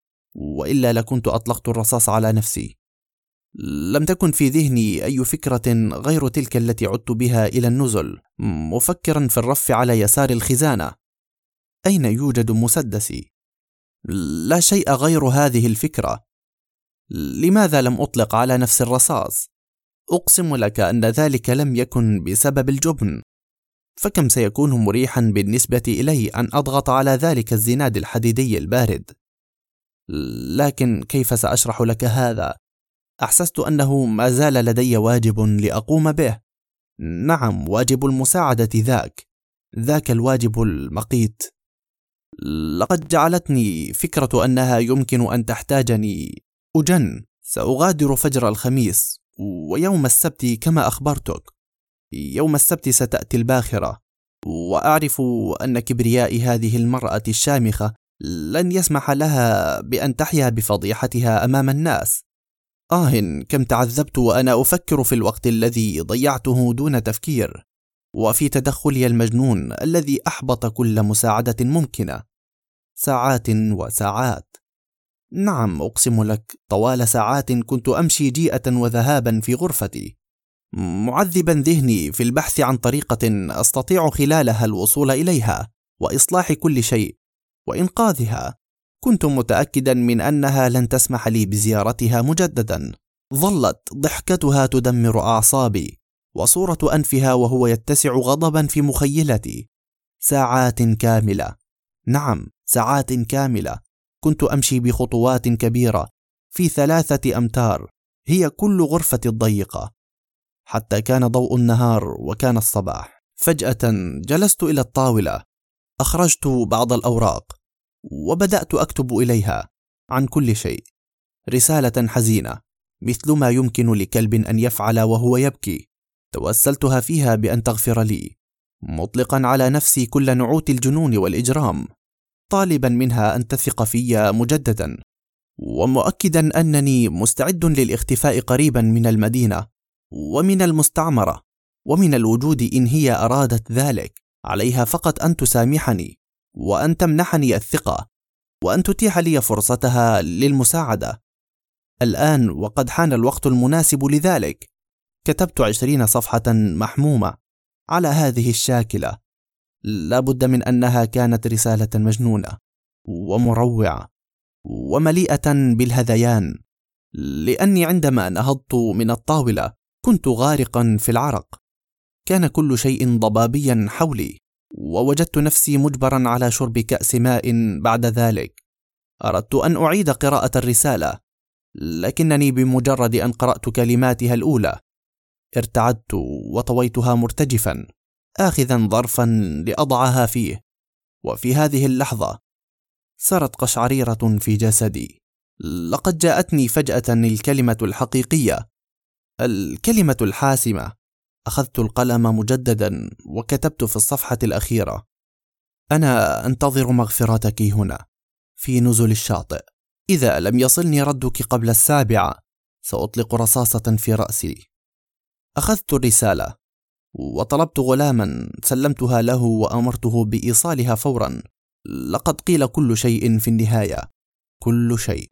وإلا لكنت أطلقت الرصاص على نفسي. لم تكن في ذهني أي فكرة غير تلك التي عدت بها إلى النزل، مفكرا في الرف على يسار الخزانة. أين يوجد مسدسي؟ لا شيء غير هذه الفكرة. لماذا لم أطلق على نفس الرصاص؟ أقسم لك أن ذلك لم يكن بسبب الجبن، فكم سيكون مريحا بالنسبة إلي أن أضغط على ذلك الزناد الحديدي البارد. لكن كيف سأشرح لك هذا؟ أحسست أنه ما زال لدي واجب لأقوم به. نعم، واجب المساعدة ذاك الواجب المقيت. لقد جعلتني فكرة أنها يمكن أن تحتاجني أجن. سأغادر فجر الخميس، ويوم السبت كما أخبرتك. يوم السبت ستأتي الباخرة، وأعرف أن كبرياء هذه المرأة الشامخة لن يسمح لها بأن تحيا بفضيحتها أمام الناس. كم تعذبت وأنا أفكر في الوقت الذي ضيعته دون تفكير، وفي تدخلي المجنون الذي أحبط كل مساعدة ممكنة. ساعات وساعات، نعم أقسم لك، طوال ساعات كنت أمشي جيئة وذهابا في غرفتي، معذبا ذهني في البحث عن طريقة أستطيع خلالها الوصول إليها وإصلاح كل شيء وإنقاذها. كنت متأكدا من أنها لن تسمح لي بزيارتها مجددا. ظلت ضحكتها تدمر أعصابي، وصورة أنفها وهو يتسع غضبا في مخيلتي. ساعات كاملة، نعم ساعات كاملة، كنت أمشي بخطوات كبيرة في 3 أمتار، هي كل غرفتي الضيقة، حتى كان ضوء النهار وكان الصباح. فجأة جلست إلى الطاولة، أخرجت بعض الأوراق وبدأت أكتب إليها عن كل شيء. رسالة حزينة مثل ما يمكن لكلب أن يفعل وهو يبكي. توسلتها فيها بأن تغفر لي، مطلقا على نفسي كل نعوت الجنون والإجرام، طالبا منها أن تثق في مجددا، ومؤكدا أنني مستعد للاختفاء قريبا من المدينة ومن المستعمرة ومن الوجود إن هي أرادت ذلك. عليها فقط أن تسامحني، وأن تمنحني الثقة، وأن تتيح لي فرصتها للمساعدة. الآن وقد حان الوقت المناسب لذلك. كتبت 20 صفحة محمومة على هذه الشاكلة. لا بد من أنها كانت رسالة مجنونة ومروعة ومليئة بالهذيان، لأني عندما نهضت من الطاولة كنت غارقا في العرق. كان كل شيء ضبابيا حولي، ووجدت نفسي مجبرا على شرب كأس ماء بعد ذلك. أردت أن أعيد قراءة الرسالة، لكنني بمجرد أن قرأت كلماتها الأولى ارتعدت وطويتها مرتجفا، آخذا ظرفا لأضعها فيه. وفي هذه اللحظة صارت قشعريرة في جسدي. لقد جاءتني فجأة الكلمة الحقيقية، الكلمة الحاسمة. أخذت القلم مجددا وكتبت في الصفحة الأخيرة: أنا أنتظر مغفرتك هنا في نزل الشاطئ. إذا لم يصلني ردك قبل 7 سأطلق رصاصة في رأسي. أخذت الرسالة وطلبت غلاما سلمتها له وأمرته بإيصالها فورا. لقد قيل كل شيء في النهاية، كل شيء.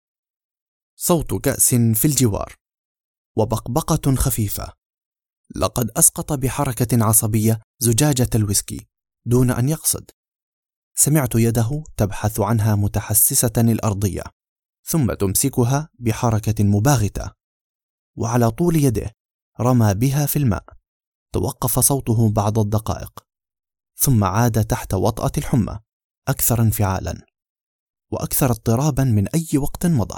صوت كأس في الجوار وبقبقة خفيفة. لقد أسقط بحركة عصبية زجاجة الويسكي دون أن يقصد. سمعت يده تبحث عنها متحسسة الأرضية، ثم تمسكها بحركة مباغتة، وعلى طول يده رمى بها في الماء. توقف صوته بعض الدقائق، ثم عاد تحت وطأة الحمى، أكثر انفعالا وأكثر اضطرابا من أي وقت مضى.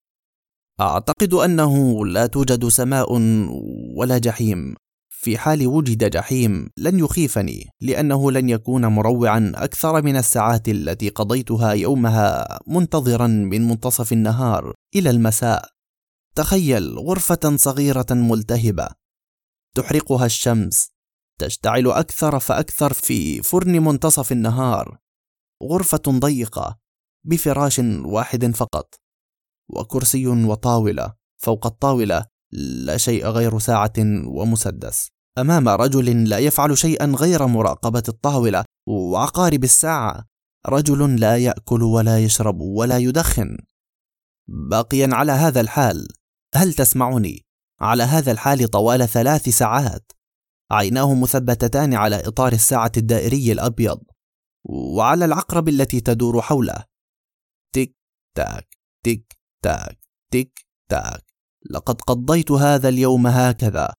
أعتقد أنه لا توجد سماء ولا جحيم. في حال وجد جحيم لن يخيفني، لأنه لن يكون مروعا أكثر من الساعات التي قضيتها يومها منتظرا من منتصف النهار إلى المساء. تخيل غرفة صغيرة ملتهبة تحرقها الشمس، تشتعل أكثر فأكثر في فرن منتصف النهار. غرفة ضيقة بفراش واحد فقط، وكرسي وطاولة. فوق الطاولة لا شيء غير ساعة ومسدس. أمام رجل لا يفعل شيئا غير مراقبة الطاولة وعقارب الساعة. رجل لا يأكل ولا يشرب ولا يدخن. باقيا على هذا الحال، هل تسمعني؟ على هذا الحال طوال 3 ساعات. عيناه مثبتتان على إطار الساعة الدائري الأبيض وعلى العقرب التي تدور حوله. تك تاك تك تاك تك تاك. لقد قضيت هذا اليوم هكذا،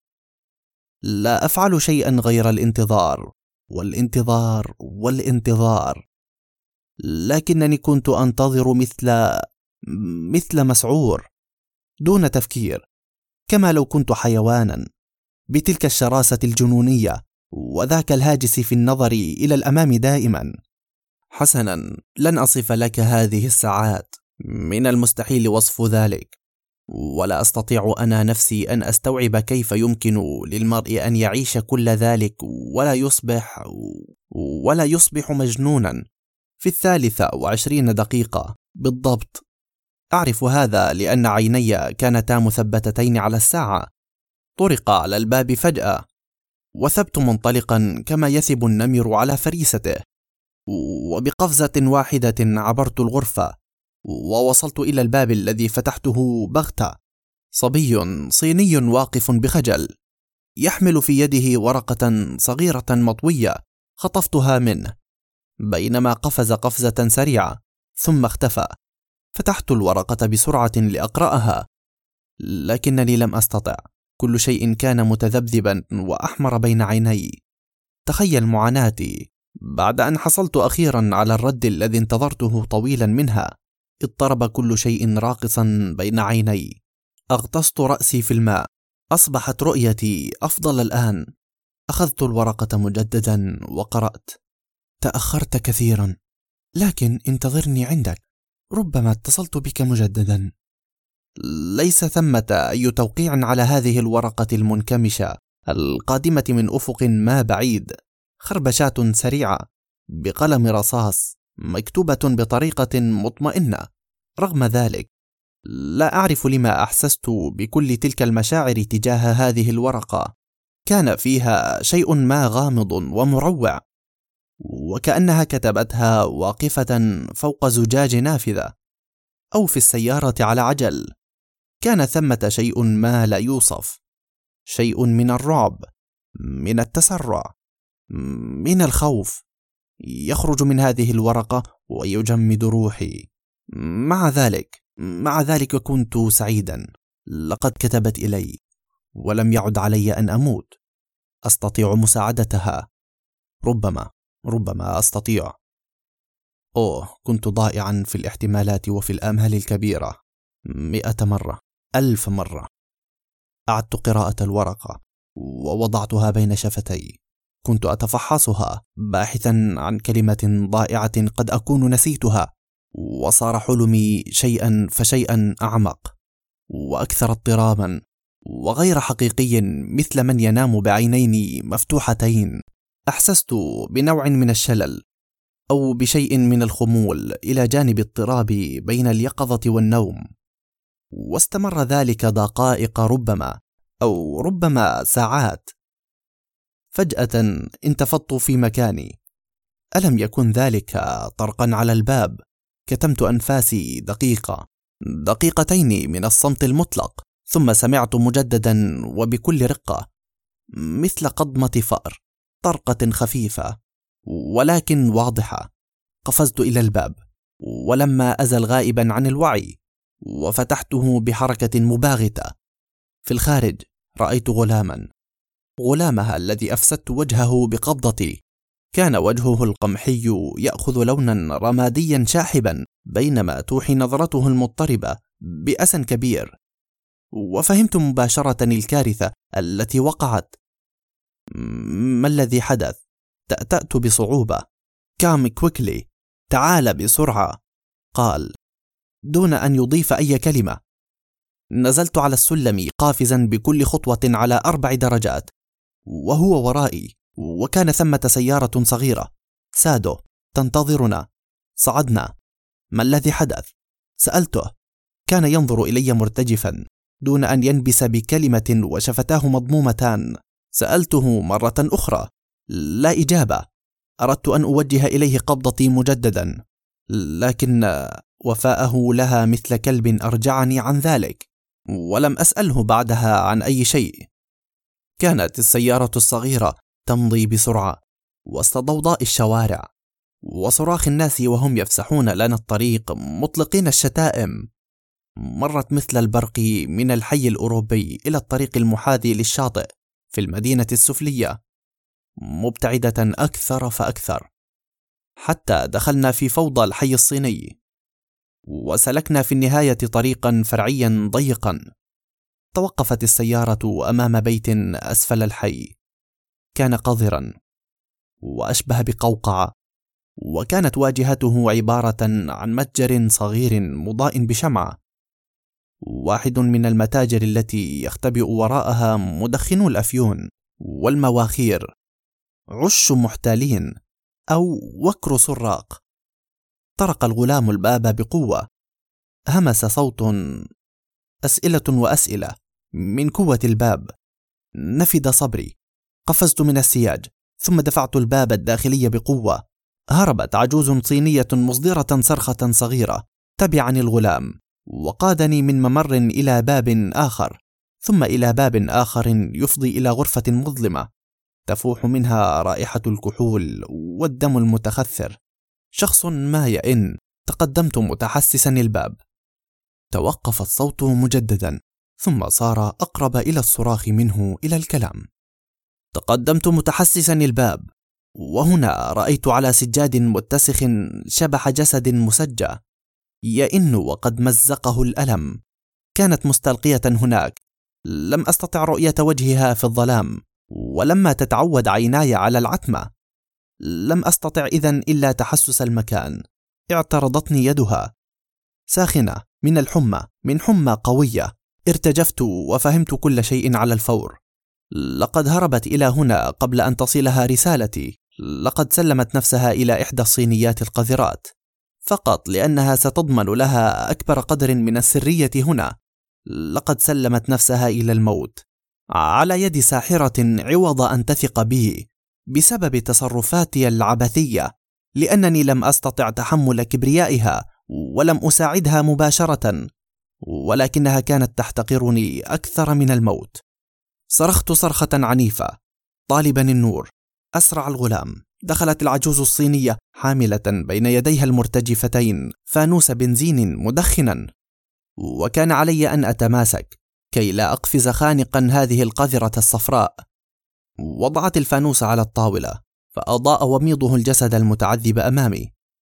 لا أفعل شيئا غير الانتظار والانتظار والانتظار. لكنني كنت أنتظر مثل مسعور، دون تفكير، كما لو كنت حيوانا، بتلك الشراسة الجنونية وذاك الهاجس في النظر إلى الأمام دائما. حسنا، لن أصف لك هذه الساعات، من المستحيل وصف ذلك، ولا أستطيع أنا نفسي أن أستوعب كيف يمكن للمرء أن يعيش كل ذلك ولا يصبح مجنونا في 23 دقيقة بالضبط. أعرف هذا لأن عيني كانتا مثبتتين على الساعة. طرق على الباب فجأة، وثبت منطلقا كما يثب النمر على فريسته، وبقفزة واحدة عبرت الغرفة ووصلت إلى الباب الذي فتحته بغتة. صبي صيني واقف بخجل يحمل في يده ورقة صغيرة مطوية. خطفتها منه بينما قفز قفزة سريعة ثم اختفى. فتحت الورقة بسرعة لأقرأها، لكنني لم أستطع. كل شيء كان متذبذبا وأحمر بين عيني. تخيل معاناتي بعد أن حصلت أخيرا على الرد الذي انتظرته طويلا منها. اضطرب كل شيء راقصا بين عيني. أغطست رأسي في الماء. أصبحت رؤيتي أفضل الآن. أخذت الورقة مجددا وقرأت: تأخرت كثيرا، لكن انتظرني عندك، ربما اتصلت بك مجددا. ليس ثمة أي توقيع على هذه الورقة المنكمشة القادمة من أفق ما بعيد. خربشات سريعة بقلم رصاص مكتوبة بطريقة مطمئنة. رغم ذلك لا أعرف لما أحسست بكل تلك المشاعر تجاه هذه الورقة. كان فيها شيء ما غامض ومروع. وكأنها كتبتها واقفة فوق زجاج نافذة أو في السيارة على عجل. كان ثمة شيء ما لا يوصف، شيء من الرعب، من التسرع، من الخوف، يخرج من هذه الورقة ويجمد روحي. مع ذلك كنت سعيدا. لقد كتبت إلي ولم يعد علي أن أموت. أستطيع مساعدتها. ربما أستطيع. كنت ضائعا في الاحتمالات وفي الآمال الكبيرة 100 مرة، 1000 مرة. أعدت قراءة الورقة ووضعتها بين شفتي. كنت أتفحصها باحثا عن كلمة ضائعة قد أكون نسيتها، وصار حلمي شيئا فشيئا أعمق وأكثر اضطرابا وغير حقيقي، مثل من ينام بعينين مفتوحتين. أحسست بنوع من الشلل أو بشيء من الخمول إلى جانب اضطراب بين اليقظة والنوم، واستمر ذلك دقائق ربما ساعات. فجأة انتفضت في مكاني. ألم يكن ذلك طرقا على الباب؟ كتمت أنفاسي دقيقتين من الصمت المطلق، ثم سمعت مجددا وبكل رقة مثل قضمة فأر، طرقة خفيفة ولكن واضحة. قفزت إلى الباب ولما أزل غائبا عن الوعي، وفتحته بحركة مباغتة. في الخارج رأيت غلامها الذي أفسدت وجهه بقبضتي. كان وجهه القمحي يأخذ لونا رماديا شاحبا، بينما توحي نظرته المضطربة بأسى كبير. وفهمت مباشرة الكارثة التي وقعت. ما الذي حدث؟ تأتأت بصعوبة. Come quickly، تعال بسرعة، قال دون أن يضيف أي كلمة. نزلت على السلم قافزا بكل خطوة على 4 درجات، وهو ورائي، وكان ثمة سيارة صغيرة سادو تنتظرنا. صعدنا. ما الذي حدث؟ سألته. كان ينظر إلي مرتجفا دون أن ينبس بكلمة وشفتاه مضمومتان. سألته مرة أخرى، لا إجابة. أردت أن أوجه إليه قبضتي مجددا، لكن وفاءه لها مثل كلب أرجعني عن ذلك، ولم أسأله بعدها عن أي شيء. كانت السيارة الصغيرة تمضي بسرعة وسط ضوضاء الشوارع وصراخ الناس وهم يفسحون لنا الطريق مطلقين الشتائم. مرت مثل البرق من الحي الأوروبي إلى الطريق المحاذي للشاطئ في المدينة السفلية، مبتعدة أكثر فأكثر، حتى دخلنا في فوضى الحي الصيني، وسلكنا في النهاية طريقا فرعيا ضيقا. توقفت السيارة أمام بيت أسفل الحي. كان قذرا وأشبه بقوقعة، وكانت واجهته عبارة عن متجر صغير مضاء بشمعة، واحد من المتاجر التي يختبئ وراءها مدخنو الأفيون والمواخير، عش محتالين أو وكر سراق. طرق الغلام الباب بقوة. همس صوت أسئلة وأسئلة من قوة الباب. نفد صبري. قفزت من السياج ثم دفعت الباب الداخلي بقوة. هربت عجوز صينية مصدرة صرخة صغيرة تبعني الغلام، وقادني من ممر إلى باب آخر، ثم إلى باب آخر يفضي إلى غرفة مظلمة تفوح منها رائحة الكحول والدم المتخثر. شخص ما يئن. تقدمت متحسسا الباب. توقف الصوت مجددا، ثم صار أقرب إلى الصراخ منه إلى الكلام. تقدمت متحسسا الباب، وهنا رأيت على سجاد متسخ شبح جسد مسجى يئن وقد مزقه الألم. كانت مستلقية هناك. لم أستطع رؤية وجهها في الظلام، ولما تتعود عيناي على العتمة لم أستطع إذن إلا تحسس المكان. اعترضتني يدها ساخنة من الحمى، من حمى قوية. ارتجفت وفهمت كل شيء على الفور. لقد هربت إلى هنا قبل أن تصلها رسالتي. لقد سلمت نفسها إلى إحدى الصينيات القذرات فقط لأنها ستضمن لها أكبر قدر من السرية هنا. لقد سلمت نفسها إلى الموت على يد ساحرة عوض أن تثق به. بسبب تصرفاتي العبثية، لأنني لم أستطع تحمل كبريائها ولم أساعدها مباشرة، ولكنها كانت تحتقرني أكثر من الموت. صرخت صرخة عنيفة طالبا النور. أسرع الغلام. دخلت العجوز الصينية حاملة بين يديها المرتجفتين فانوس بنزين مدخنا، وكان علي أن أتماسك كي لا أقفز خانقا هذه القذرة الصفراء. وضعت الفانوس على الطاولة فأضاء وميضه الجسد المتعذب أمامي،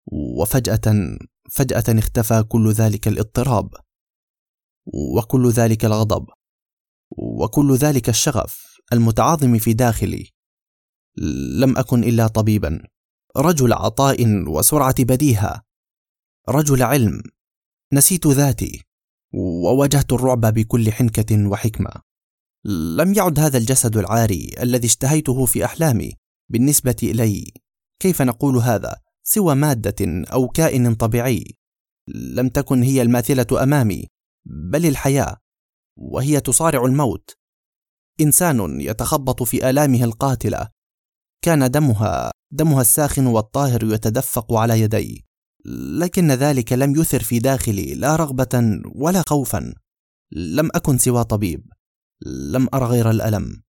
وفجأة اختفى كل ذلك الاضطراب وكل ذلك الغضب وكل ذلك الشغف المتعاظم في داخلي. لم أكن إلا طبيبا، رجل عطاء وسرعة بديهة، رجل علم. نسيت ذاتي وواجهت الرعب بكل حنكة وحكمة. لم يعد هذا الجسد العاري الذي اشتهيته في أحلامي بالنسبة إلي، كيف نقول هذا، سوى مادة أو كائن طبيعي. لم تكن هي الماثلة أمامي، بل الحياة، وهي تصارع الموت. إنسان يتخبط في آلامه القاتلة. كان دمها الساخن والطاهر يتدفق على يدي، لكن ذلك لم يثر في داخلي لا رغبة ولا خوفا. لم أكن سوى طبيب، لم أر غير الألم.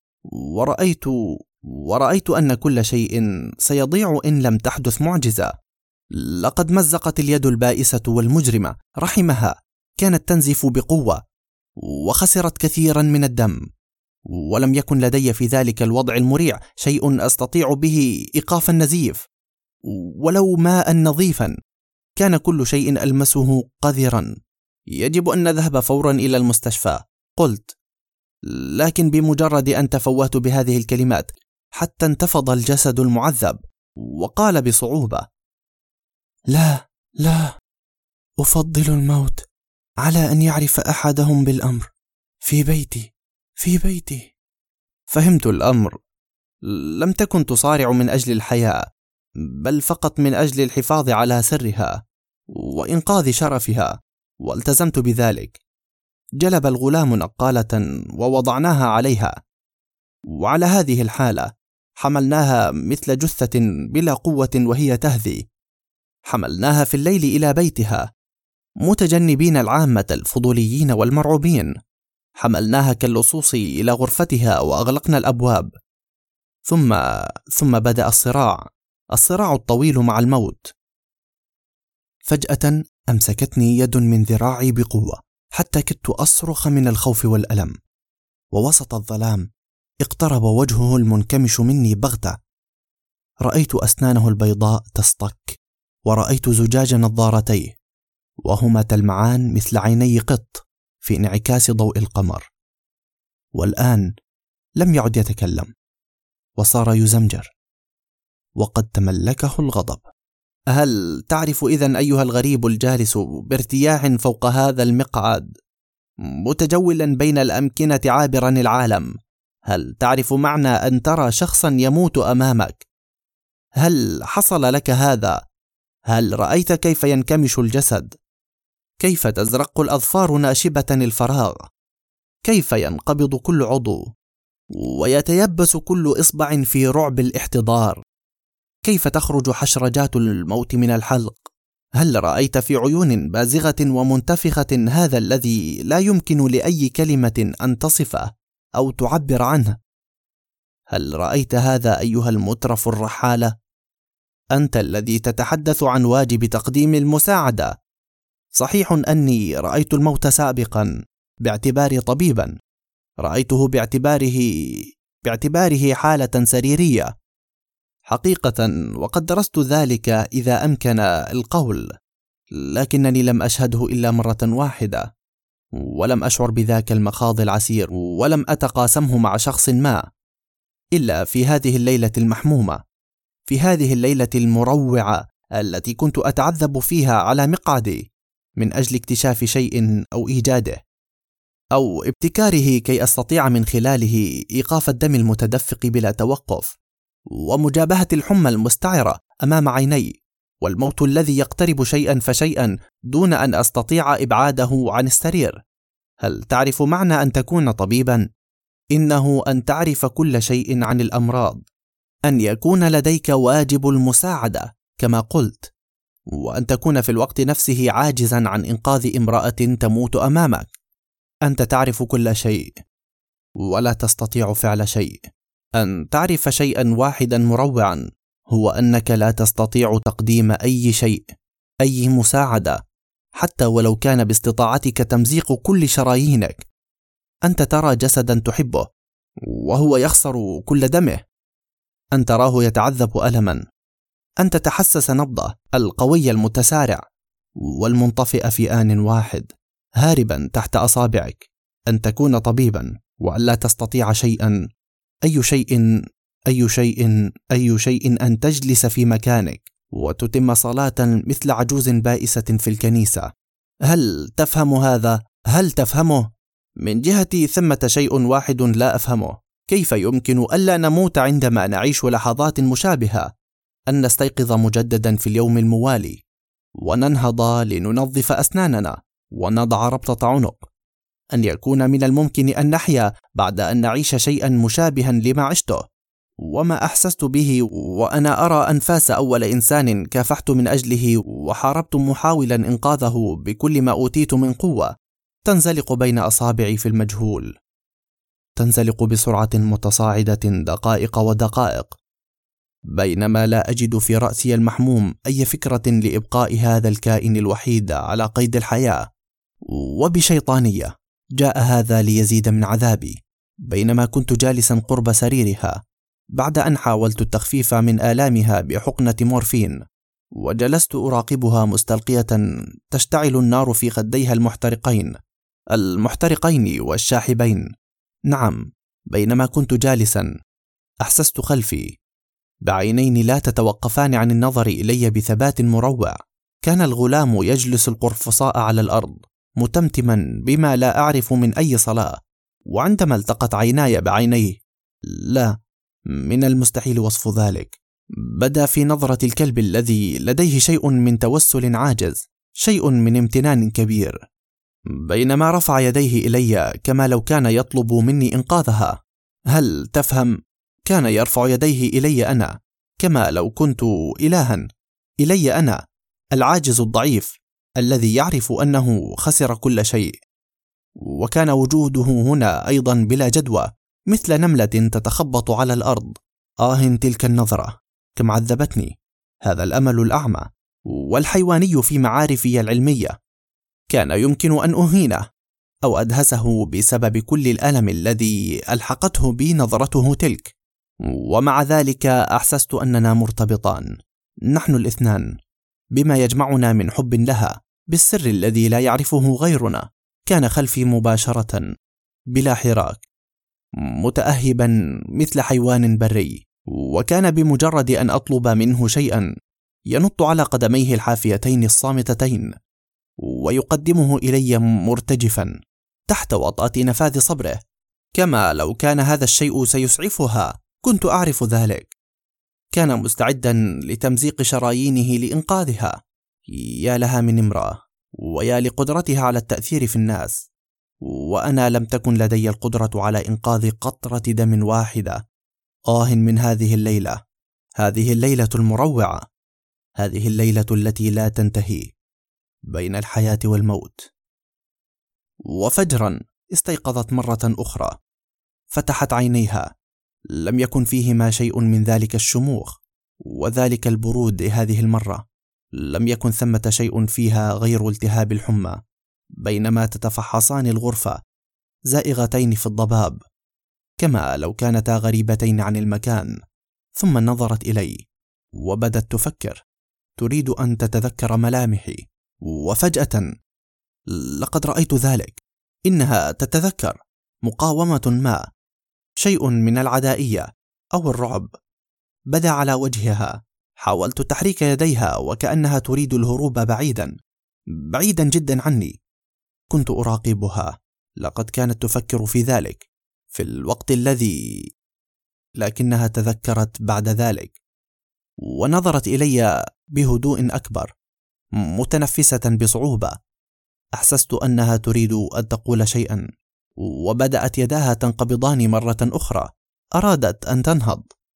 ورأيت أن كل شيء سيضيع إن لم تحدث معجزة. لقد مزقت اليد البائسة والمجرمة رحمها، كانت تنزف بقوة وخسرت كثيرا من الدم، ولم يكن لدي في ذلك الوضع المريع شيء أستطيع به إيقاف النزيف ولو ماء نظيفا. كان كل شيء ألمسه قذرا. يجب أن نذهب فورا إلى المستشفى، قلت، لكن بمجرد أن تفوهت بهذه الكلمات حتى انتفض الجسد المعذب وقال بصعوبة: لا، أفضل الموت على أن يعرف أحدهم بالأمر في بيتي. فهمت الأمر. لم تكن تصارع من أجل الحياة، بل فقط من أجل الحفاظ على سرها وإنقاذ شرفها، والتزمت بذلك. جلب الغلام نقالة ووضعناها عليها، وعلى هذه الحالة حملناها مثل جثة بلا قوة وهي تهذي. حملناها في الليل إلى بيتها متجنبين العامة الفضوليين والمرعوبين. حملناها كاللصوص إلى غرفتها وأغلقنا الأبواب. ثم بدأ الصراع الطويل مع الموت. فجأة أمسكتني يد من ذراعي بقوة حتى كدت أصرخ من الخوف والألم. ووسط الظلام اقترب وجهه المنكمش مني بغتة. رأيت أسنانه البيضاء تصطك، ورأيت زجاج نظارتيه وهما تلمعان مثل عيني قط في انعكاس ضوء القمر. والآن لم يعد يتكلم، وصار يزمجر، وقد تملكه الغضب. هل تعرف إذن أيها الغريب الجالس بارتياح فوق هذا المقعد متجولا بين الأمكنة عابرا العالم، هل تعرف معنى أن ترى شخصا يموت أمامك؟ هل حصل لك هذا؟ هل رأيت كيف ينكمش الجسد؟ كيف تزرق الأظفار ناشبة الفراغ؟ كيف ينقبض كل عضو ويتيبس كل إصبع في رعب الاحتضار؟ كيف تخرج حشرجات الموت من الحلق؟ هل رأيت في عيون بازغة ومنتفخة هذا الذي لا يمكن لأي كلمة أن تصفه أو تعبر عنه؟ هل رأيت هذا أيها المترف الرحالة؟ أنت الذي تتحدث عن واجب تقديم المساعدة. صحيح أني رأيت الموت سابقا باعتباري طبيبا، رأيته باعتباره حالة سريرية حقيقة، وقد درست ذلك إذا أمكن القول، لكنني لم أشهده إلا مرة واحدة، ولم أشعر بذاك المخاض العسير، ولم أتقاسمه مع شخص ما إلا في هذه الليلة المحمومة، في هذه الليلة المروعة التي كنت أتعذب فيها على مقعدي من أجل اكتشاف شيء أو إيجاده أو ابتكاره كي أستطيع من خلاله إيقاف الدم المتدفق بلا توقف، ومجابهة الحمى المستعرة أمام عيني، والموت الذي يقترب شيئا فشيئا دون أن أستطيع إبعاده عن السرير. هل تعرف معنى أن تكون طبيبا؟ إنه أن تعرف كل شيء عن الأمراض، أن يكون لديك واجب المساعدة كما قلت، وأن تكون في الوقت نفسه عاجزا عن إنقاذ امرأة تموت أمامك. أنت تعرف كل شيء ولا تستطيع فعل شيء. أن تعرف شيئا واحدا مروعا، هو أنك لا تستطيع تقديم أي شيء، أي مساعدة، حتى ولو كان باستطاعتك تمزيق كل شرايينك. أنت ترى جسدا تحبه وهو يخسر كل دمه، أن تراه يتعذب ألما، أن تتحسس نبضه القوي المتسارع والمنطفئ في آن واحد هاربا تحت أصابعك، أن تكون طبيبا وأن لا تستطيع شيئا، أي شيء أي شيء أي شيء، أن تجلس في مكانك وتتم صلاة مثل عجوز بائسة في الكنيسة. هل تفهم هذا؟ هل تفهمه؟ من جهتي ثمة شيء واحد لا أفهمه: كيف يمكن ألا نموت عندما نعيش لحظات مشابهة؟ أن نستيقظ مجددا في اليوم الموالي وننهض لننظف أسناننا ونضع ربطة عنق. أن يكون من الممكن أن نحيا بعد أن نعيش شيئا مشابها لما عشته وما أحسست به، وأنا أرى أنفاس أول إنسان كافحت من أجله وحاربت محاولا إنقاذه بكل ما أوتيت من قوة تنزلق بين أصابعي في المجهول، تنزلق بسرعة متصاعدة دقائق ودقائق، بينما لا أجد في رأسي المحموم أي فكرة لإبقاء هذا الكائن الوحيد على قيد الحياة. وبشيطانية جاء هذا ليزيد من عذابي. بينما كنت جالسا قرب سريرها بعد أن حاولت التخفيف من آلامها بحقنة مورفين، وجلست أراقبها مستلقية تشتعل النار في خديها المحترقين والشاحبين. نعم، بينما كنت جالسا أحسست خلفي بعينين لا تتوقفان عن النظر إلي بثبات مروع. كان الغلام يجلس القرفصاء على الأرض متمتما بما لا أعرف من أي صلاة، وعندما التقت عيناي بعينيه، لا، من المستحيل وصف ذلك، بدا في نظرة الكلب الذي لديه شيء من توسل عاجز، شيء من امتنان كبير. بينما رفع يديه إلي كما لو كان يطلب مني إنقاذها. هل تفهم؟ كان يرفع يديه إلي أنا كما لو كنت إلها، إلي أنا العاجز الضعيف الذي يعرف أنه خسر كل شيء. وكان وجوده هنا أيضا بلا جدوى، مثل نملة تتخبط على الأرض. تلك النظرة كم عذبتني، هذا الأمل الأعمى والحيواني في معارفي العلمية. كان يمكن أن أهينه أو أدهسه بسبب كل الألم الذي ألحقته بي نظرته تلك، ومع ذلك أحسست أننا مرتبطان، نحن الاثنان، بما يجمعنا من حب لها، بالسر الذي لا يعرفه غيرنا. كان خلفي مباشرة بلا حراك، متأهبا مثل حيوان بري، وكان بمجرد أن أطلب منه شيئا ينط على قدميه الحافيتين الصامتتين ويقدمه إلي مرتجفا تحت وطأة نفاذ صبره، كما لو كان هذا الشيء سيسعفها. كنت أعرف ذلك. كان مستعدا لتمزيق شرايينه لإنقاذها. يا لها من امرأة، ويا لقدرتها على التأثير في الناس، وأنا لم تكن لدي القدرة على إنقاذ قطرة دم واحدة. من هذه الليلة، هذه الليلة المروعة، هذه الليلة التي لا تنتهي، بين الحياة والموت. وفجرا استيقظت مرة أخرى، فتحت عينيها، لم يكن فيهما شيء من ذلك الشموخ وذلك البرود. هذه المرة لم يكن ثمة شيء فيها غير التهاب الحمى. بينما تتفحصان الغرفة زائغتين في الضباب كما لو كانتا غريبتين عن المكان، ثم نظرت إلي وبدت تفكر، تريد أن تتذكر ملامحي. وفجأة لقد رأيت ذلك، إنها تتذكر مقاومة ما، شيء من العدائية أو الرعب بدا على وجهها. حاولت تحريك يديها وكأنها تريد الهروب بعيدا بعيدا جدا عني. كنت أراقبها، لقد كانت تفكر في ذلك في الوقت الذي، لكنها تذكرت بعد ذلك ونظرت إلي بهدوء أكبر، متنفسة بصعوبة. أحسست أنها تريد أن تقول شيئا، وبدأت يداها تنقبضان مرة أخرى. أرادت أن تنهض،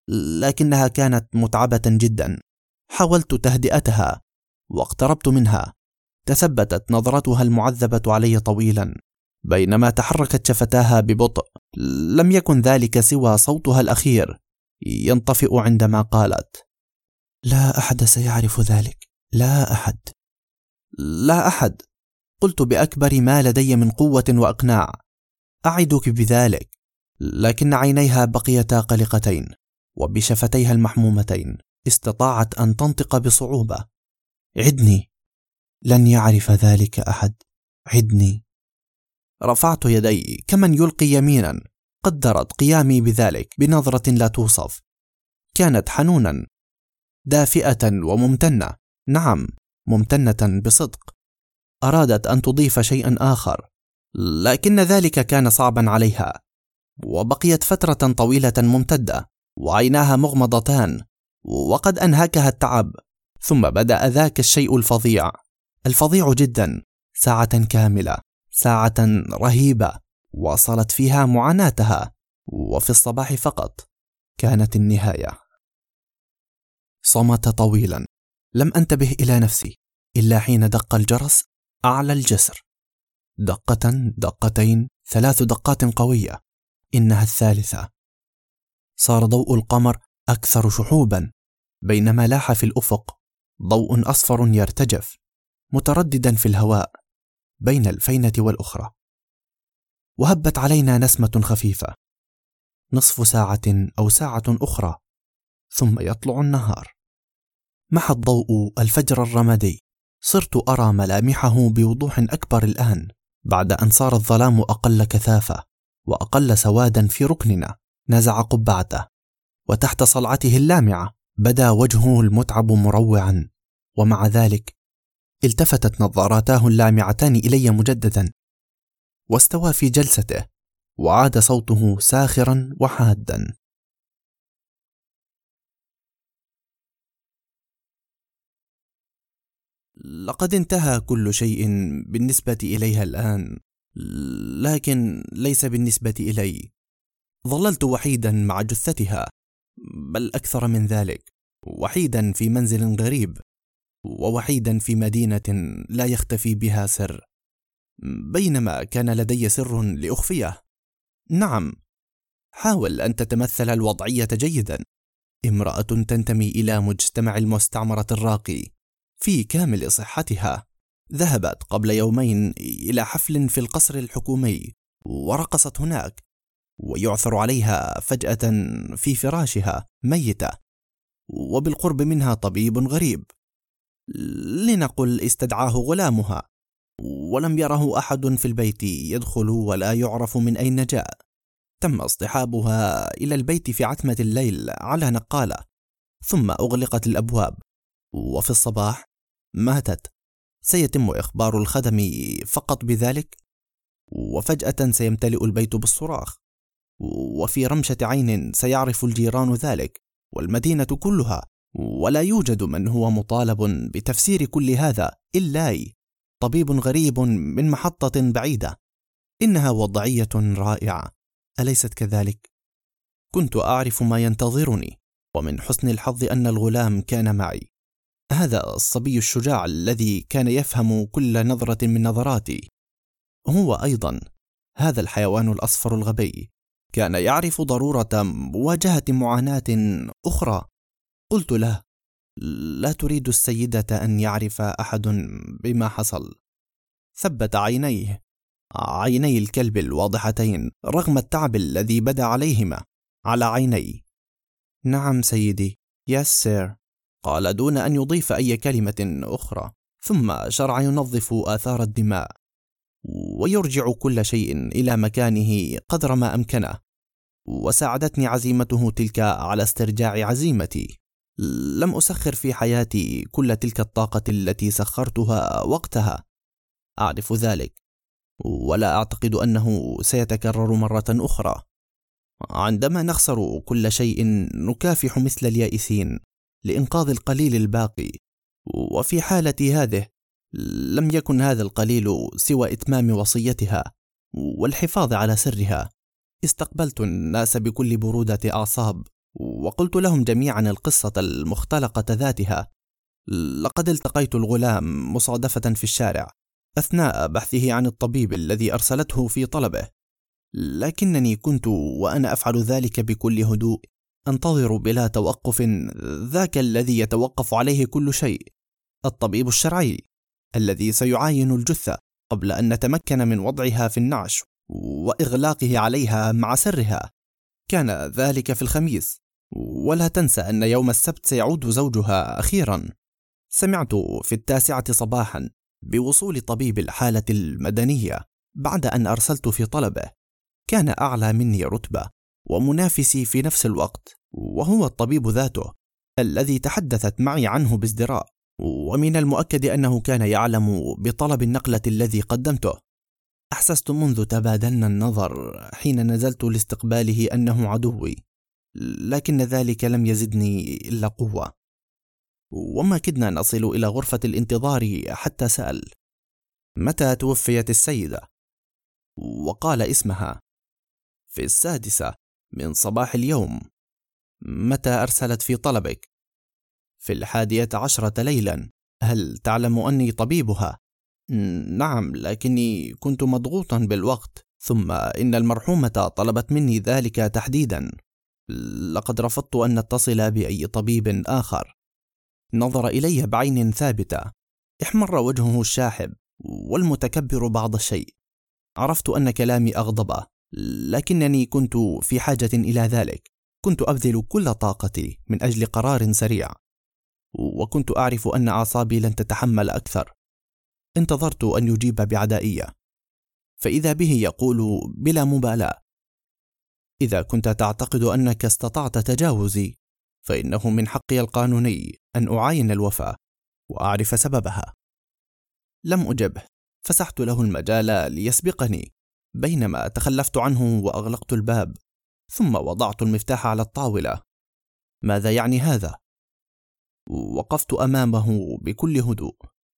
لكنها كانت متعبة جدا. حاولت تهدئتها واقتربت منها. تثبتت نظرتها المعذبة علي طويلا بينما تحركت شفتاها ببطء. لم يكن ذلك سوى صوتها الأخير ينطفئ عندما قالت: لا أحد سيعرف ذلك، لا أحد. لا أحد، قلت بأكبر ما لدي من قوة وإقناع. أعدك بذلك. لكن عينيها بقيتا قلقتين، وبشفتيها المحمومتين استطاعت أن تنطق بصعوبة: عدني، لن يعرف ذلك أحد، عدني. رفعت يدي كمن يلقي يمينا. قدرت قيامي بذلك بنظرة لا توصف. كانت حنونا، دافئة وممتنة. نعم، ممتنة بصدق. أرادت أن تضيف شيئا آخر، لكن ذلك كان صعبا عليها. وبقيت فترة طويلة ممتدة وعيناها مغمضتان، وقد أنهكها التعب. ثم بدأ ذاك الشيء الفظيع جدا. ساعة كاملة، ساعة رهيبة واصلت فيها معاناتها، وفي الصباح فقط كانت النهاية. صمت طويلا. لم أنتبه إلى نفسي إلا حين دق الجرس أعلى الجسر. دقة، دقتين، 3 دقات قوية. إنها الثالثة. صار ضوء القمر أكثر شحوبا، بينما لاح في الأفق ضوء أصفر يرتجف مترددا في الهواء بين الفينة والأخرى. وهبت علينا نسمة خفيفة. نصف ساعة أو ساعة أخرى ثم يطلع النهار. محى الضوء الفجر الرمادي. صرت أرى ملامحه بوضوح أكبر الآن، بعد أن صار الظلام أقل كثافة وأقل سوادا. في ركننا نزع قبعته، وتحت صلعته اللامعة بدا وجهه المتعب مروعا. ومع ذلك التفتت نظاراتاه اللامعتان إلي مجددا، واستوى في جلسته، وعاد صوته ساخرا وحادا: لقد انتهى كل شيء بالنسبة إليها الآن، لكن ليس بالنسبة إلي. ظللت وحيدا مع جثتها، بل أكثر من ذلك، وحيدا في منزل غريب، ووحيدا في مدينة لا يختفي بها سر، بينما كان لدي سر لأخفيه. نعم، حاول أن تتمثل الوضعية جيدا. امرأة تنتمي إلى مجتمع المستعمرة الراقي في كامل صحتها، ذهبت قبل يومين إلى حفل في القصر الحكومي ورقصت هناك، ويعثر عليها فجأة في فراشها ميتة، وبالقرب منها طبيب غريب، لنقل استدعاه غلامها، ولم يره أحد في البيت يدخل ولا يعرف من أين جاء. تم اصطحابها إلى البيت في عتمة الليل على نقالة، ثم أغلقت الأبواب، وفي الصباح ماتت. سيتم إخبار الخدم فقط بذلك، وفجأة سيمتلئ البيت بالصراخ، وفي رمشة عين سيعرف الجيران ذلك والمدينة كلها، ولا يوجد من هو مطالب بتفسير كل هذا إلا طبيب غريب من محطة بعيدة. إنها وضعية رائعة، أليست كذلك؟ كنت أعرف ما ينتظرني، ومن حسن الحظ أن الغلام كان معي، هذا الصبي الشجاع الذي كان يفهم كل نظرة من نظراتي. هو أيضا هذا الحيوان الأصفر الغبي كان يعرف ضرورة مواجهة معاناة أخرى. قلت له: لا تريد السيدة أن يعرف أحد بما حصل؟ ثبت عينيه، عيني الكلب الواضحتين رغم التعب الذي بدا عليهما، على عيني. نعم سيدي، يس سير، قال دون أن يضيف أي كلمة أخرى، ثم شرع ينظف آثار الدماء ويرجع كل شيء إلى مكانه قدر ما أمكنه. وساعدتني عزيمته تلك على استرجاع عزيمتي. لم أسخر في حياتي كل تلك الطاقة التي سخرتها وقتها، أعرف ذلك، ولا أعتقد أنه سيتكرر مرة أخرى. عندما نخسر كل شيء نكافح مثل اليائسين لإنقاذ القليل الباقي، وفي حالة هذه لم يكن هذا القليل سوى إتمام وصيتها والحفاظ على سرها. استقبلت الناس بكل برودة أعصاب، وقلت لهم جميعا القصة المختلقة ذاتها. لقد التقيت الغلام مصادفة في الشارع أثناء بحثه عن الطبيب الذي أرسلته في طلبه، لكنني كنت وأنا أفعل ذلك بكل هدوء أنتظر بلا توقف ذاك الذي يتوقف عليه كل شيء، الطبيب الشرعي الذي سيعاين الجثة قبل أن نتمكن من وضعها في النعش وإغلاقه عليها مع سرها. كان ذلك في الخميس، ولا تنسى أن يوم السبت سيعود زوجها أخيرا. سمعت في 9 صباحا بوصول طبيب الحالة المدنية بعد أن أرسلت في طلبه. كان أعلى مني رتبة ومنافسي في نفس الوقت، وهو الطبيب ذاته الذي تحدثت معي عنه بازدراء، ومن المؤكد أنه كان يعلم بطلب النقلة الذي قدمته. أحسست منذ تبادلنا النظر حين نزلت لاستقباله أنه عدوي، لكن ذلك لم يزدني إلا قوة. وما كدنا نصل إلى غرفة الانتظار حتى سأل: متى توفيت السيدة؟ وقال اسمها: في 6 من صباح اليوم. متى أرسلت في طلبك؟ في 11 ليلا. هل تعلم أني طبيبها؟ نعم، لكني كنت مضغوطا بالوقت، ثم إن المرحومة طلبت مني ذلك تحديدا. لقد رفضت أن نتصل بأي طبيب آخر. نظر إلي بعين ثابتة، احمر وجهه الشاحب والمتكبر بعض الشيء. عرفت أن كلامي أغضبه، لكنني كنت في حاجة إلى ذلك. كنت أبذل كل طاقتي من أجل قرار سريع، وكنت أعرف أن أعصابي لن تتحمل أكثر. انتظرت أن يجيب بعدائية، فإذا به يقول بلا مبالاة: إذا كنت تعتقد أنك استطعت تجاوزي، فإنه من حقي القانوني أن أعاين الوفاة وأعرف سببها. لم أجبه، فسحت له المجال ليسبقني، بينما تخلفت عنه وأغلقت الباب، ثم وضعت المفتاح على الطاولة. ماذا يعني هذا؟ وقفت أمامه بكل هدوء.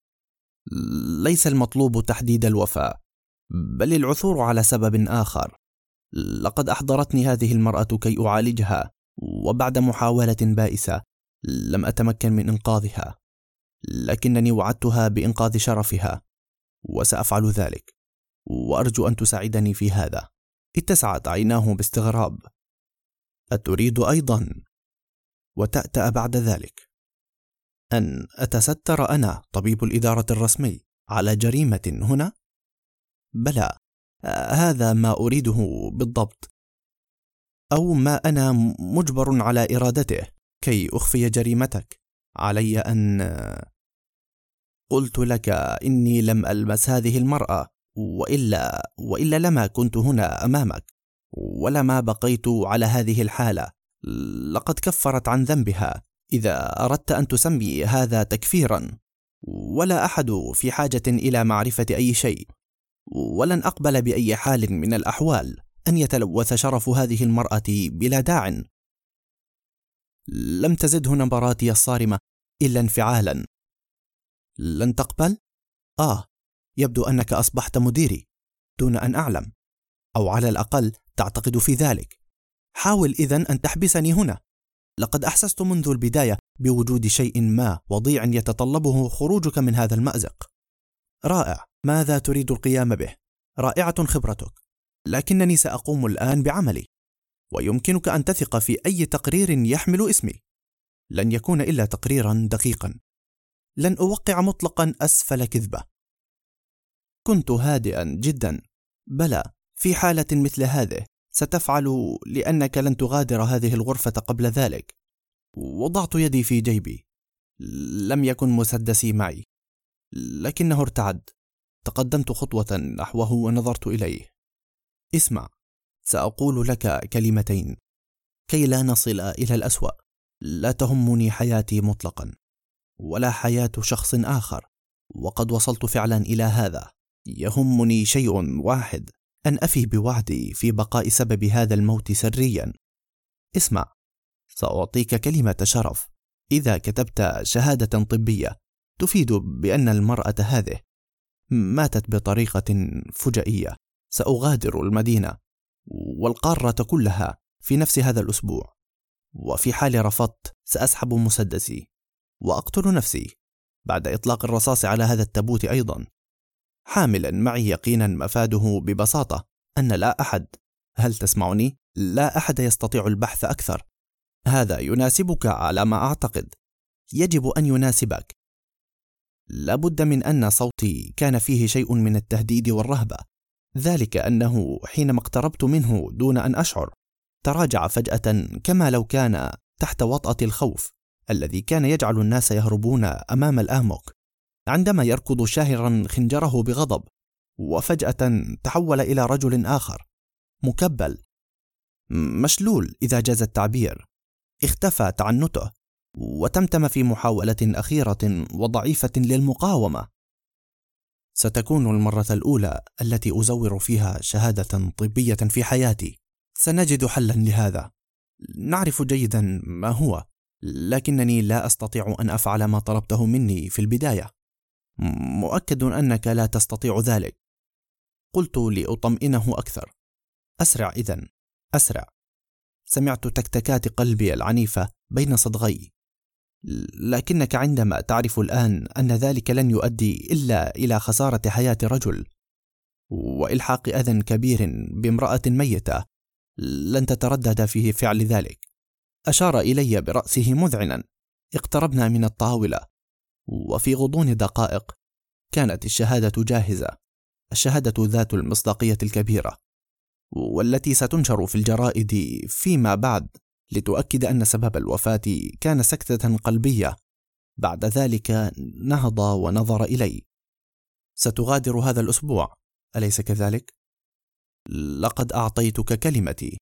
ليس المطلوب تحديد الوفاة، بل العثور على سبب آخر. لقد أحضرتني هذه المرأة كي أعالجها، وبعد محاولة بائسة لم أتمكن من إنقاذها، لكنني وعدتها بإنقاذ شرفها، وسأفعل ذلك، وأرجو أن تساعدني في هذا. اتسعت عيناه باستغراب. أتريد أيضا؟ وتأتأ بعد ذلك: أن أتستر أنا طبيب الإدارة الرسمي على جريمة هنا؟ بلى، هذا ما أريده بالضبط، أو ما أنا مجبر على إرادته كي أخفي جريمتك. علي أن... قلت لك إني لم ألمس هذه المرأة، وإلا لما كنت هنا أمامك، ولما بقيت على هذه الحالة. لقد كفرت عن ذنبها إذا أردت أن تسمي هذا تكفيرا، ولا أحد في حاجة إلى معرفة أي شيء، ولن أقبل بأي حال من الأحوال أن يتلوث شرف هذه المرأة بلا داع. لم تزده نبراتي الصارمة إلا انفعالا. لن تقبل؟ يبدو أنك أصبحت مديري دون أن أعلم، أو على الأقل تعتقد في ذلك. حاول إذن أن تحبسني هنا. لقد أحسست منذ البداية بوجود شيء ما وضيع يتطلبه خروجك من هذا المأزق. رائع، ماذا تريد القيام به؟ رائعة خبرتك، لكنني سأقوم الآن بعملي، ويمكنك أن تثق في أي تقرير يحمل اسمي. لن يكون إلا تقريرا دقيقا، لن أوقع مطلقا أسفل كذبة. كنت هادئا جدا. بلى، في حالة مثل هذه ستفعل، لأنك لن تغادر هذه الغرفة قبل ذلك. وضعت يدي في جيبي. لم يكن مسدسي معي، لكنه ارتعد. تقدمت خطوة نحوه ونظرت إليه. اسمع، سأقول لك كلمتين كي لا نصل إلى الأسوأ. لا تهمني حياتي مطلقا، ولا حياة شخص آخر، وقد وصلت فعلا إلى هذا. يهمني شيء واحد، أن أفي بوعدي في بقاء سبب هذا الموت سريا. اسمع، سأعطيك كلمة شرف. إذا كتبت شهادة طبية تفيد بأن المرأة هذه ماتت بطريقة فجائية، سأغادر المدينة والقارة كلها في نفس هذا الأسبوع. وفي حال رفضت سأسحب مسدسي وأقتل نفسي بعد إطلاق الرصاص على هذا التابوت أيضا، حاملا معي يقينا مفاده ببساطة أن لا أحد، هل تسمعني؟ لا أحد يستطيع البحث أكثر. هذا يناسبك على ما أعتقد، يجب أن يناسبك. لابد من أن صوتي كان فيه شيء من التهديد والرهبة، ذلك أنه حينما اقتربت منه دون أن أشعر تراجع فجأة كما لو كان تحت وطأة الخوف الذي كان يجعل الناس يهربون أمام الآموك عندما يركض شاهرا خنجره بغضب، وفجأة تحول إلى رجل آخر مكبل مشلول إذا جاز التعبير، اختفى تعنته وتمتم في محاولة أخيرة وضعيفة للمقاومة. ستكون المرة الأولى التي أزور فيها شهادة طبية في حياتي. سنجد حلا لهذا، نعرف جيدا ما هو، لكنني لا أستطيع أن أفعل ما طلبته مني في البداية. مؤكد أنك لا تستطيع ذلك، قلت لأطمئنه أكثر. أسرع إذن، أسرع. سمعت تكتكات قلبي العنيفة بين صدغي، لكنك عندما تعرف الآن أن ذلك لن يؤدي إلا إلى خسارة حياة رجل وإلحاق أذى كبير بامرأة ميتة لن تتردد في فعل ذلك. أشار إلي برأسه مذعنا. اقتربنا من الطاولة، وفي غضون دقائق كانت الشهادة جاهزة، الشهادة ذات المصداقية الكبيرة والتي ستنشر في الجرائد فيما بعد لتؤكد أن سبب الوفاة كان سكتة قلبية. بعد ذلك نهض ونظر إلي. ستغادر هذا الأسبوع، أليس كذلك؟ لقد أعطيتك كلمتي.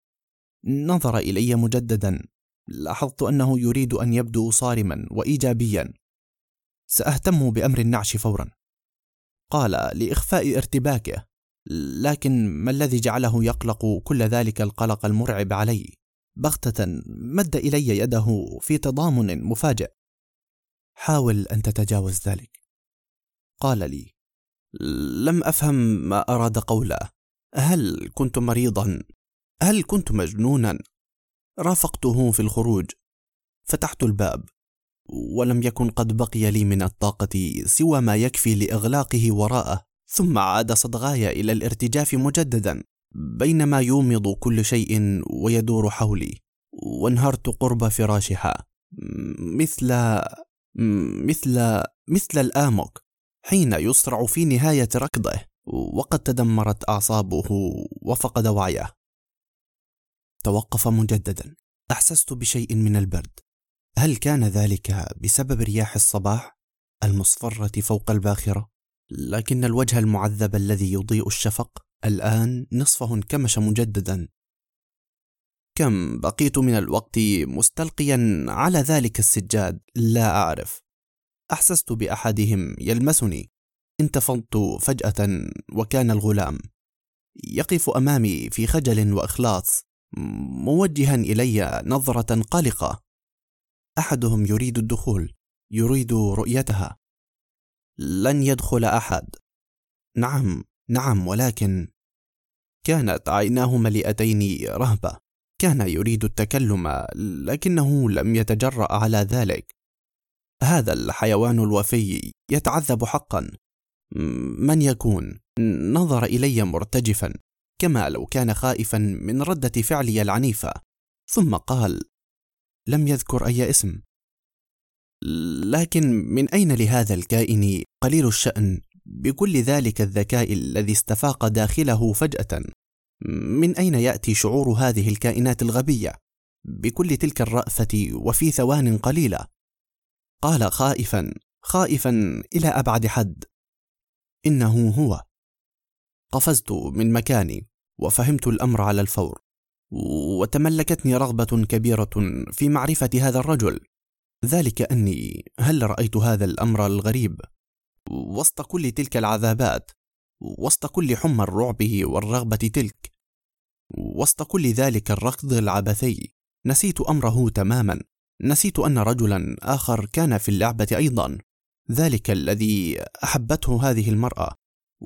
نظر إلي مجددا. لاحظت أنه يريد أن يبدو صارما وإيجابيا. سأهتم بأمر النعش فورا، قال لإخفاء ارتباكه. لكن ما الذي جعله يقلق كل ذلك القلق المرعب علي؟ بغتة مد إلي يده في تضامن مفاجئ. حاول أن تتجاوز ذلك، قال لي. لم أفهم ما أراد قوله. هل كنت مريضا؟ هل كنت مجنونا؟ رافقته في الخروج، فتحت الباب، ولم يكن قد بقي لي من الطاقة سوى ما يكفي لإغلاقه وراءه. ثم عاد صدغاي إلى الارتجاف مجددا بينما يومض كل شيء ويدور حولي، وانهرت قرب فراشها مثل الآموك حين يصرع في نهاية ركضه وقد تدمرت أعصابه وفقد وعيه. توقف مجددا. أحسست بشيء من البرد. هل كان ذلك بسبب رياح الصباح المصفرة فوق الباخرة؟ لكن الوجه المعذب الذي يضيء الشفق الآن نصفه انكمش مجددا. كم بقيت من الوقت مستلقيا على ذلك السجاد لا أعرف. أحسست بأحدهم يلمسني. انتفضت فجأة، وكان الغلام يقف أمامي في خجل وإخلاص موجها إلي نظرة قلقة. أحدهم يريد الدخول، يريد رؤيتها. لن يدخل أحد. نعم، ولكن كانت عيناه مليئتين رهبة. كان يريد التكلم لكنه لم يتجرأ على ذلك. هذا الحيوان الوفي يتعذب حقا. من يكون؟ نظر إلي مرتجفا كما لو كان خائفا من ردة فعلي العنيفة، ثم قال: لم يذكر أي اسم. لكن من أين لهذا الكائن قليل الشأن بكل ذلك الذكاء الذي استفاق داخله فجأة؟ من أين يأتي شعور هذه الكائنات الغبية بكل تلك الرأفة وفي ثوان قليلة؟ قال خائفا إلى أبعد حد: إنه هو. قفزت من مكاني وفهمت الأمر على الفور، وتملكتني رغبة كبيرة في معرفة هذا الرجل. ذلك أني هل رأيت هذا الأمر الغريب وسط كل تلك العذابات، وسط كل حمى الرعب والرغبة تلك، وسط كل ذلك الركض العبثي، نسيت أمره تماما. نسيت أن رجلا آخر كان في اللعبة أيضا، ذلك الذي أحبته هذه المرأة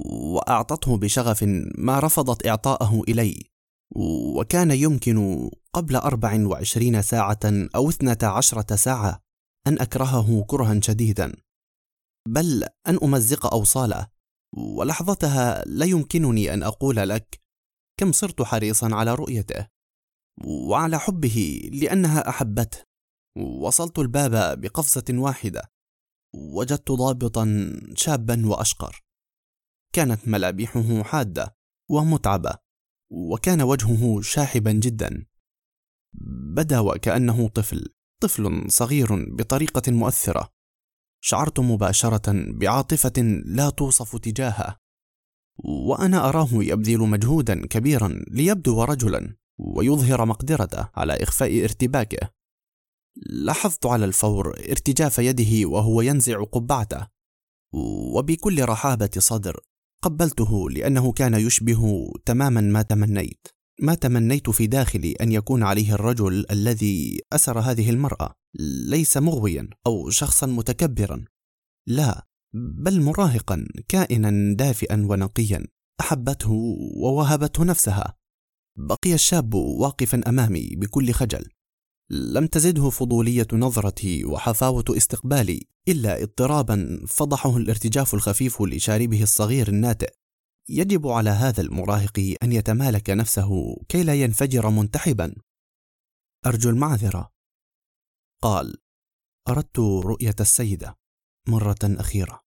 وأعطته بشغف ما رفضت إعطاءه إلي، وكان يمكن قبل 24 ساعة أو 12 ساعة أن أكرهه كرها شديدا، بل أن أمزق أوصاله. ولحظتها لا يمكنني أن أقول لك كم صرت حريصا على رؤيته وعلى حبه لأنها أحبته. وصلت الباب بقفزة واحدة، وجدت ضابطا شابا وأشقر. كانت ملامحه حادة ومتعبة، وكان وجهه شاحبا جدا. بدا وكأنه طفل صغير بطريقة مؤثرة. شعرت مباشرة بعاطفة لا توصف تجاهه، وأنا أراه يبذل مجهودا كبيرا ليبدو رجلا ويظهر مقدرته على إخفاء ارتباكه. لاحظت على الفور ارتجاف يده وهو ينزع قبعته، وبكل رحابة صدر قبلته، لأنه كان يشبه تماما ما تمنيت في داخلي أن يكون عليه الرجل الذي أسر هذه المرأة. ليس مغويا أو شخصا متكبرا، لا، بل مراهقا، كائنا دافئا ونقيا أحبته ووهبته نفسها. بقي الشاب واقفا أمامي بكل خجل. لم تزده فضولية نظرتي وحفاوة استقبالي إلا اضطرابا فضحه الارتجاف الخفيف لشاربه الصغير الناتئ. يجب على هذا المراهق أن يتمالك نفسه كي لا ينفجر منتحبا. أرجو المعذرة، قال. أردت رؤية السيدة مرة أخيرة.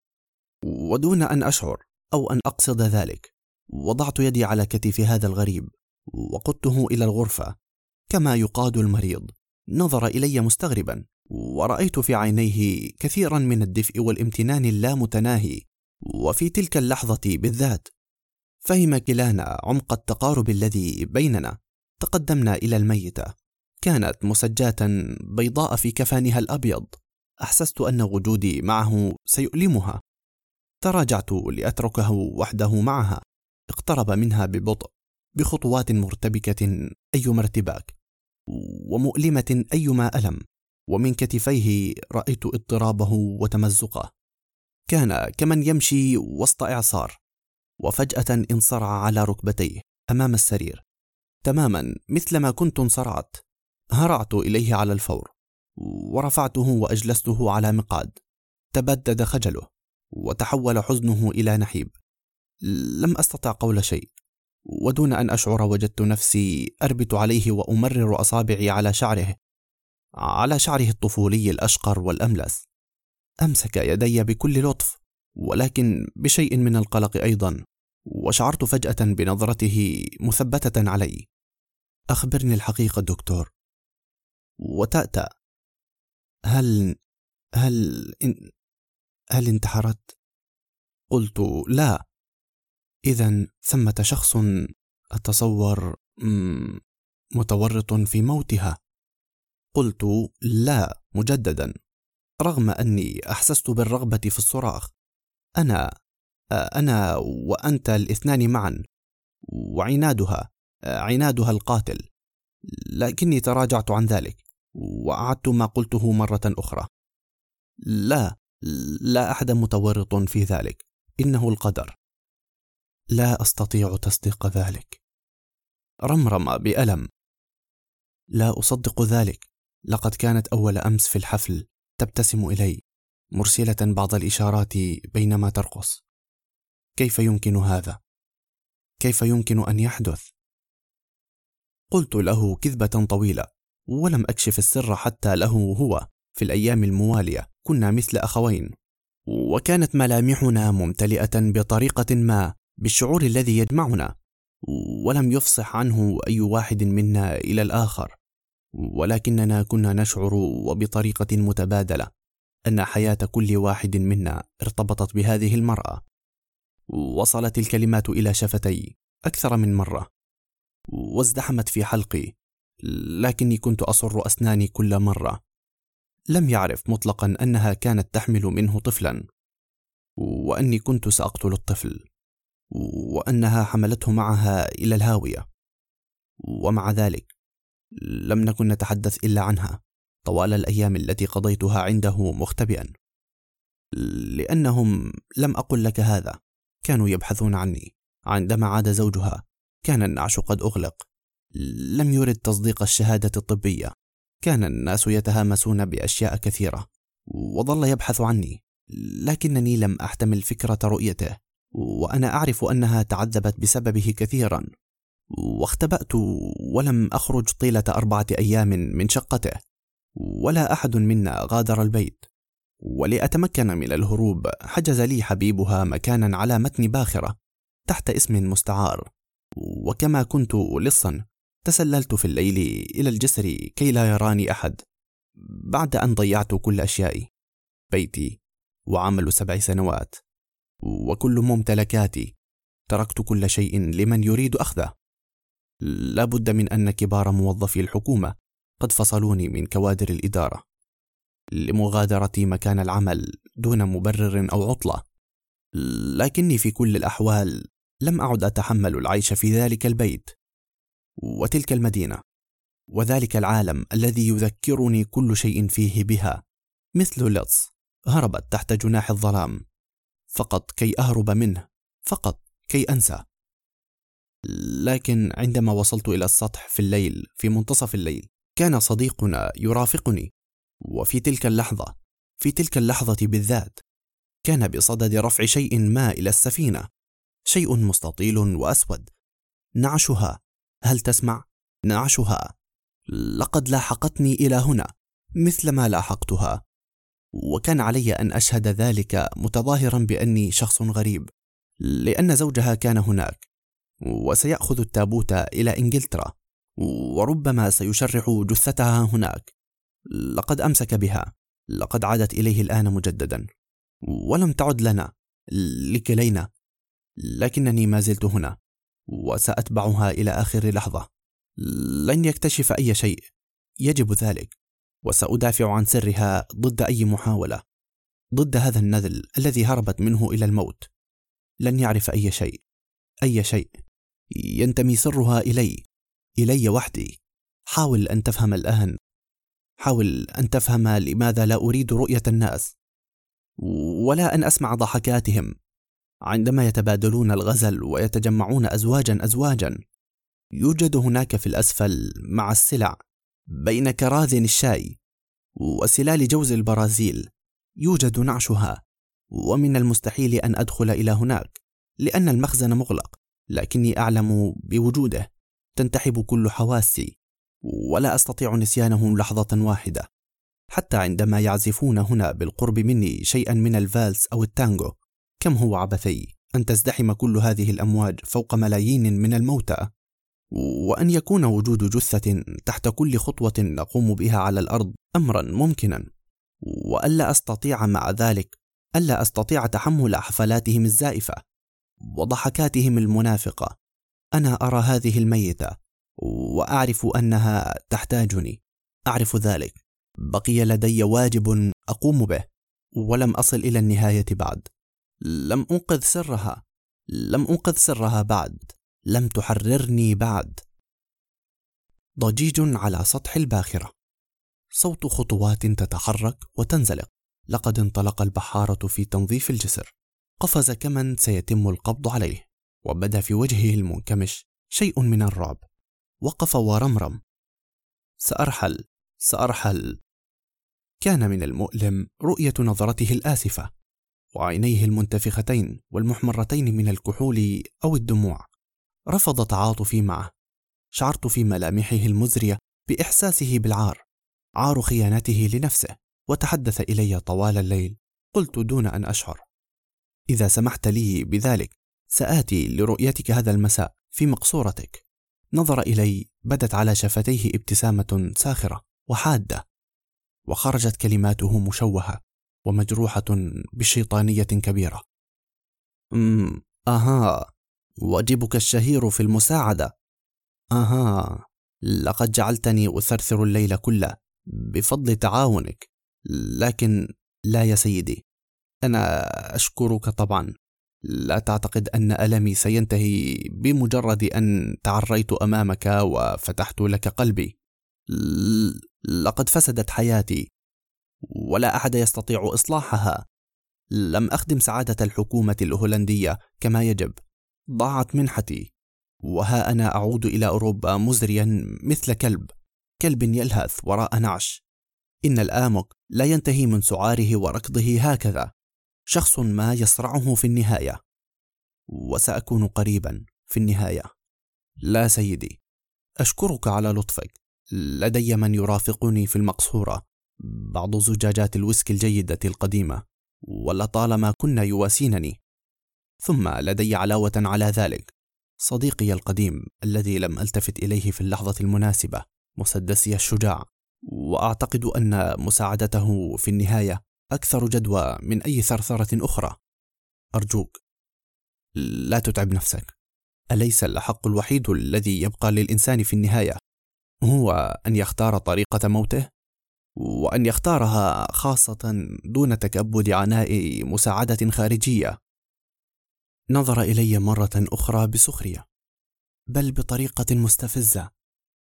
ودون أن أشعر أو أن أقصد ذلك، وضعت يدي على كتف هذا الغريب وقدته إلى الغرفة كما يقاد المريض. نظر إلي مستغربا، ورأيت في عينيه كثيرا من الدفء والامتنان اللامتناهي. وفي تلك اللحظة بالذات فهم كلانا عمق التقارب الذي بيننا. تقدمنا إلى الميتة، كانت مسجاة بيضاء في كفانها الأبيض. أحسست أن وجودي معه سيؤلمها. تراجعت لأتركه وحده معها. اقترب منها ببطء، بخطوات مرتبكة أيما ارتباك، ومؤلمة أيما ألم، ومن كتفيه رأيت اضطرابه وتمزقه. كان كمن يمشي وسط إعصار، وفجأة انصرع على ركبتيه أمام السرير، تماما مثلما كنت انصرعت. هرعت إليه على الفور، ورفعته وأجلسته على مقعد. تبدد خجله، وتحول حزنه إلى نحيب. لم أستطع قول شيء، ودون أن أشعر وجدت نفسي أربت عليه وأمرر أصابعي على شعره الطفولي الأشقر والأملس. أمسك يدي بكل لطف، ولكن بشيء من القلق أيضا، وشعرت فجأة بنظرته مثبتة علي. أخبرني الحقيقة دكتور. وتأتأ. هل انتحرت؟ قلت لا. إذن ثمة شخص أتصور متورط في موتها. قلت لا مجددا، رغم أني أحسست بالرغبة في الصراخ. أنا وأنت الاثنان معا، عنادها القاتل. لكني تراجعت عن ذلك، وأعدت ما قلته مرة أخرى. لا أحد متورط في ذلك، إنه القدر. لا أستطيع تصديق ذلك. رمرم بألم. لا أصدق ذلك. لقد كانت أول أمس في الحفل تبتسم إلي، مرسلة بعض الإشارات بينما ترقص. كيف يمكن هذا؟ كيف يمكن أن يحدث؟ قلت له كذبة طويلة، ولم أكشف السر حتى له هو. في الأيام الموالية كنا مثل أخوين، وكانت ملامحنا ممتلئة بطريقة ما بالشعور الذي يجمعنا، ولم يفصح عنه أي واحد منا إلى الآخر. ولكننا كنا نشعر وبطريقة متبادلة أن حياة كل واحد منا ارتبطت بهذه المرأة. وصلت الكلمات إلى شفتي أكثر من مرة، وازدحمت في حلقي، لكني كنت أصر أسناني كل مرة. لم يعرف مطلقا أنها كانت تحمل منه طفلا، وأني كنت سأقتل الطفل، وأنها حملته معها إلى الهاوية. ومع ذلك لم نكن نتحدث إلا عنها طوال الأيام التي قضيتها عنده مختبئا، لأنهم، لم أقل لك هذا، كانوا يبحثون عني. عندما عاد زوجها كان النعش قد أغلق، لم يرد تصديق الشهادة الطبية. كان الناس يتهامسون بأشياء كثيرة، وظل يبحث عني، لكنني لم أحتمل فكرة رؤيته، وأنا أعرف أنها تعذبت بسببه كثيرا. واختبأت ولم أخرج طيلة 4 أيام من شقته، ولا أحد منا غادر البيت. ولأتمكن من الهروب حجز لي حبيبها مكانا على متن باخرة تحت اسم مستعار، وكما كنت لصا تسللت في الليل إلى الجسر كي لا يراني أحد. بعد أن ضيعت كل أشيائي، بيتي وعمل 7 سنوات وكل ممتلكاتي، تركت كل شيء لمن يريد أخذه. لا بد من أن كبار موظفي الحكومة قد فصلوني من كوادر الإدارة لمغادرتي مكان العمل دون مبرر أو عطلة، لكني في كل الأحوال لم أعد أتحمل العيش في ذلك البيت وتلك المدينة وذلك العالم الذي يذكرني كل شيء فيه بها، مثل لص هربت تحت جناح الظلام فقط كي أهرب منه، فقط كي أنسى. لكن عندما وصلت إلى السطح في الليل، في منتصف الليل، كان صديقنا يرافقني، وفي تلك اللحظة بالذات كان بصدد رفع شيء ما إلى السفينة، شيء مستطيل وأسود. نعشها، هل تسمع؟ نعشها. لقد لاحقتني إلى هنا مثل ما لاحقتها، وكان علي أن أشهد ذلك متظاهرا بأني شخص غريب، لأن زوجها كان هناك وسيأخذ التابوت إلى إنجلترا، وربما سيشرح جثتها هناك. لقد أمسك بها، لقد عادت إليه الآن مجددا، ولم تعد لنا لكلينا، لكنني ما زلت هنا وسأتبعها إلى آخر لحظة. لن يكتشف أي شيء، يجب ذلك، وسأدافع عن سرها ضد أي محاولة، ضد هذا النذل الذي هربت منه إلى الموت. لن يعرف أي شيء، ينتمي سرها إلي وحدي. حاول أن تفهم الآن، حاول أن تفهم لماذا لا أريد رؤية الناس، ولا أن أسمع ضحكاتهم عندما يتبادلون الغزل ويتجمعون أزواجا. يوجد هناك في الأسفل مع السلع بين كراذن الشاي وسلال جوز البرازيل يوجد نعشها، ومن المستحيل أن أدخل إلى هناك لأن المخزن مغلق، لكني أعلم بوجوده. تنتحب كل حواسي ولا أستطيع نسيانه لحظة واحدة، حتى عندما يعزفون هنا بالقرب مني شيئا من الفالس أو التانجو. كم هو عبثي أن تزدحم كل هذه الأمواج فوق ملايين من الموتى، وأن يكون وجود جثة تحت كل خطوة نقوم بها على الأرض أمرا ممكنا، وألا أستطيع مع ذلك ألا أستطيع تحمل حفلاتهم الزائفة وضحكاتهم المنافقة. أنا أرى هذه الميتة وأعرف أنها تحتاجني، أعرف ذلك. بقي لدي واجب أقوم به، ولم أصل إلى النهاية بعد. لم أنقذ سرها بعد، لم تحررني بعد. ضجيج على سطح الباخرة، صوت خطوات تتحرك وتنزلق. لقد انطلق البحارة في تنظيف الجسر، قفز كمن سيتم القبض عليه، وبدا في وجهه المنكمش شيء من الرعب. وقف ورمرم: سأرحل. كان من المؤلم رؤية نظرته الآسفة وعينيه المنتفختين والمحمرتين من الكحول أو الدموع. رفض تعاطفي معه. شعرت في ملامحه المزرية بإحساسه بالعار، عار خيانته لنفسه، وتحدث إلي طوال الليل. قلت دون أن أشعر: إذا سمحت لي بذلك سآتي لرؤيتك هذا المساء في مقصورتك. نظر إلي، بدت على شفتيه ابتسامة ساخرة وحادة، وخرجت كلماته مشوهة ومجروحة بشيطانية كبيرة. أها، واجبك الشهير في المساعدة. أها، لقد جعلتني أثرثر الليل كله بفضل تعاونك. لكن لا يا سيدي، أنا أشكرك طبعا. لا تعتقد أن ألمي سينتهي بمجرد أن تعريت أمامك وفتحت لك قلبي. لقد فسدت حياتي ولا أحد يستطيع إصلاحها. لم أخدم سعادة الحكومة الهولندية كما يجب. ضاعت منحتي، وها أنا أعود إلى أوروبا مزريا مثل كلب يلهث وراء نعش. إن الآمك لا ينتهي من سعاره وركضه هكذا، شخص ما يصرعه في النهاية، وسأكون قريبا في النهاية. لا سيدي، أشكرك على لطفك. لدي من يرافقني في المقصورة، بعض زجاجات الويسكي الجيدة القديمة، ولطالما كنا يواسينني. ثم لدي علاوة على ذلك صديقي القديم الذي لم ألتفت إليه في اللحظة المناسبة، مسدسي الشجاع، وأعتقد أن مساعدته في النهاية أكثر جدوى من أي ثرثرة أخرى. أرجوك لا تتعب نفسك. أليس الحق الوحيد الذي يبقى للإنسان في النهاية هو أن يختار طريقة موته، وأن يختارها خاصة دون تكبد عناء مساعدة خارجية؟ نظر إلي مرة أخرى بسخرية، بل بطريقة مستفزة،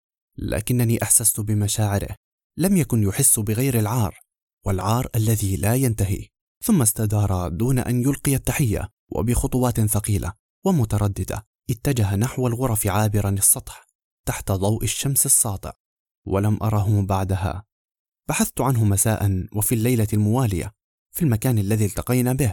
لكنني أحسست بمشاعره. لم يكن يحس بغير العار، والعار الذي لا ينتهي. ثم استدار دون أن يلقي التحية، وبخطوات ثقيلة ومترددة اتجه نحو الغرف عابرا السطح تحت ضوء الشمس الساطع، ولم أره بعدها. بحثت عنه مساء وفي الليلة الموالية في المكان الذي التقينا به،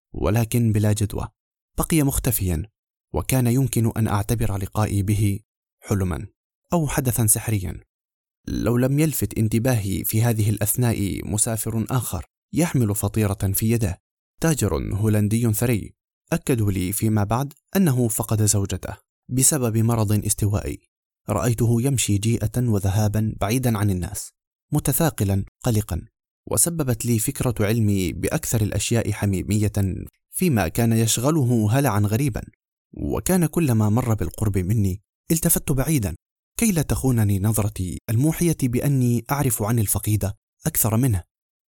ولكن بلا جدوى. بقي مختفيا، وكان يمكن أن أعتبر لقائي به حلما أو حدثا سحريا، لو لم يلفت انتباهي في هذه الأثناء مسافر آخر يحمل فطيرة في يده، تاجر هولندي ثري. أكدوا لي فيما بعد أنه فقد زوجته بسبب مرض استوائي. رأيته يمشي جيئة وذهابا بعيدا عن الناس، متثاقلا قلقا، وسببت لي فكرة علمي بأكثر الأشياء حميمية فيما كان يشغله هلعا غريبا. وكان كلما مر بالقرب مني التفت بعيدا كي لا تخونني نظرتي الموحية بأني أعرف عن الفقيد أكثر منه.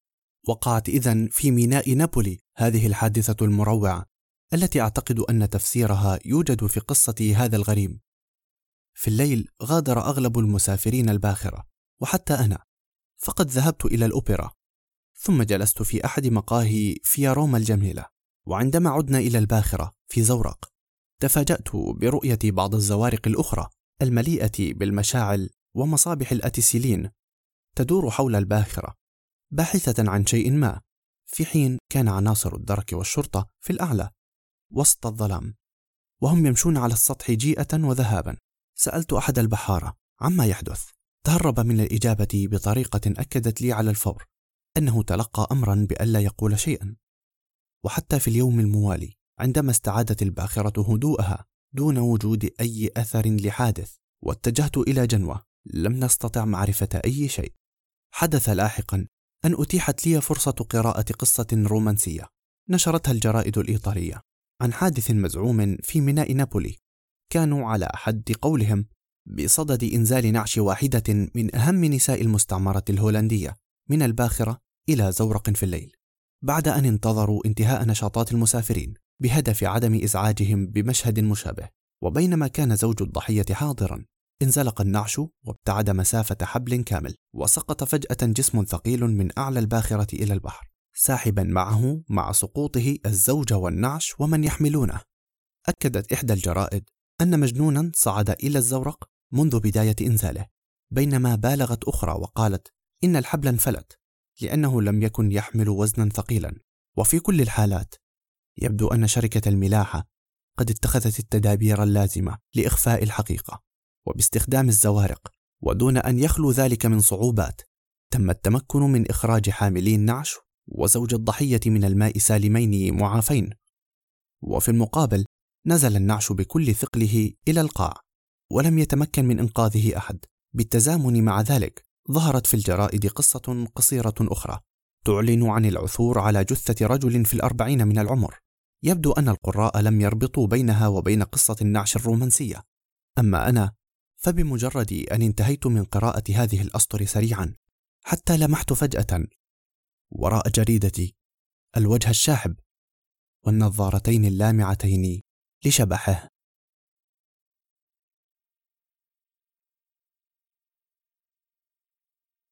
وقعت إذن في ميناء نابولي هذه الحادثة المروعة التي أعتقد أن تفسيرها يوجد في قصة هذا الغريب. في الليل غادر أغلب المسافرين الباخرة، وحتى أنا، فقد ذهبت إلى الأوبرا، ثم جلست في أحد مقاهي فياروما الجميلة. وعندما عدنا إلى الباخرة في زورق، تفاجأت برؤية بعض الزوارق الأخرى المليئة بالمشاعل ومصابيح الأتيسيلين تدور حول الباخرة باحثة عن شيء ما، في حين كان عناصر الدرك والشرطة في الأعلى وسط الظلام، وهم يمشون على السطح جيئة وذهابا. سألت أحد البحارة عما يحدث. تهرب من الإجابة بطريقة أكدت لي على الفور أنه تلقى أمرا بألا يقول شيئا. وحتى في اليوم الموالي عندما استعادت الباخرة هدوءها دون وجود أي أثر لحادث واتجهت إلى جنوة، لم نستطع معرفة أي شيء. حدث لاحقا أن أتيحت لي فرصة قراءة قصة رومانسية نشرتها الجرائد الإيطالية عن حادث مزعوم في ميناء نابولي. كانوا على حد قولهم بصدد إنزال نعش واحدة من أهم نساء المستعمرة الهولندية من الباخرة إلى زورق في الليل، بعد أن انتظروا انتهاء نشاطات المسافرين بهدف عدم إزعاجهم بمشهد مشابه. وبينما كان زوج الضحية حاضرا، انزلق النعش وابتعد مسافة حبل كامل، وسقط فجأة جسم ثقيل من أعلى الباخرة إلى البحر، ساحبا معه مع سقوطه الزوج والنعش ومن يحملونه. أكدت إحدى الجرائد أن مجنونا صعد إلى الزورق منذ بداية إنزاله، بينما بالغت أخرى وقالت إن الحبل انفلت لأنه لم يكن يحمل وزنا ثقيلا. وفي كل الحالات يبدو أن شركة الملاحة قد اتخذت التدابير اللازمة لإخفاء الحقيقة، وباستخدام الزوارق ودون أن يخلو ذلك من صعوبات تم التمكن من إخراج حاملي النعش وزوج الضحية من الماء سالمين معافين. وفي المقابل نزل النعش بكل ثقله إلى القاع ولم يتمكن من إنقاذه أحد. بالتزامن مع ذلك ظهرت في الجرائد قصة قصيرة أخرى تعلن عن العثور على جثة رجل في 40 من العمر. يبدو أن القراء لم يربطوا بينها وبين قصة النعش الرومانسية. أما أنا فبمجرد أن انتهيت من قراءة هذه الأسطر سريعا حتى لمحت فجأة وراء جريدتي الوجه الشاحب والنظارتين اللامعتين لشبحه.